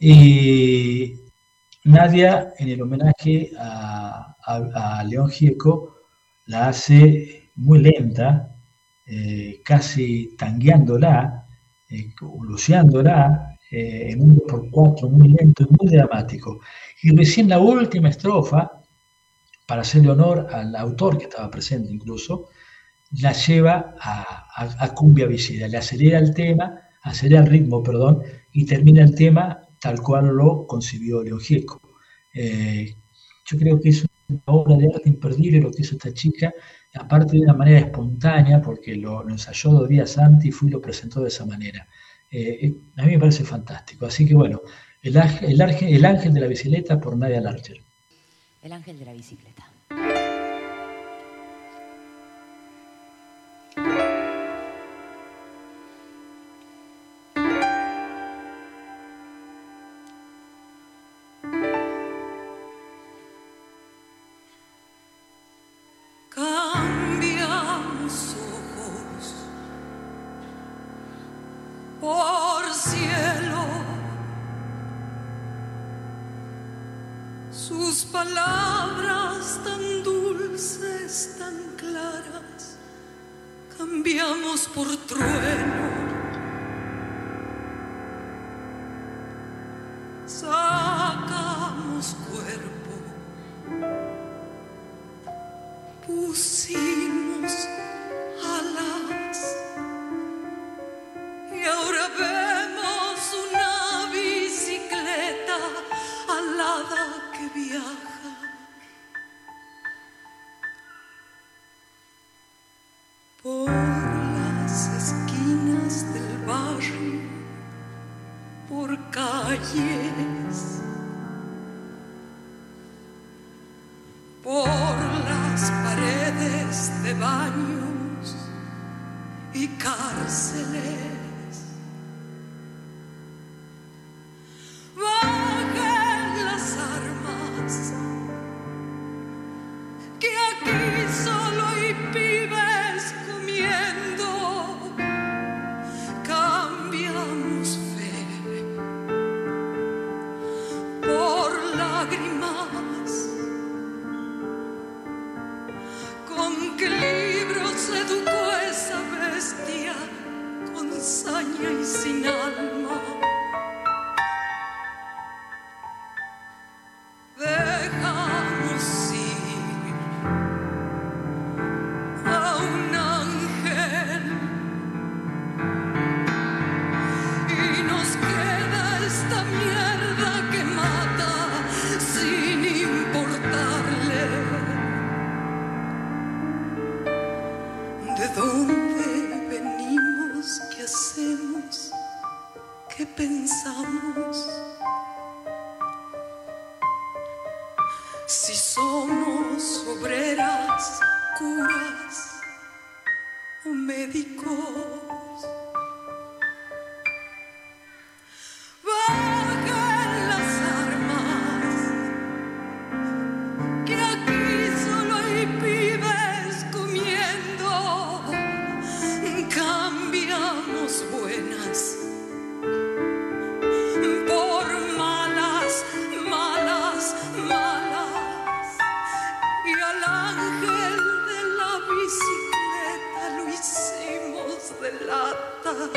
Y Nadia, en el homenaje a, a, a León Gieco, la hace muy lenta, eh, casi tangueándola, eh, luciándola, Eh, en un dos por cuatro muy lento y muy dramático. Y recién la última estrofa, para hacerle honor al autor que estaba presente incluso, la lleva a, a, a cumbia villera, le acelera el tema, acelera el ritmo, perdón, y termina el tema tal cual lo concibió León Gieco. Eh, yo creo que es una obra de arte imperdible lo que hizo esta chica, aparte de una manera espontánea, porque lo, lo ensayó dos días antes y fue y lo presentó de esa manera. Eh, a mí me parece fantástico. Así que bueno, el, el, el Ángel de la Bicicleta por Nadia Larcher. El Ángel de la Bicicleta. Por cielo, sus palabras tan dulces, tan claras, cambiamos por trueno, sacamos cuerpo, pusimos alas. Y ahora vemos una bicicleta alada que viaja. Por las esquinas del barrio, por calles, por las paredes de baños y cárceles. Bajen las armas, que aquí solo hay pibes comiendo. Cambiamos fe por lágrimas, pensamos. Si somos obreras, curas o médicos. Bajen las armas, que aquí solo hay pibes comiendo. Cambiamos buenas por malas, malas, malas. Y al ángel de la bicicleta lo hicimos de lata.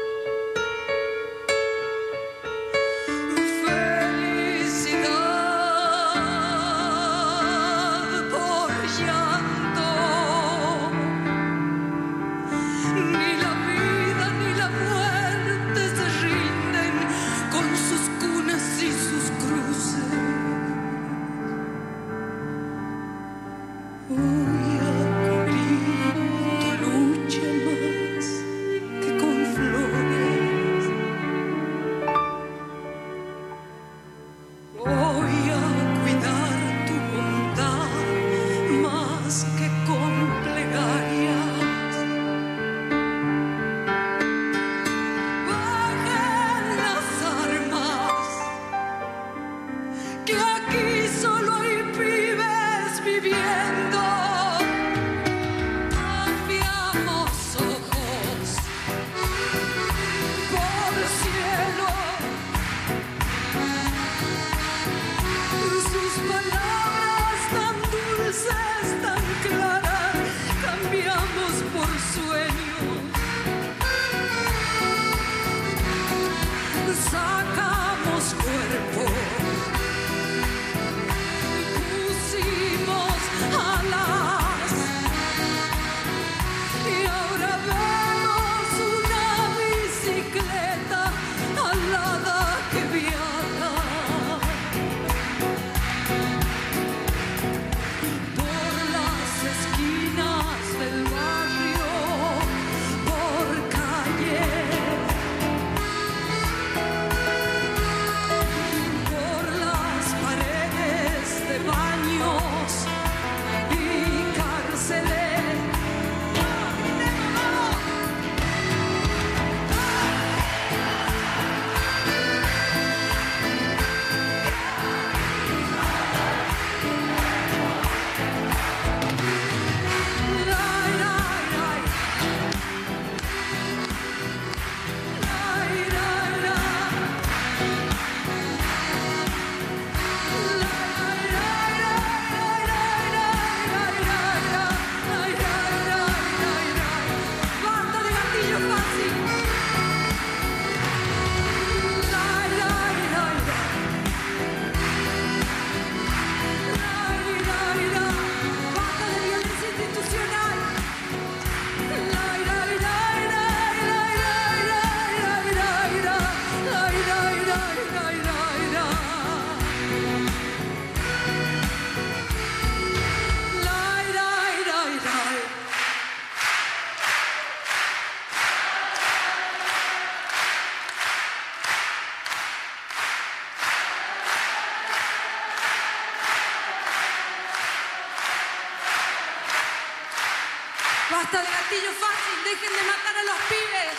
Basta de gatillo fácil, dejen de matar a los pibes.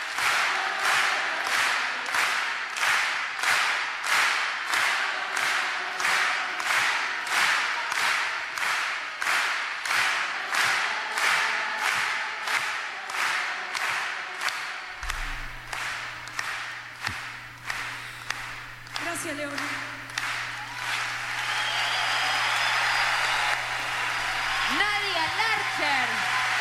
Gracias, Leona. Nadia Larcher.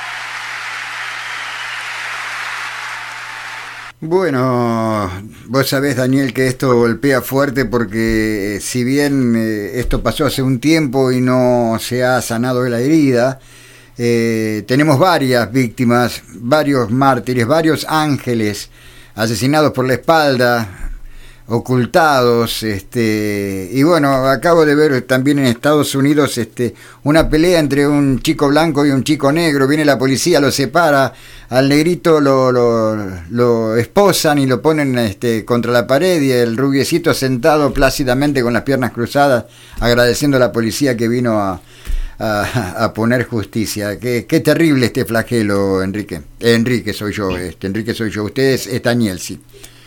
Bueno, vos sabés, Daniel, que esto golpea fuerte porque eh, si bien eh, esto pasó hace un tiempo y no se ha sanado la herida, eh, tenemos varias víctimas, varios mártires, varios ángeles asesinados por la espalda, ocultados, este, y bueno, acabo de ver también en Estados Unidos este, una pelea entre un chico blanco y un chico negro. Viene la policía, lo separa, al negrito lo, lo, lo esposan y lo ponen este, contra la pared, y el rubiecito sentado plácidamente con las piernas cruzadas, agradeciendo a la policía que vino a, a, a poner justicia. Qué, qué terrible este flagelo, Enrique. Eh, Enrique soy yo, este, Enrique soy yo. Usted es, es Daniel, sí.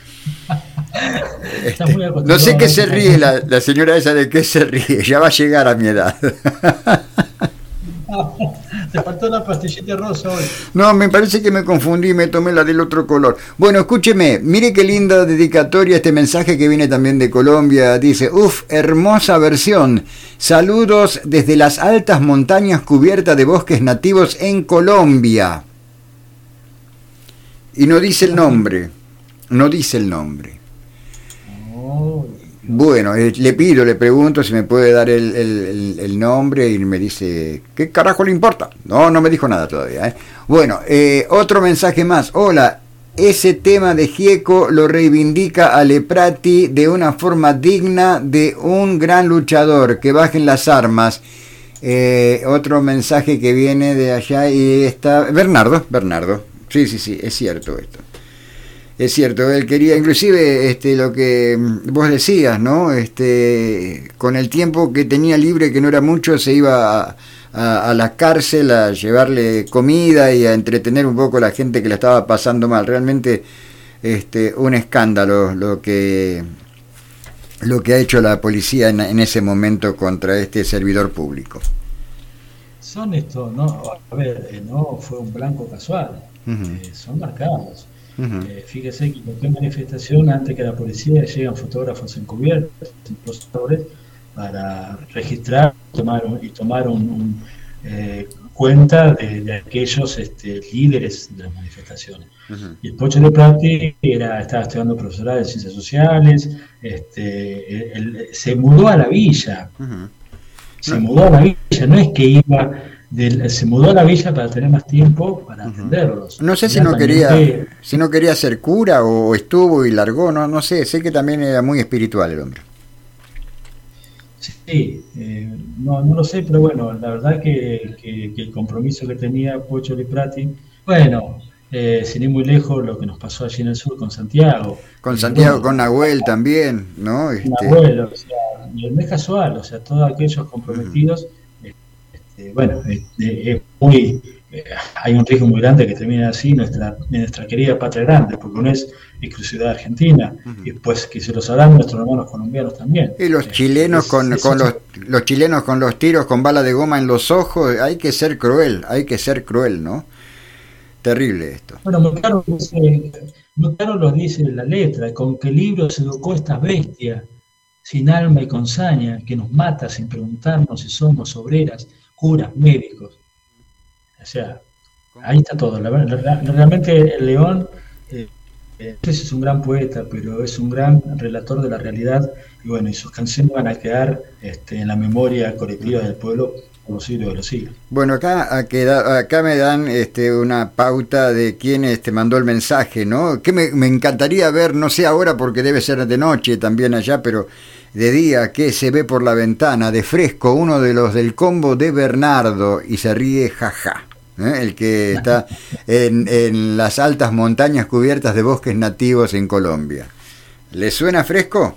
Este, no sé qué se ríe la, la señora esa, de qué se ríe, ya va a llegar a mi edad. Te faltó la pastillita rosa hoy. No, me parece que me confundí, me tomé la del otro color. Bueno, escúcheme, mire qué linda dedicatoria, este mensaje que viene también de Colombia. Dice, uff, hermosa versión. Saludos desde las altas montañas cubiertas de bosques nativos en Colombia. Y no dice el nombre. No dice el nombre. Oh, bueno, eh, le pido, le pregunto si me puede dar el, el, el nombre, y me dice, ¿qué carajo le importa? No, no me dijo nada todavía. ¿eh? Bueno, eh, otro mensaje más. Hola, ese tema de Gieco lo reivindica a Leprati de una forma digna de un gran luchador. Que bajen las armas. Eh, otro mensaje que viene de allá y está... Bernardo, Bernardo. Sí, sí, sí, es cierto esto. Es cierto, él quería, inclusive este, lo que vos decías, ¿no? Este, con el tiempo que tenía libre, que no era mucho, se iba a, a, a la cárcel a llevarle comida y a entretener un poco a la gente que la estaba pasando mal. Realmente este, un escándalo lo que, lo que ha hecho la policía en, en ese momento contra este servidor público. Son estos, ¿no? A ver, no fue un blanco casual, uh-huh. eh, son marcados. Uh-huh. Eh, fíjese que en cualquier manifestación, antes que la policía, llegan fotógrafos encubiertos, impostores, para registrar tomar un, y tomar un, un, eh, cuenta de, de aquellos este, líderes de las manifestaciones. Uh-huh. Y el Pocho Leprati era, estaba estudiando profesorado de ciencias sociales, este, él, él, se mudó a la villa, uh-huh. se uh-huh. mudó a la villa, no es que iba... Del, se mudó a la villa para tener más tiempo para uh-huh. atenderlos. No sé si no quería que... si no quería ser cura o estuvo y largó, no no sé, sé que también era muy espiritual el hombre. Sí, eh, no, no lo sé, pero bueno, la verdad que, que, que el compromiso que tenía Pocho Leprati, bueno, eh, sin ir muy lejos, lo que nos pasó allí en el sur con Santiago. Con Santiago, bueno, con Nahuel también, ¿no? Este... Nahuel, o sea, no es casual, o sea, todos aquellos comprometidos... Uh-huh. Eh, bueno, eh, eh, es muy, eh, hay un riesgo muy grande que termine así nuestra, nuestra querida patria grande, porque no es exclusividad argentina, uh-huh. y pues que se lo sabrán nuestros hermanos colombianos también. Y los chilenos eh, con, es, con es, los, los chilenos con los tiros con bala de goma en los ojos, hay que ser cruel, hay que ser cruel, ¿no? Terrible esto. Bueno, muy claro, dice, muy claro lo dice la letra, con qué libro se educó esta bestia, sin alma y con saña, que nos mata sin preguntarnos si somos obreras, curas, médicos. O sea, ahí está todo. La, la, realmente el León, eh, eh, no sé si es un gran poeta, pero es un gran relator de la realidad, y bueno, y sus canciones van a quedar este, en la memoria colectiva del pueblo por los siglos de los siglos. Bueno, acá, acá, acá me dan este, una pauta de quién este, mandó el mensaje, ¿no? Que me, me encantaría ver, no sé ahora porque debe ser de noche también allá, pero de día, que se ve por la ventana, de fresco, uno de los del combo de Bernardo, y se ríe jaja, ¿eh? El que está en, en las altas montañas cubiertas de bosques nativos en Colombia. ¿Le suena fresco?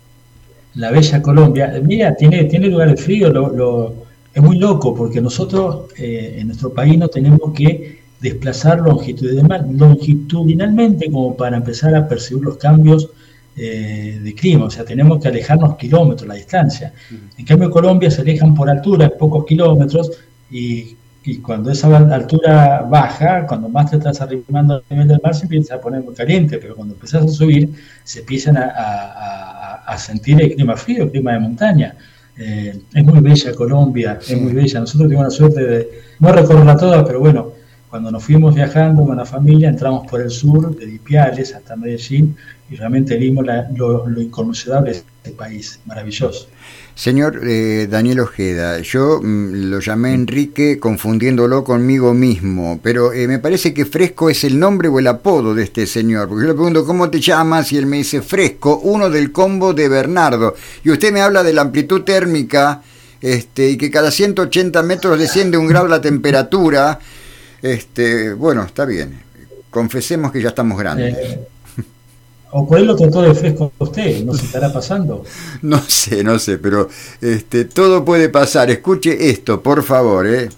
La bella Colombia. Mira, tiene, tiene lugar de frío, lo, lo, es muy loco, porque nosotros eh, en nuestro país no tenemos que desplazar longitudinal, longitudinalmente como para empezar a percibir los cambios Eh, de clima, o sea, tenemos que alejarnos kilómetros la distancia. En cambio, en Colombia se alejan por altura, pocos kilómetros, y, y cuando esa altura baja, cuando más te estás arrimando al nivel del mar, se empieza a poner muy caliente, pero cuando empiezas a subir, se empiezan a, a, a sentir el clima frío, el clima de montaña. Eh, es muy bella Colombia, sí. Es muy bella. Nosotros tuvimos la suerte de, no recorrerla toda, pero bueno, cuando nos fuimos viajando con la familia, entramos por el sur, de Ipiales hasta Medellín, y realmente vimos la, lo, lo inconmensurable de este país, maravilloso. Señor eh, Daniel Ojeda, yo mm, lo llamé Enrique confundiéndolo conmigo mismo, pero eh, me parece que Fresco es el nombre o el apodo de este señor, porque yo le pregunto ¿cómo te llamas? Y él me dice Fresco, uno del combo de Bernardo, y usted me habla de la amplitud térmica, este, y que cada ciento ochenta metros desciende un grado la temperatura. Este, bueno, está bien, confesemos que ya estamos grandes. Eh, O por ahí lo trató de Fresco a usted, ¿no se estará pasando? No sé, no sé, pero este, todo puede pasar. Escuche esto, por favor, ¿eh?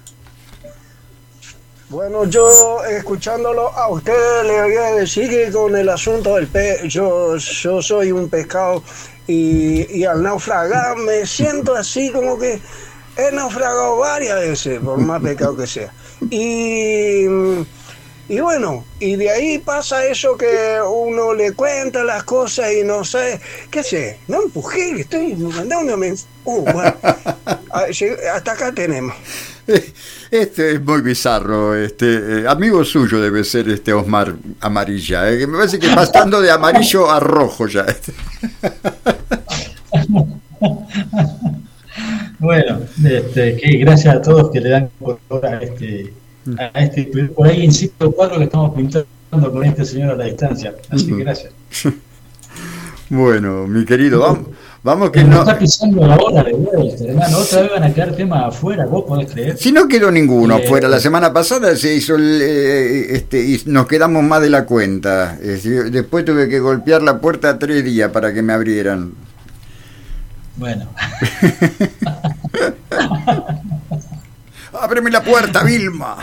Bueno, yo escuchándolo a usted le voy a decir que con el asunto del pez, yo, yo soy un pescado y, y al naufragar me siento así como que he naufragado varias veces, por más pecado que sea. Y... Y bueno, y de ahí pasa eso que uno le cuenta las cosas y no sé, qué sé, no empujé, que estoy mandando un mensaje. Uh, bueno, hasta acá tenemos. Este es muy bizarro, este eh, amigo suyo debe ser este Osmar Amarilla, eh, que me parece que pasando de amarillo a rojo ya. Bueno, este, que gracias a todos que le dan color a este... a este, por ahí insisto el cuadro que estamos pintando con este señor a la distancia, así que gracias. Bueno, mi querido, vamos, vamos que no no está pisando la hora de vuelta, hermano, otra vez van a quedar temas afuera, vos podés creer. Si no quedó ninguno eh, afuera, la semana pasada se hizo el, eh, este y nos quedamos más de la cuenta. Es decir, después tuve que golpear la puerta tres días para que me abrieran. Bueno. ¡Ábreme la puerta, Vilma!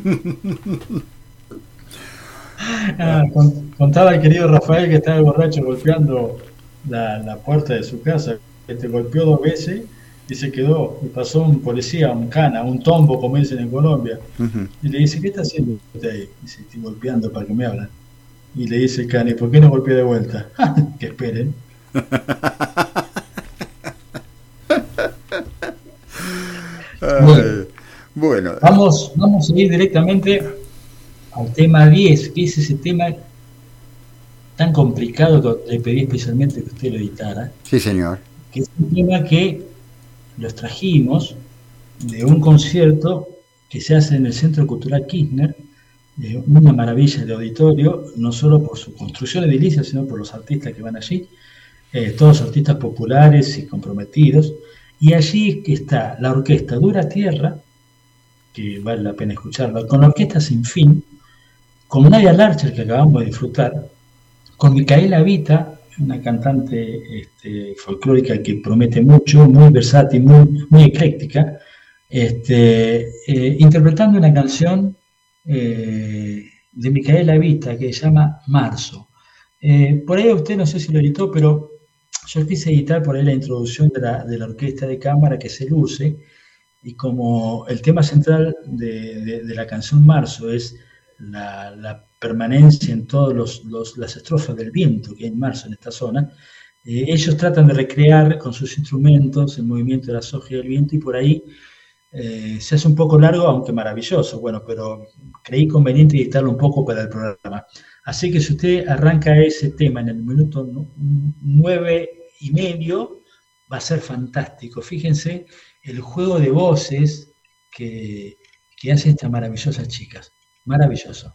Ah, contaba el querido Rafael que estaba borracho golpeando la, la puerta de su casa, que te golpeó dos veces y se quedó, y pasó un policía, un cana, un tombo, como dicen en Colombia, uh-huh. Y le dice, ¿qué está haciendo usted ahí? Dice, estoy golpeando para que me hablan. Y le dice el cana, ¿y por qué no golpea de vuelta? Que esperen. Bueno, bueno, vamos, vamos a ir directamente al tema diez, que es ese tema tan complicado que le pedí especialmente que usted lo editara. Sí, señor. Que es un tema que los trajimos de un concierto que se hace en el Centro Cultural Kirchner, de una maravilla de auditorio, no solo por su construcción edilicia, sino por los artistas que van allí, eh, todos artistas populares y comprometidos. Y allí está la orquesta Dura Tierra, que vale la pena escucharla, con la Orquesta Sin Fin, con Nadia Larcher, que acabamos de disfrutar, con Micaela Vita, una cantante este, folclórica que promete mucho, muy versátil, muy, muy ecléctica, este, eh, interpretando una canción eh, de Micaela Vita que se llama Marzo. Eh, por ahí usted no sé si lo editó, pero yo quise editar por ahí la introducción de la, de la orquesta de cámara que se luce, y como el tema central de, de, de la canción Marzo es la, la permanencia en todas los, los, las estrofas del viento que hay en marzo en esta zona, eh, ellos tratan de recrear con sus instrumentos el movimiento de las hojas y el viento, y por ahí eh, se hace un poco largo, aunque maravilloso, bueno, pero creí conveniente editarlo un poco para el programa. Así que si usted arranca ese tema en el minuto nueve y medio, va a ser fantástico. Fíjense el juego de voces que, que hacen estas maravillosas chicas. Maravilloso.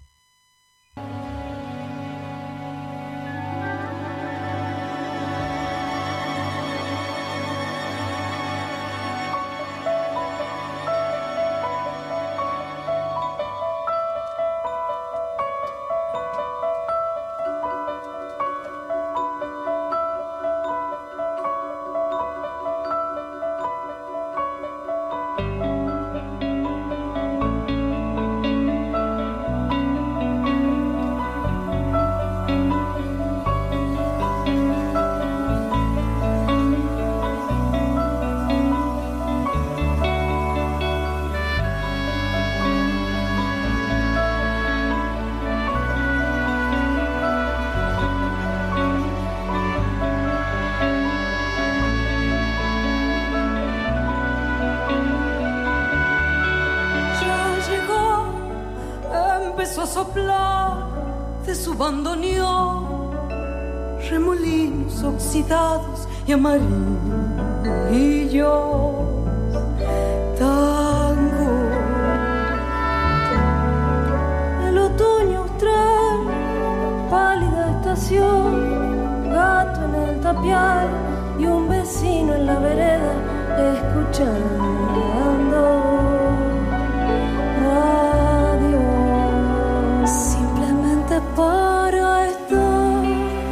de su bandoneón, remolinos oxidados y amarillos, tango. El otoño austral, pálida estación, gato en el tapial y un vecino en la vereda escuchando radio, simplemente para estar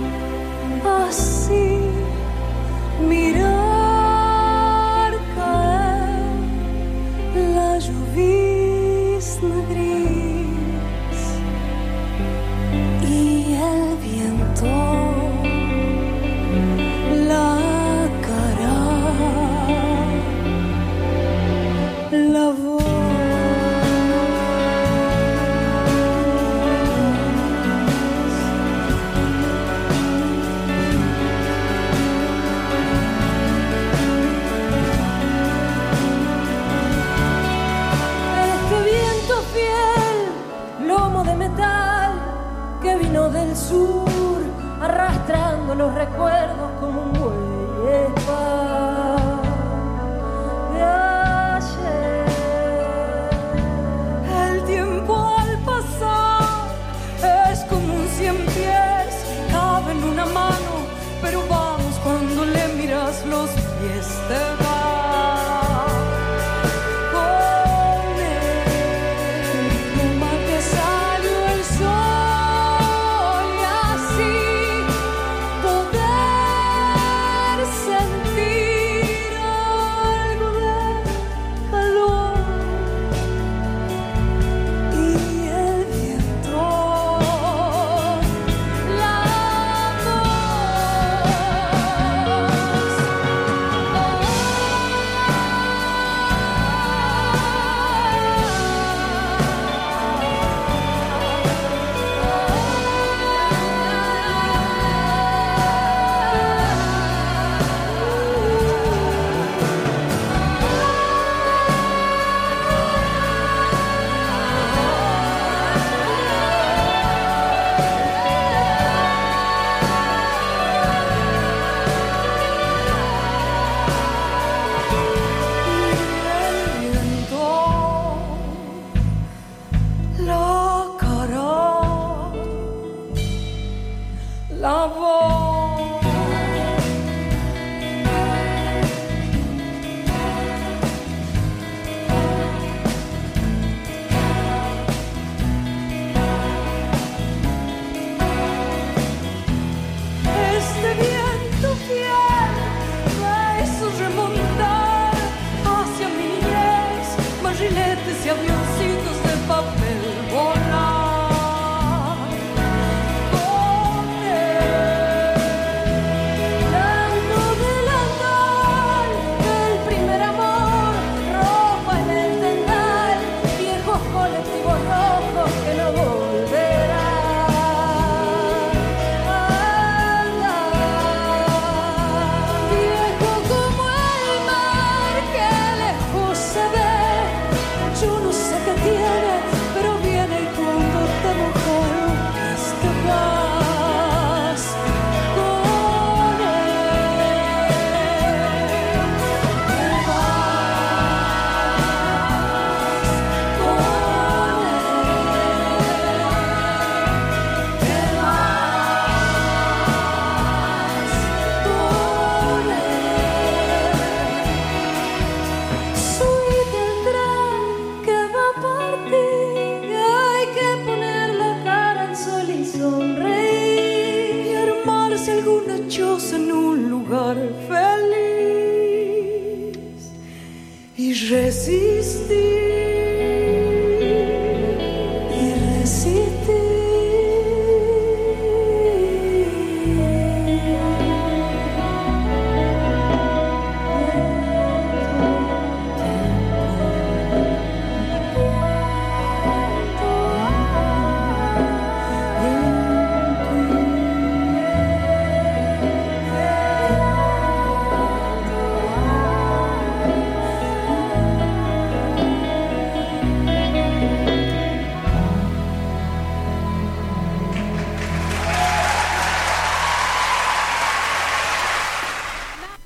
así, mirar caer la llovizna gris y el viento la cara, la voz. Este viento fiel, lomo de metal, que vino del sur, arrastrando los recuerdos como un buey espal de ayer. El tiempo al pasar es como un cien pies, cabe en una mano, pero vamos cuando le miras los pies te va. Con él, no más que salió el sol y así poder sentir algo de calor y el viento, la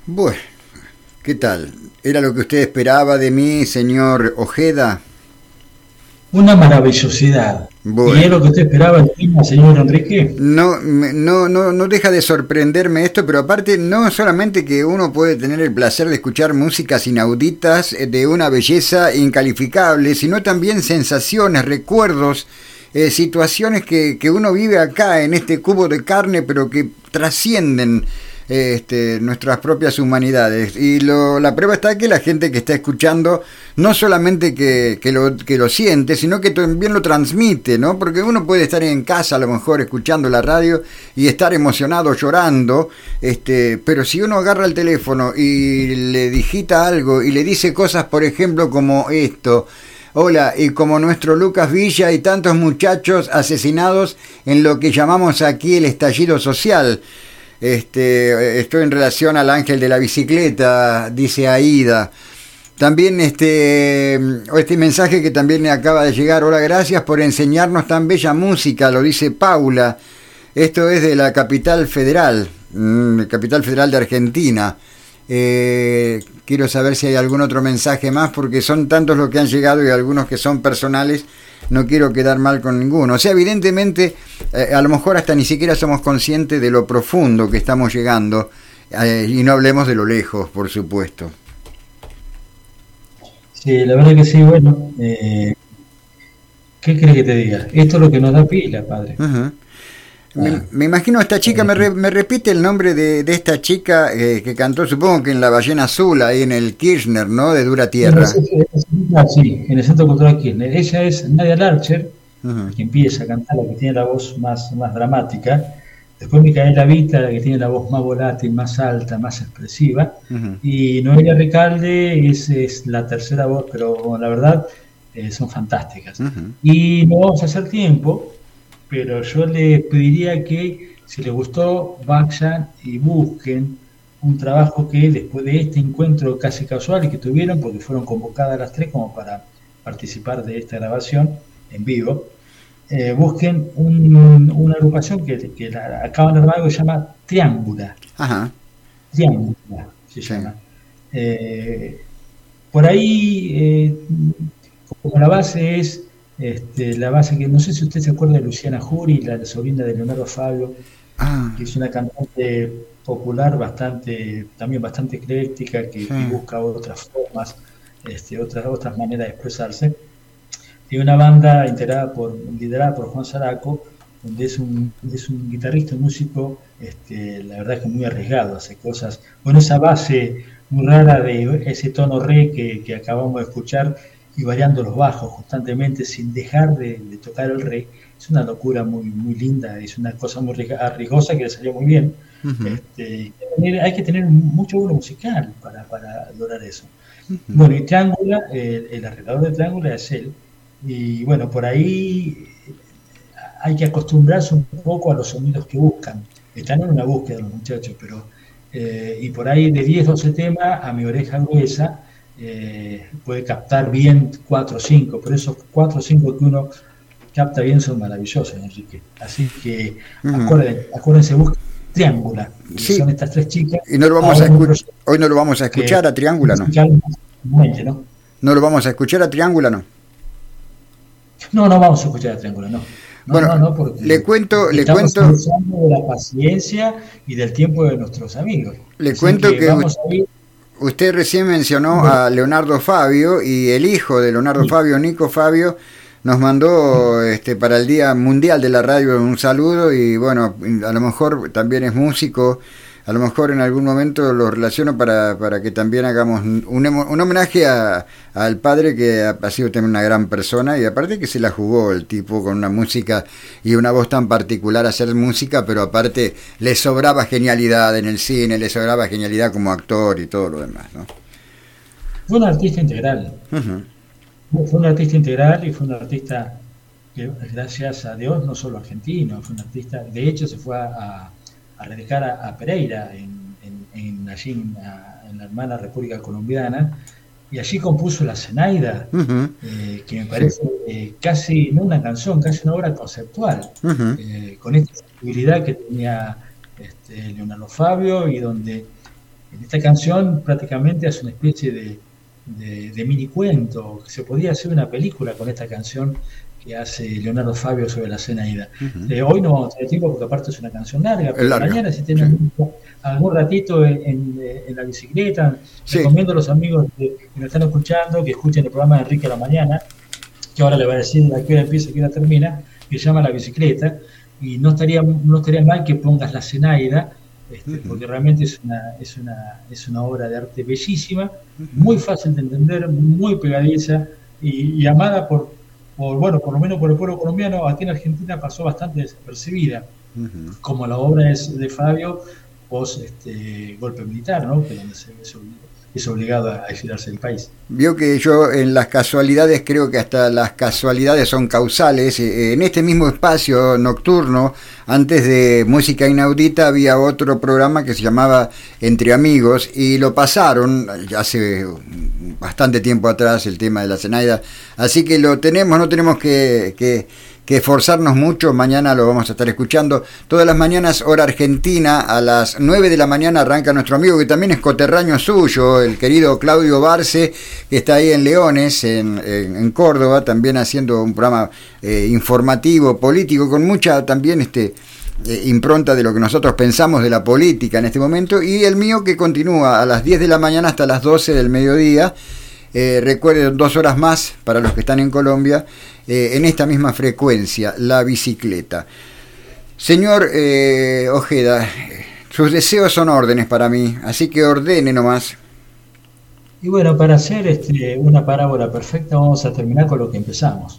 Bueno, ¿qué tal? ¿Era lo que usted esperaba de mí, señor Ojeda? Una maravillosidad. Bueno. ¿Y es lo que usted esperaba del tema, señor Enrique? No, no, no, no deja de sorprenderme esto, pero aparte no solamente que uno puede tener el placer de escuchar músicas inauditas de una belleza incalificable, sino también sensaciones, recuerdos, eh, situaciones que, que uno vive acá en este cubo de carne, pero que trascienden Este, nuestras propias humanidades. Y lo, la prueba está que la gente que está escuchando no solamente que, que, lo, que lo siente, sino que también lo transmite, ¿no? Porque uno puede estar en casa a lo mejor escuchando la radio y estar emocionado, llorando, este, pero si uno agarra el teléfono y le digita algo y le dice cosas, por ejemplo, como esto: hola, y como nuestro Lucas Villa y tantos muchachos asesinados en lo que llamamos aquí el estallido social. Este, estoy en relación al ángel de la bicicleta, dice Aida. También este, este mensaje que también me acaba de llegar: hola, gracias por enseñarnos tan bella música, lo dice Paula. Esto es de la capital federal, mmm, capital federal de Argentina. Eh, quiero saber si hay algún otro mensaje más, porque son tantos los que han llegado y algunos que son personales. No quiero quedar mal con ninguno. O sea, evidentemente, eh, a lo mejor hasta ni siquiera somos conscientes de lo profundo que estamos llegando, eh, y no hablemos de lo lejos, por supuesto. Sí, la verdad que sí. Bueno, eh, ¿qué crees que te diga? Esto es lo que nos da pila, padre. Uh-huh. Me, me imagino esta chica, me, re, me repite el nombre de, de esta chica eh, que cantó, supongo que en La Ballena Azul, ahí en el Kirchner, ¿no? De Dura Tierra. Sí, en el Centro Cultural Kirchner. Ella es Nadia Larcher, uh-huh. que empieza a cantar, la que tiene la voz más, más dramática. Después Micaela Vita, la que tiene la voz más volátil, más alta, más expresiva. Uh-huh. Y Noelia Recalde es, es la tercera voz, pero la verdad eh, son fantásticas. Uh-huh. Y no vamos a hacer tiempo, pero yo les pediría que, si les gustó, vayan y busquen un trabajo que después de este encuentro casi casual y que tuvieron, porque fueron convocadas las tres como para participar de esta grabación en vivo, eh, busquen un, una agrupación que, que la acaban de armar, que se llama Triángula. Ajá. Triángula se sí. llama. Eh, por ahí, eh, como la base es Este, la base que no sé si usted se acuerda de Luciana Jury, la sobrina de Leonardo Fabio, ah. que es una cantante popular bastante, también bastante ecléctica, que, sí. que busca otras formas, este, otras, otras maneras de expresarse. Tiene una banda integrada por, liderada por Juan Zaraco, donde es un, es un guitarrista, un músico, este, la verdad que muy arriesgado, hace cosas con esa base muy rara de ese tono re que, que acabamos de escuchar, y variando los bajos constantemente sin dejar de, de tocar el re. Es una locura muy muy linda, es una cosa muy arriesgosa que le salió muy bien. Uh-huh. Este, hay que tener mucho gusto musical para, para lograr eso. Uh-huh. Bueno, y Triángula, el, el arreglador de Triángula es él, y bueno, por ahí hay que acostumbrarse un poco a los sonidos que buscan. Están en una búsqueda los muchachos, pero eh, y por ahí de diez, doce temas, a mi oreja gruesa, Eh, puede captar bien cuatro o cinco, pero esos cuatro o cinco que uno capta bien son maravillosos, Enrique. Así que uh-huh. acuérdense, acuérdense, busquen Triángula, sí. son estas tres chicas. Y no lo vamos a escu- hoy no lo vamos a escuchar a Triángula, ¿no? ¿no? No lo vamos a escuchar a Triángula, ¿no? No, no vamos a escuchar a Triángula, no. No, bueno, no, no, porque le cuento, le estamos cuento de la paciencia y del tiempo de nuestros amigos. Le Así cuento que, que vamos a ir. Usted recién mencionó a Leonardo Fabio, y el hijo de Leonardo Fabio, Nico Fabio, nos mandó este, para el Día Mundial de la Radio un saludo, y bueno, a lo mejor también es músico, a lo mejor en algún momento lo relaciono para, para que también hagamos un, un homenaje a, al padre, que ha, ha sido también una gran persona, y aparte que se la jugó el tipo con una música y una voz tan particular a hacer música, pero aparte le sobraba genialidad en el cine, le sobraba genialidad como actor y todo lo demás, ¿no? Fue un artista integral. Uh-huh. Fue un artista integral y fue un artista que, gracias a Dios, no solo argentino, fue un artista, de hecho se fue a, a a radicar a, a Pereira, en, en, en allí en, a, en la hermana República Colombiana, y allí compuso La Zenaida, uh-huh. eh, que me parece eh, casi, no una canción, casi una obra conceptual, uh-huh. eh, con esta sensibilidad que tenía este, Leonardo Fabio, y donde En esta canción prácticamente es una especie de, de, de mini cuento. Se podría hacer una película con esta canción que hace Leonardo Fabio sobre la Zenaida. Uh-huh. eh, hoy no vamos a tener tiempo porque aparte es una canción larga, pero larga. Mañana si tienen sí. algún ratito en, en, en la bicicleta, sí. recomiendo a los amigos que, que me están escuchando que escuchen el programa de Enrique a la Mañana, que ahora le va a decir a qué hora empieza y a qué hora termina, que se llama La Bicicleta, y no estaría, no estaría mal que pongas la Zenaida, este, uh-huh. porque realmente es una, es, una, es una obra de arte bellísima, uh-huh. muy fácil de entender, muy pegadiza y, y amada por Por, bueno, por lo menos por el pueblo colombiano. Aquí en Argentina pasó bastante desapercibida, uh-huh. como la obra es de Fabio post este, golpe militar, ¿no? Que donde se, se es obligado a exiliarse del país. Vio que yo en las casualidades creo que hasta las casualidades son causales. En este mismo espacio nocturno, antes de Música Inaudita, había otro programa que se llamaba Entre Amigos y lo pasaron hace bastante tiempo atrás, el tema de la Zenaida, así que lo tenemos, no tenemos que, que, que esforzarnos mucho. Mañana lo vamos a estar escuchando todas las mañanas, hora argentina, a las nueve de la mañana arranca nuestro amigo que también es coterráneo suyo, el querido Claudio Barce, que está ahí en Leones, en, en, en Córdoba, también haciendo un programa eh, informativo, político, con mucha también este eh, impronta de lo que nosotros pensamos de la política en este momento, y el mío que continúa a las diez de la mañana hasta las doce del mediodía. Eh, recuerden, dos horas más para los que están en Colombia, eh, en esta misma frecuencia, La Bicicleta. Señor eh, Ojeda, sus deseos son órdenes para mí, así que ordene nomás. Y bueno, para hacer este, una parábola perfecta, vamos a terminar con lo que empezamos.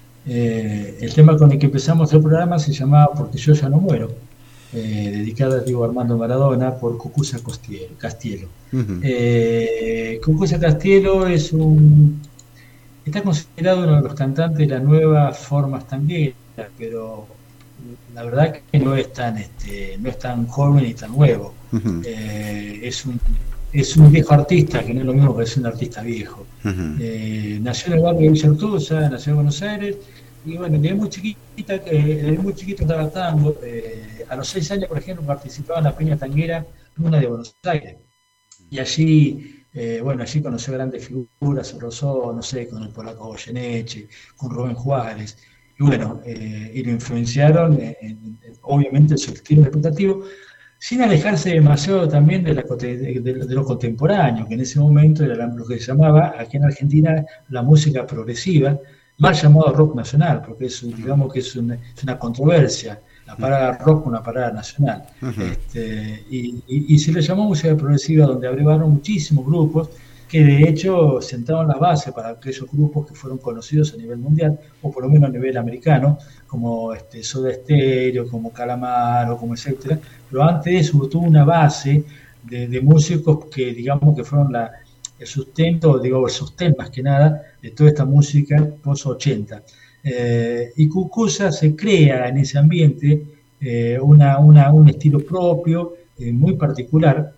Eh, el tema con el que empezamos el programa se llamaba Porque yo ya no muero, eh, dedicada a Diego Armando Maradona por Cucuza Castielo. Uh-huh. eh, Cucuza Castielo es un está considerado uno de los cantantes de las nuevas formas tangueras, pero la verdad que no es tan este, no es tan joven ni tan nuevo. Uh-huh. eh, es un es un viejo artista, que no es lo mismo que es un artista viejo. Uh-huh. eh, nació en el barrio de Villa Urtuza, nació en Buenos Aires, y bueno, desde muy chiquita, desde muy chiquito estaba tango. Eh, a los seis años, por ejemplo, participaba en la Peña Tanguera Luna de Buenos Aires. Y allí, eh, bueno, allí conoció grandes figuras, se rozó, no sé, con el polaco Goyeneche, con Rubén Juárez. Y bueno, eh, y lo influenciaron, en, en, obviamente, en su estilo interpretativo, sin alejarse demasiado también de, la, de, de, de lo contemporáneo, que en ese momento era lo que se llamaba, aquí en Argentina, la música progresiva, mal llamado rock nacional, porque es, digamos que es una, es una controversia, la parada rock una parada nacional. Uh-huh. este, y, y, y se le llamó música progresiva, donde agregaron muchísimos grupos que de hecho sentaron las bases para aquellos grupos que fueron conocidos a nivel mundial, o por lo menos a nivel americano, como este, Soda Stereo, como Calamaro, como etcétera. Pero antes de eso tuvo una base de, de músicos que digamos que fueron la el sustento, digo, el sostén más que nada de toda esta música post ochenta. Eh, y Cucuza se crea en ese ambiente eh, una, una, un estilo propio, eh, muy particular,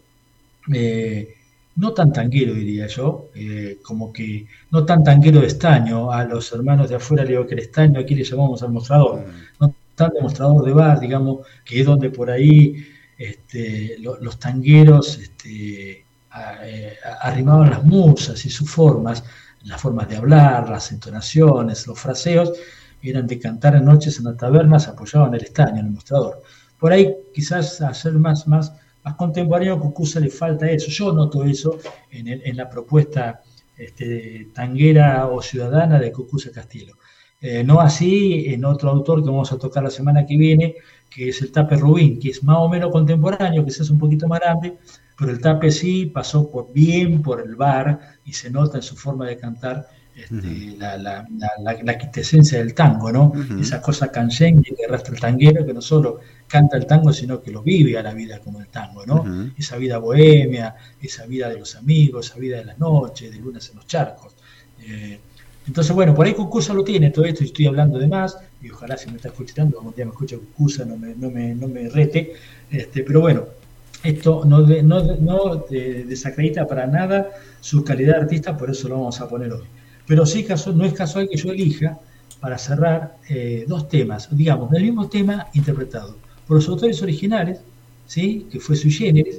eh, no tan tanguero diría yo, eh, como que no tan tanguero de estaño. A los hermanos de afuera le digo que el estaño aquí le llamamos al mostrador, no tan demostrador de bar, digamos, que es donde por ahí este, lo, los tangueros este, Eh, arrimaban las musas y sus formas, las formas de hablar, las entonaciones, los fraseos, eran de cantar en noches en las tabernas, apoyaban el estaño, en el mostrador. Por ahí quizás hacer más, más, más contemporáneo a Cucuza le falta eso. Yo noto eso en, el, en la propuesta este, tanguera o ciudadana de Cucuza Castielo. Eh, no así en otro autor que vamos a tocar la semana que viene, que es el Tape Rubín, que es más o menos contemporáneo, quizás un poquito más grande, pero el Tape sí pasó por bien por el bar y se nota en su forma de cantar este, uh-huh. la, la, la, la, la quintesencia del tango, ¿no? Uh-huh. Esa cosa canyengue que arrastra el tanguero, que no solo canta el tango, sino que lo vive a la vida como el tango, ¿no? Uh-huh. Esa vida bohemia, esa vida de los amigos, esa vida de las noches, de lunas en los charcos. Eh, entonces, bueno, por ahí Cucuza lo tiene todo esto, y estoy hablando de más, y ojalá si me está escuchando, como día me escucha Cucuza, no me, no me, no me rete, este, pero bueno, esto no, de, no, de, no de, desacredita para nada su calidad de artista, por eso lo vamos a poner hoy. Pero sí, caso, no es casual que yo elija para cerrar eh, dos temas, digamos, del mismo tema interpretado por los autores originales, ¿sí? Que fue Sui Generis,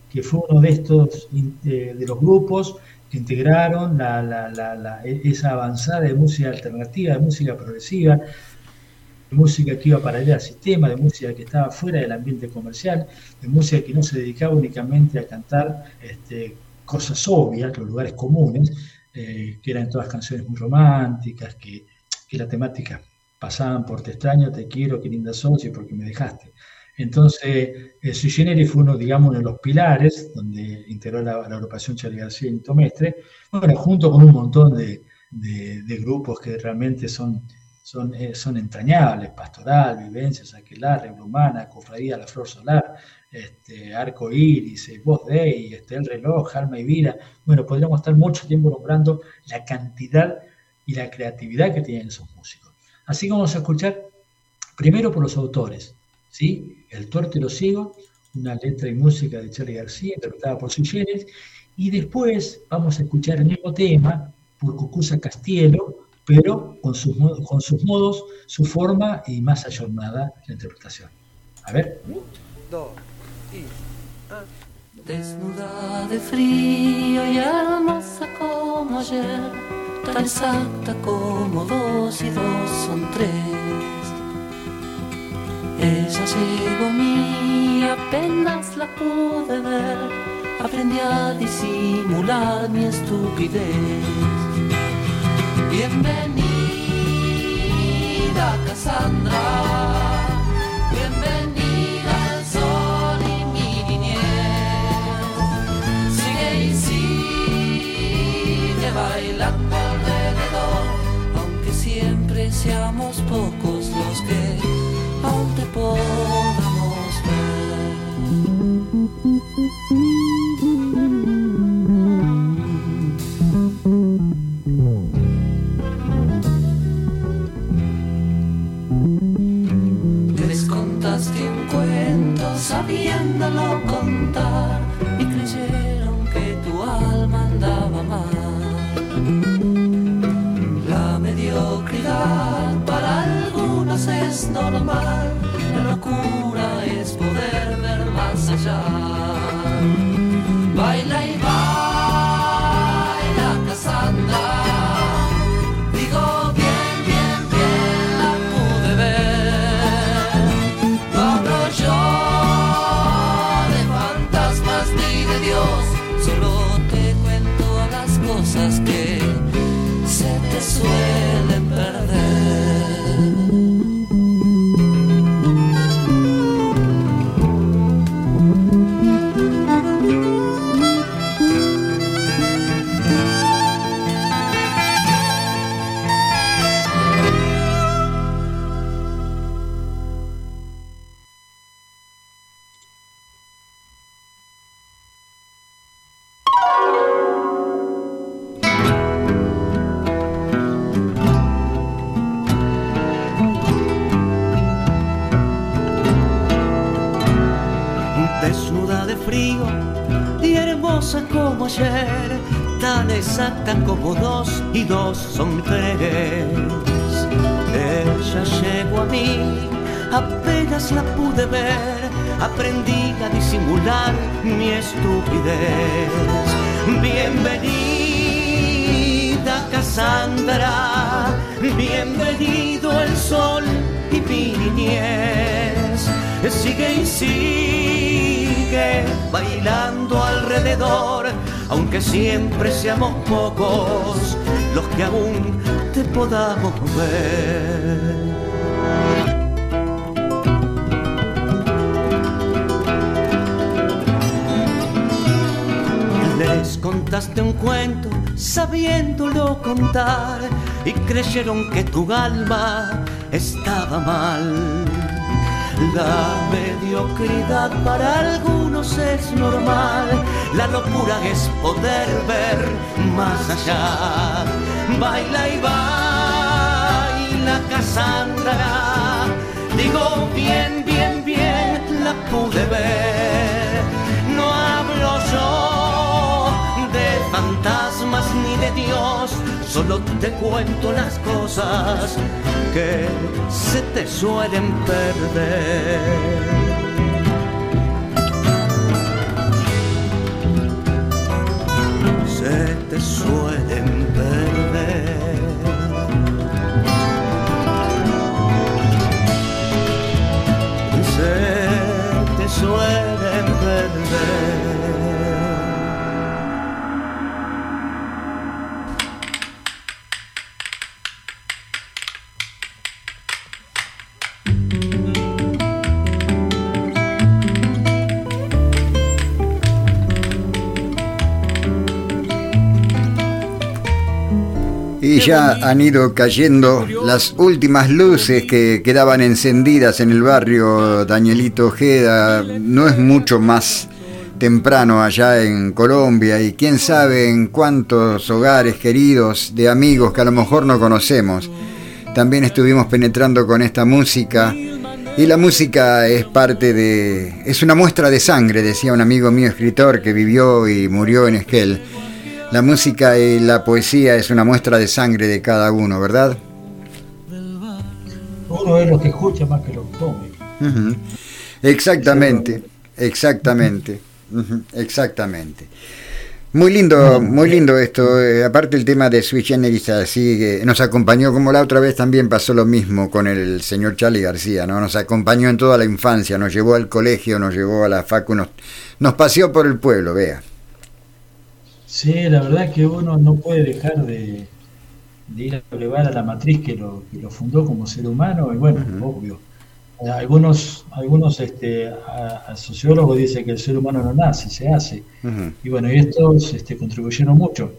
que fue uno de estos, de, de los grupos que integraron la, la, la, la, esa avanzada de música alternativa, de música progresiva, de música que iba paralela al sistema, de música que estaba fuera del ambiente comercial, de música que no se dedicaba únicamente a cantar este, cosas obvias, los lugares comunes, eh, que eran todas canciones muy románticas, que, que la temática pasaban por te extraño, te quiero, qué linda sos y porque me dejaste. Entonces, eh, Sui Generis fue uno, digamos, uno de los pilares donde integró la, la agrupación Charly García y Nito Mestre, bueno, junto con un montón de, de, de grupos que realmente son, son, eh, son entrañables: Pastoral, Vivencias, Aquelarre, Blumana, Cofradía La Flor Solar, este, Arco Iris, eh, Voz Dei, este, El Reloj, Alma y Vida. Bueno, podríamos estar mucho tiempo nombrando la cantidad y la creatividad que tienen esos músicos. Así que vamos a escuchar primero por los autores, ¿sí? El Tuerto y lo Ciego, una letra y música de Charly García, interpretada por Sui Generis, y después vamos a escuchar el mismo tema por Cucuza Castielo, pero con sus, con sus modos, su forma y más ayornada la interpretación. A ver. Dos, y, ah. Desnuda de frío y hermosa como ayer, tan exacta como dos y dos son tres. Ella llegó a mí, apenas la pude ver, aprendí a disimular mi estupidez. Bienvenida, Cassandra, bienvenida al sol y mi niñez. Sigue y sigue bailando alrededor, aunque siempre seamos pocos los que aún te podamos ver. Les contaste un cuento sabiéndolo contar y creyeron que tu alma andaba mal. La mediocridad para algunos es normal, la locura es poder ver más allá. Baila y baila, Cassandra, digo bien, bien, bien, la pude ver. No hablo yo de fantasmas ni de Dios, solo te cuento las cosas que se te suelen perder. Tan exacta como dos y dos son tres. Ella llegó a mí, apenas la pude ver, aprendí a disimular mi estupidez. Bienvenida, Cassandra, bienvenido el sol y mi niñez. Sigue y sigue bailando alrededor, aunque siempre seamos pocos los que aún te podamos ver. Les contaste un cuento sabiéndolo contar y creyeron que tu alma estaba mal. La mediocridad para algunos es normal, la locura es poder ver más allá. Baila y baila, Cassandra, digo bien, bien, bien, la pude ver. No hablo yo de fantasmas ni de Dios, solo te cuento las cosas que se te suelen perder. suelen perder. Y ya han ido cayendo las últimas luces que quedaban encendidas en el barrio Danielito Ojeda. No es mucho más temprano allá en Colombia y quién sabe en cuántos hogares queridos de amigos que a lo mejor no conocemos. También estuvimos penetrando con esta música y la música es parte de... es una muestra de sangre, decía un amigo mío escritor que vivió y murió en Esquel. La música y la poesía es una muestra de sangre de cada uno, ¿verdad? Uno es lo que escucha más que lo que come. Uh-huh. Exactamente, exactamente, uh-huh. exactamente. Muy lindo, muy lindo esto. Eh, aparte el tema de Sui Generis, así que nos acompañó, como la otra vez también pasó lo mismo con el señor Charly García, ¿no? Nos acompañó en toda la infancia, nos llevó al colegio, nos llevó a la facu, nos, nos paseó por el pueblo, vea. Sí, la verdad que uno no puede dejar de, de ir a elevar a la matriz que lo, que lo fundó como ser humano, y bueno, uh-huh. obvio. Algunos, algunos este, a, a sociólogos dicen que el ser humano no nace, se hace. Uh-huh. Y bueno, y estos este, contribuyeron mucho.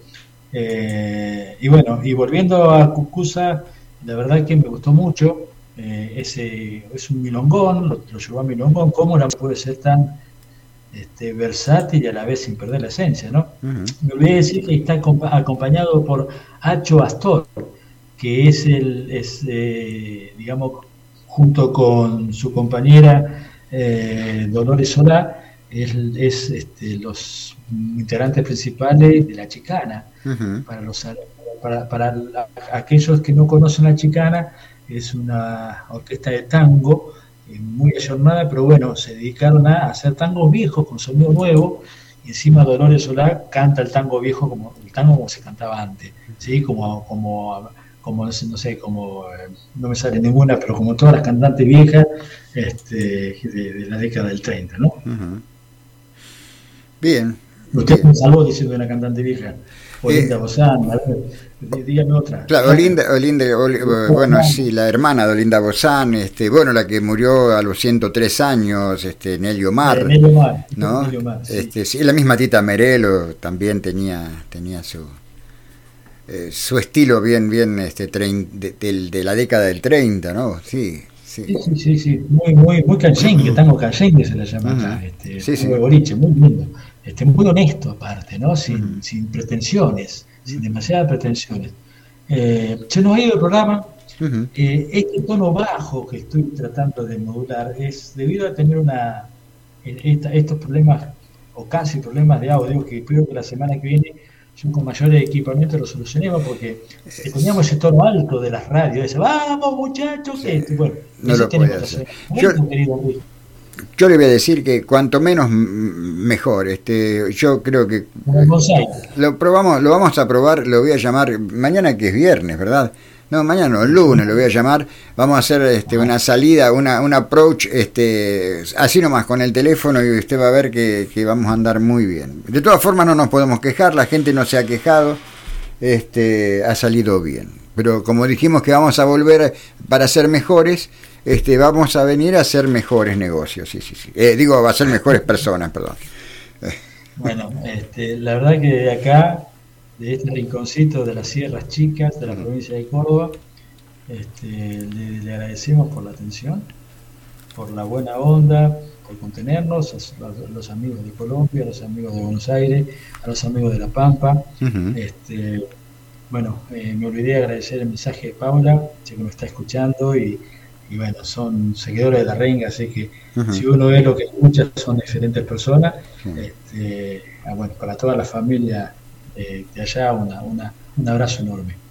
Eh, y bueno, y volviendo a Cuscuza, la verdad que me gustó mucho. Eh, ese es un milongón, lo, lo llevó a milongón. ¿Cómo no puede ser tan este, versátil y a la vez sin perder la esencia, ¿no? Uh-huh. Me olvidé decir que está acompañado por Acho Astor, que es el, es, eh, digamos, junto con su compañera eh, Dolores Solá, es, es este, los integrantes principales de La Chicana. Uh-huh. Para, los, para, para la, aquellos que no conocen La Chicana, es una orquesta de tango muy ayornada, pero bueno, se dedicaron a hacer tangos viejos con sonido nuevo, y encima Dolores Solá canta el tango viejo como el tango como se cantaba antes, ¿sí? como, como, como no sé, como no me sale ninguna, pero como todas las cantantes viejas este, de, de la década del treinta, ¿no? Uh-huh. Bien. Usted bien. Me salvó diciendo una cantante vieja. Olinda eh, Bozán, a ver, dígame otra. Claro, Olinda, Olinda Oli, bueno, sí, la hermana de Olinda Bozán, este, bueno, la que murió a los ciento tres años, este, Nelly Omar, Nelly Omar, ¿no? Nelly Omar, sí. Este, sí, la misma Tita Merelo también tenía, tenía su, eh, su estilo bien, bien, este, trein, de, de, de la década del treinta, ¿no? Sí. Sí, sí, sí, sí, sí. muy, muy, muy canyengue, tango canyengue se le llama acá, este, sí, sí. Muy boliche, muy lindo. Este, muy honesto aparte, ¿no? Sin, uh-huh. sin pretensiones, sin demasiadas pretensiones. Eh, se nos ha ido el programa. Uh-huh. Eh, este tono bajo que estoy tratando de modular es debido a tener una esta, estos problemas, o casi problemas de audio, que espero que la semana que viene yo con mayores equipamientos lo solucionemos, porque si poníamos ese tono alto de las radios, ese, vamos muchachos, sí. que, bueno, no lo puede hacer. Yo, Yo le voy a decir que cuanto menos mejor. Este, yo creo que lo probamos, lo vamos a probar. Lo voy a llamar mañana, que es viernes, ¿verdad? No, mañana no, el lunes lo voy a llamar. Vamos a hacer este, una salida, una, un approach, este, así nomás con el teléfono, y usted va a ver que, que vamos a andar muy bien. De todas formas no nos podemos quejar, la gente no se ha quejado, este, ha salido bien. Pero como dijimos que vamos a volver para ser mejores, este, vamos a venir a hacer mejores negocios, sí, sí, sí. Eh, digo, va a ser mejores personas, perdón. Bueno, este, la verdad que de acá, de este rinconcito de las Sierras Chicas de la provincia de Córdoba, este, le, le agradecemos por la atención, por la buena onda, por contenernos, a, a los amigos de Colombia, a los amigos de Buenos Aires, a los amigos de La Pampa. Uh-huh. Este, bueno, eh, me olvidé de agradecer el mensaje de Paula, sé que me está escuchando, y, y bueno, son seguidores de La Renga, así que uh-huh. si uno ve lo que escucha, son excelentes personas. Uh-huh. Este, bueno, para toda la familia de allá, una, una, un abrazo enorme.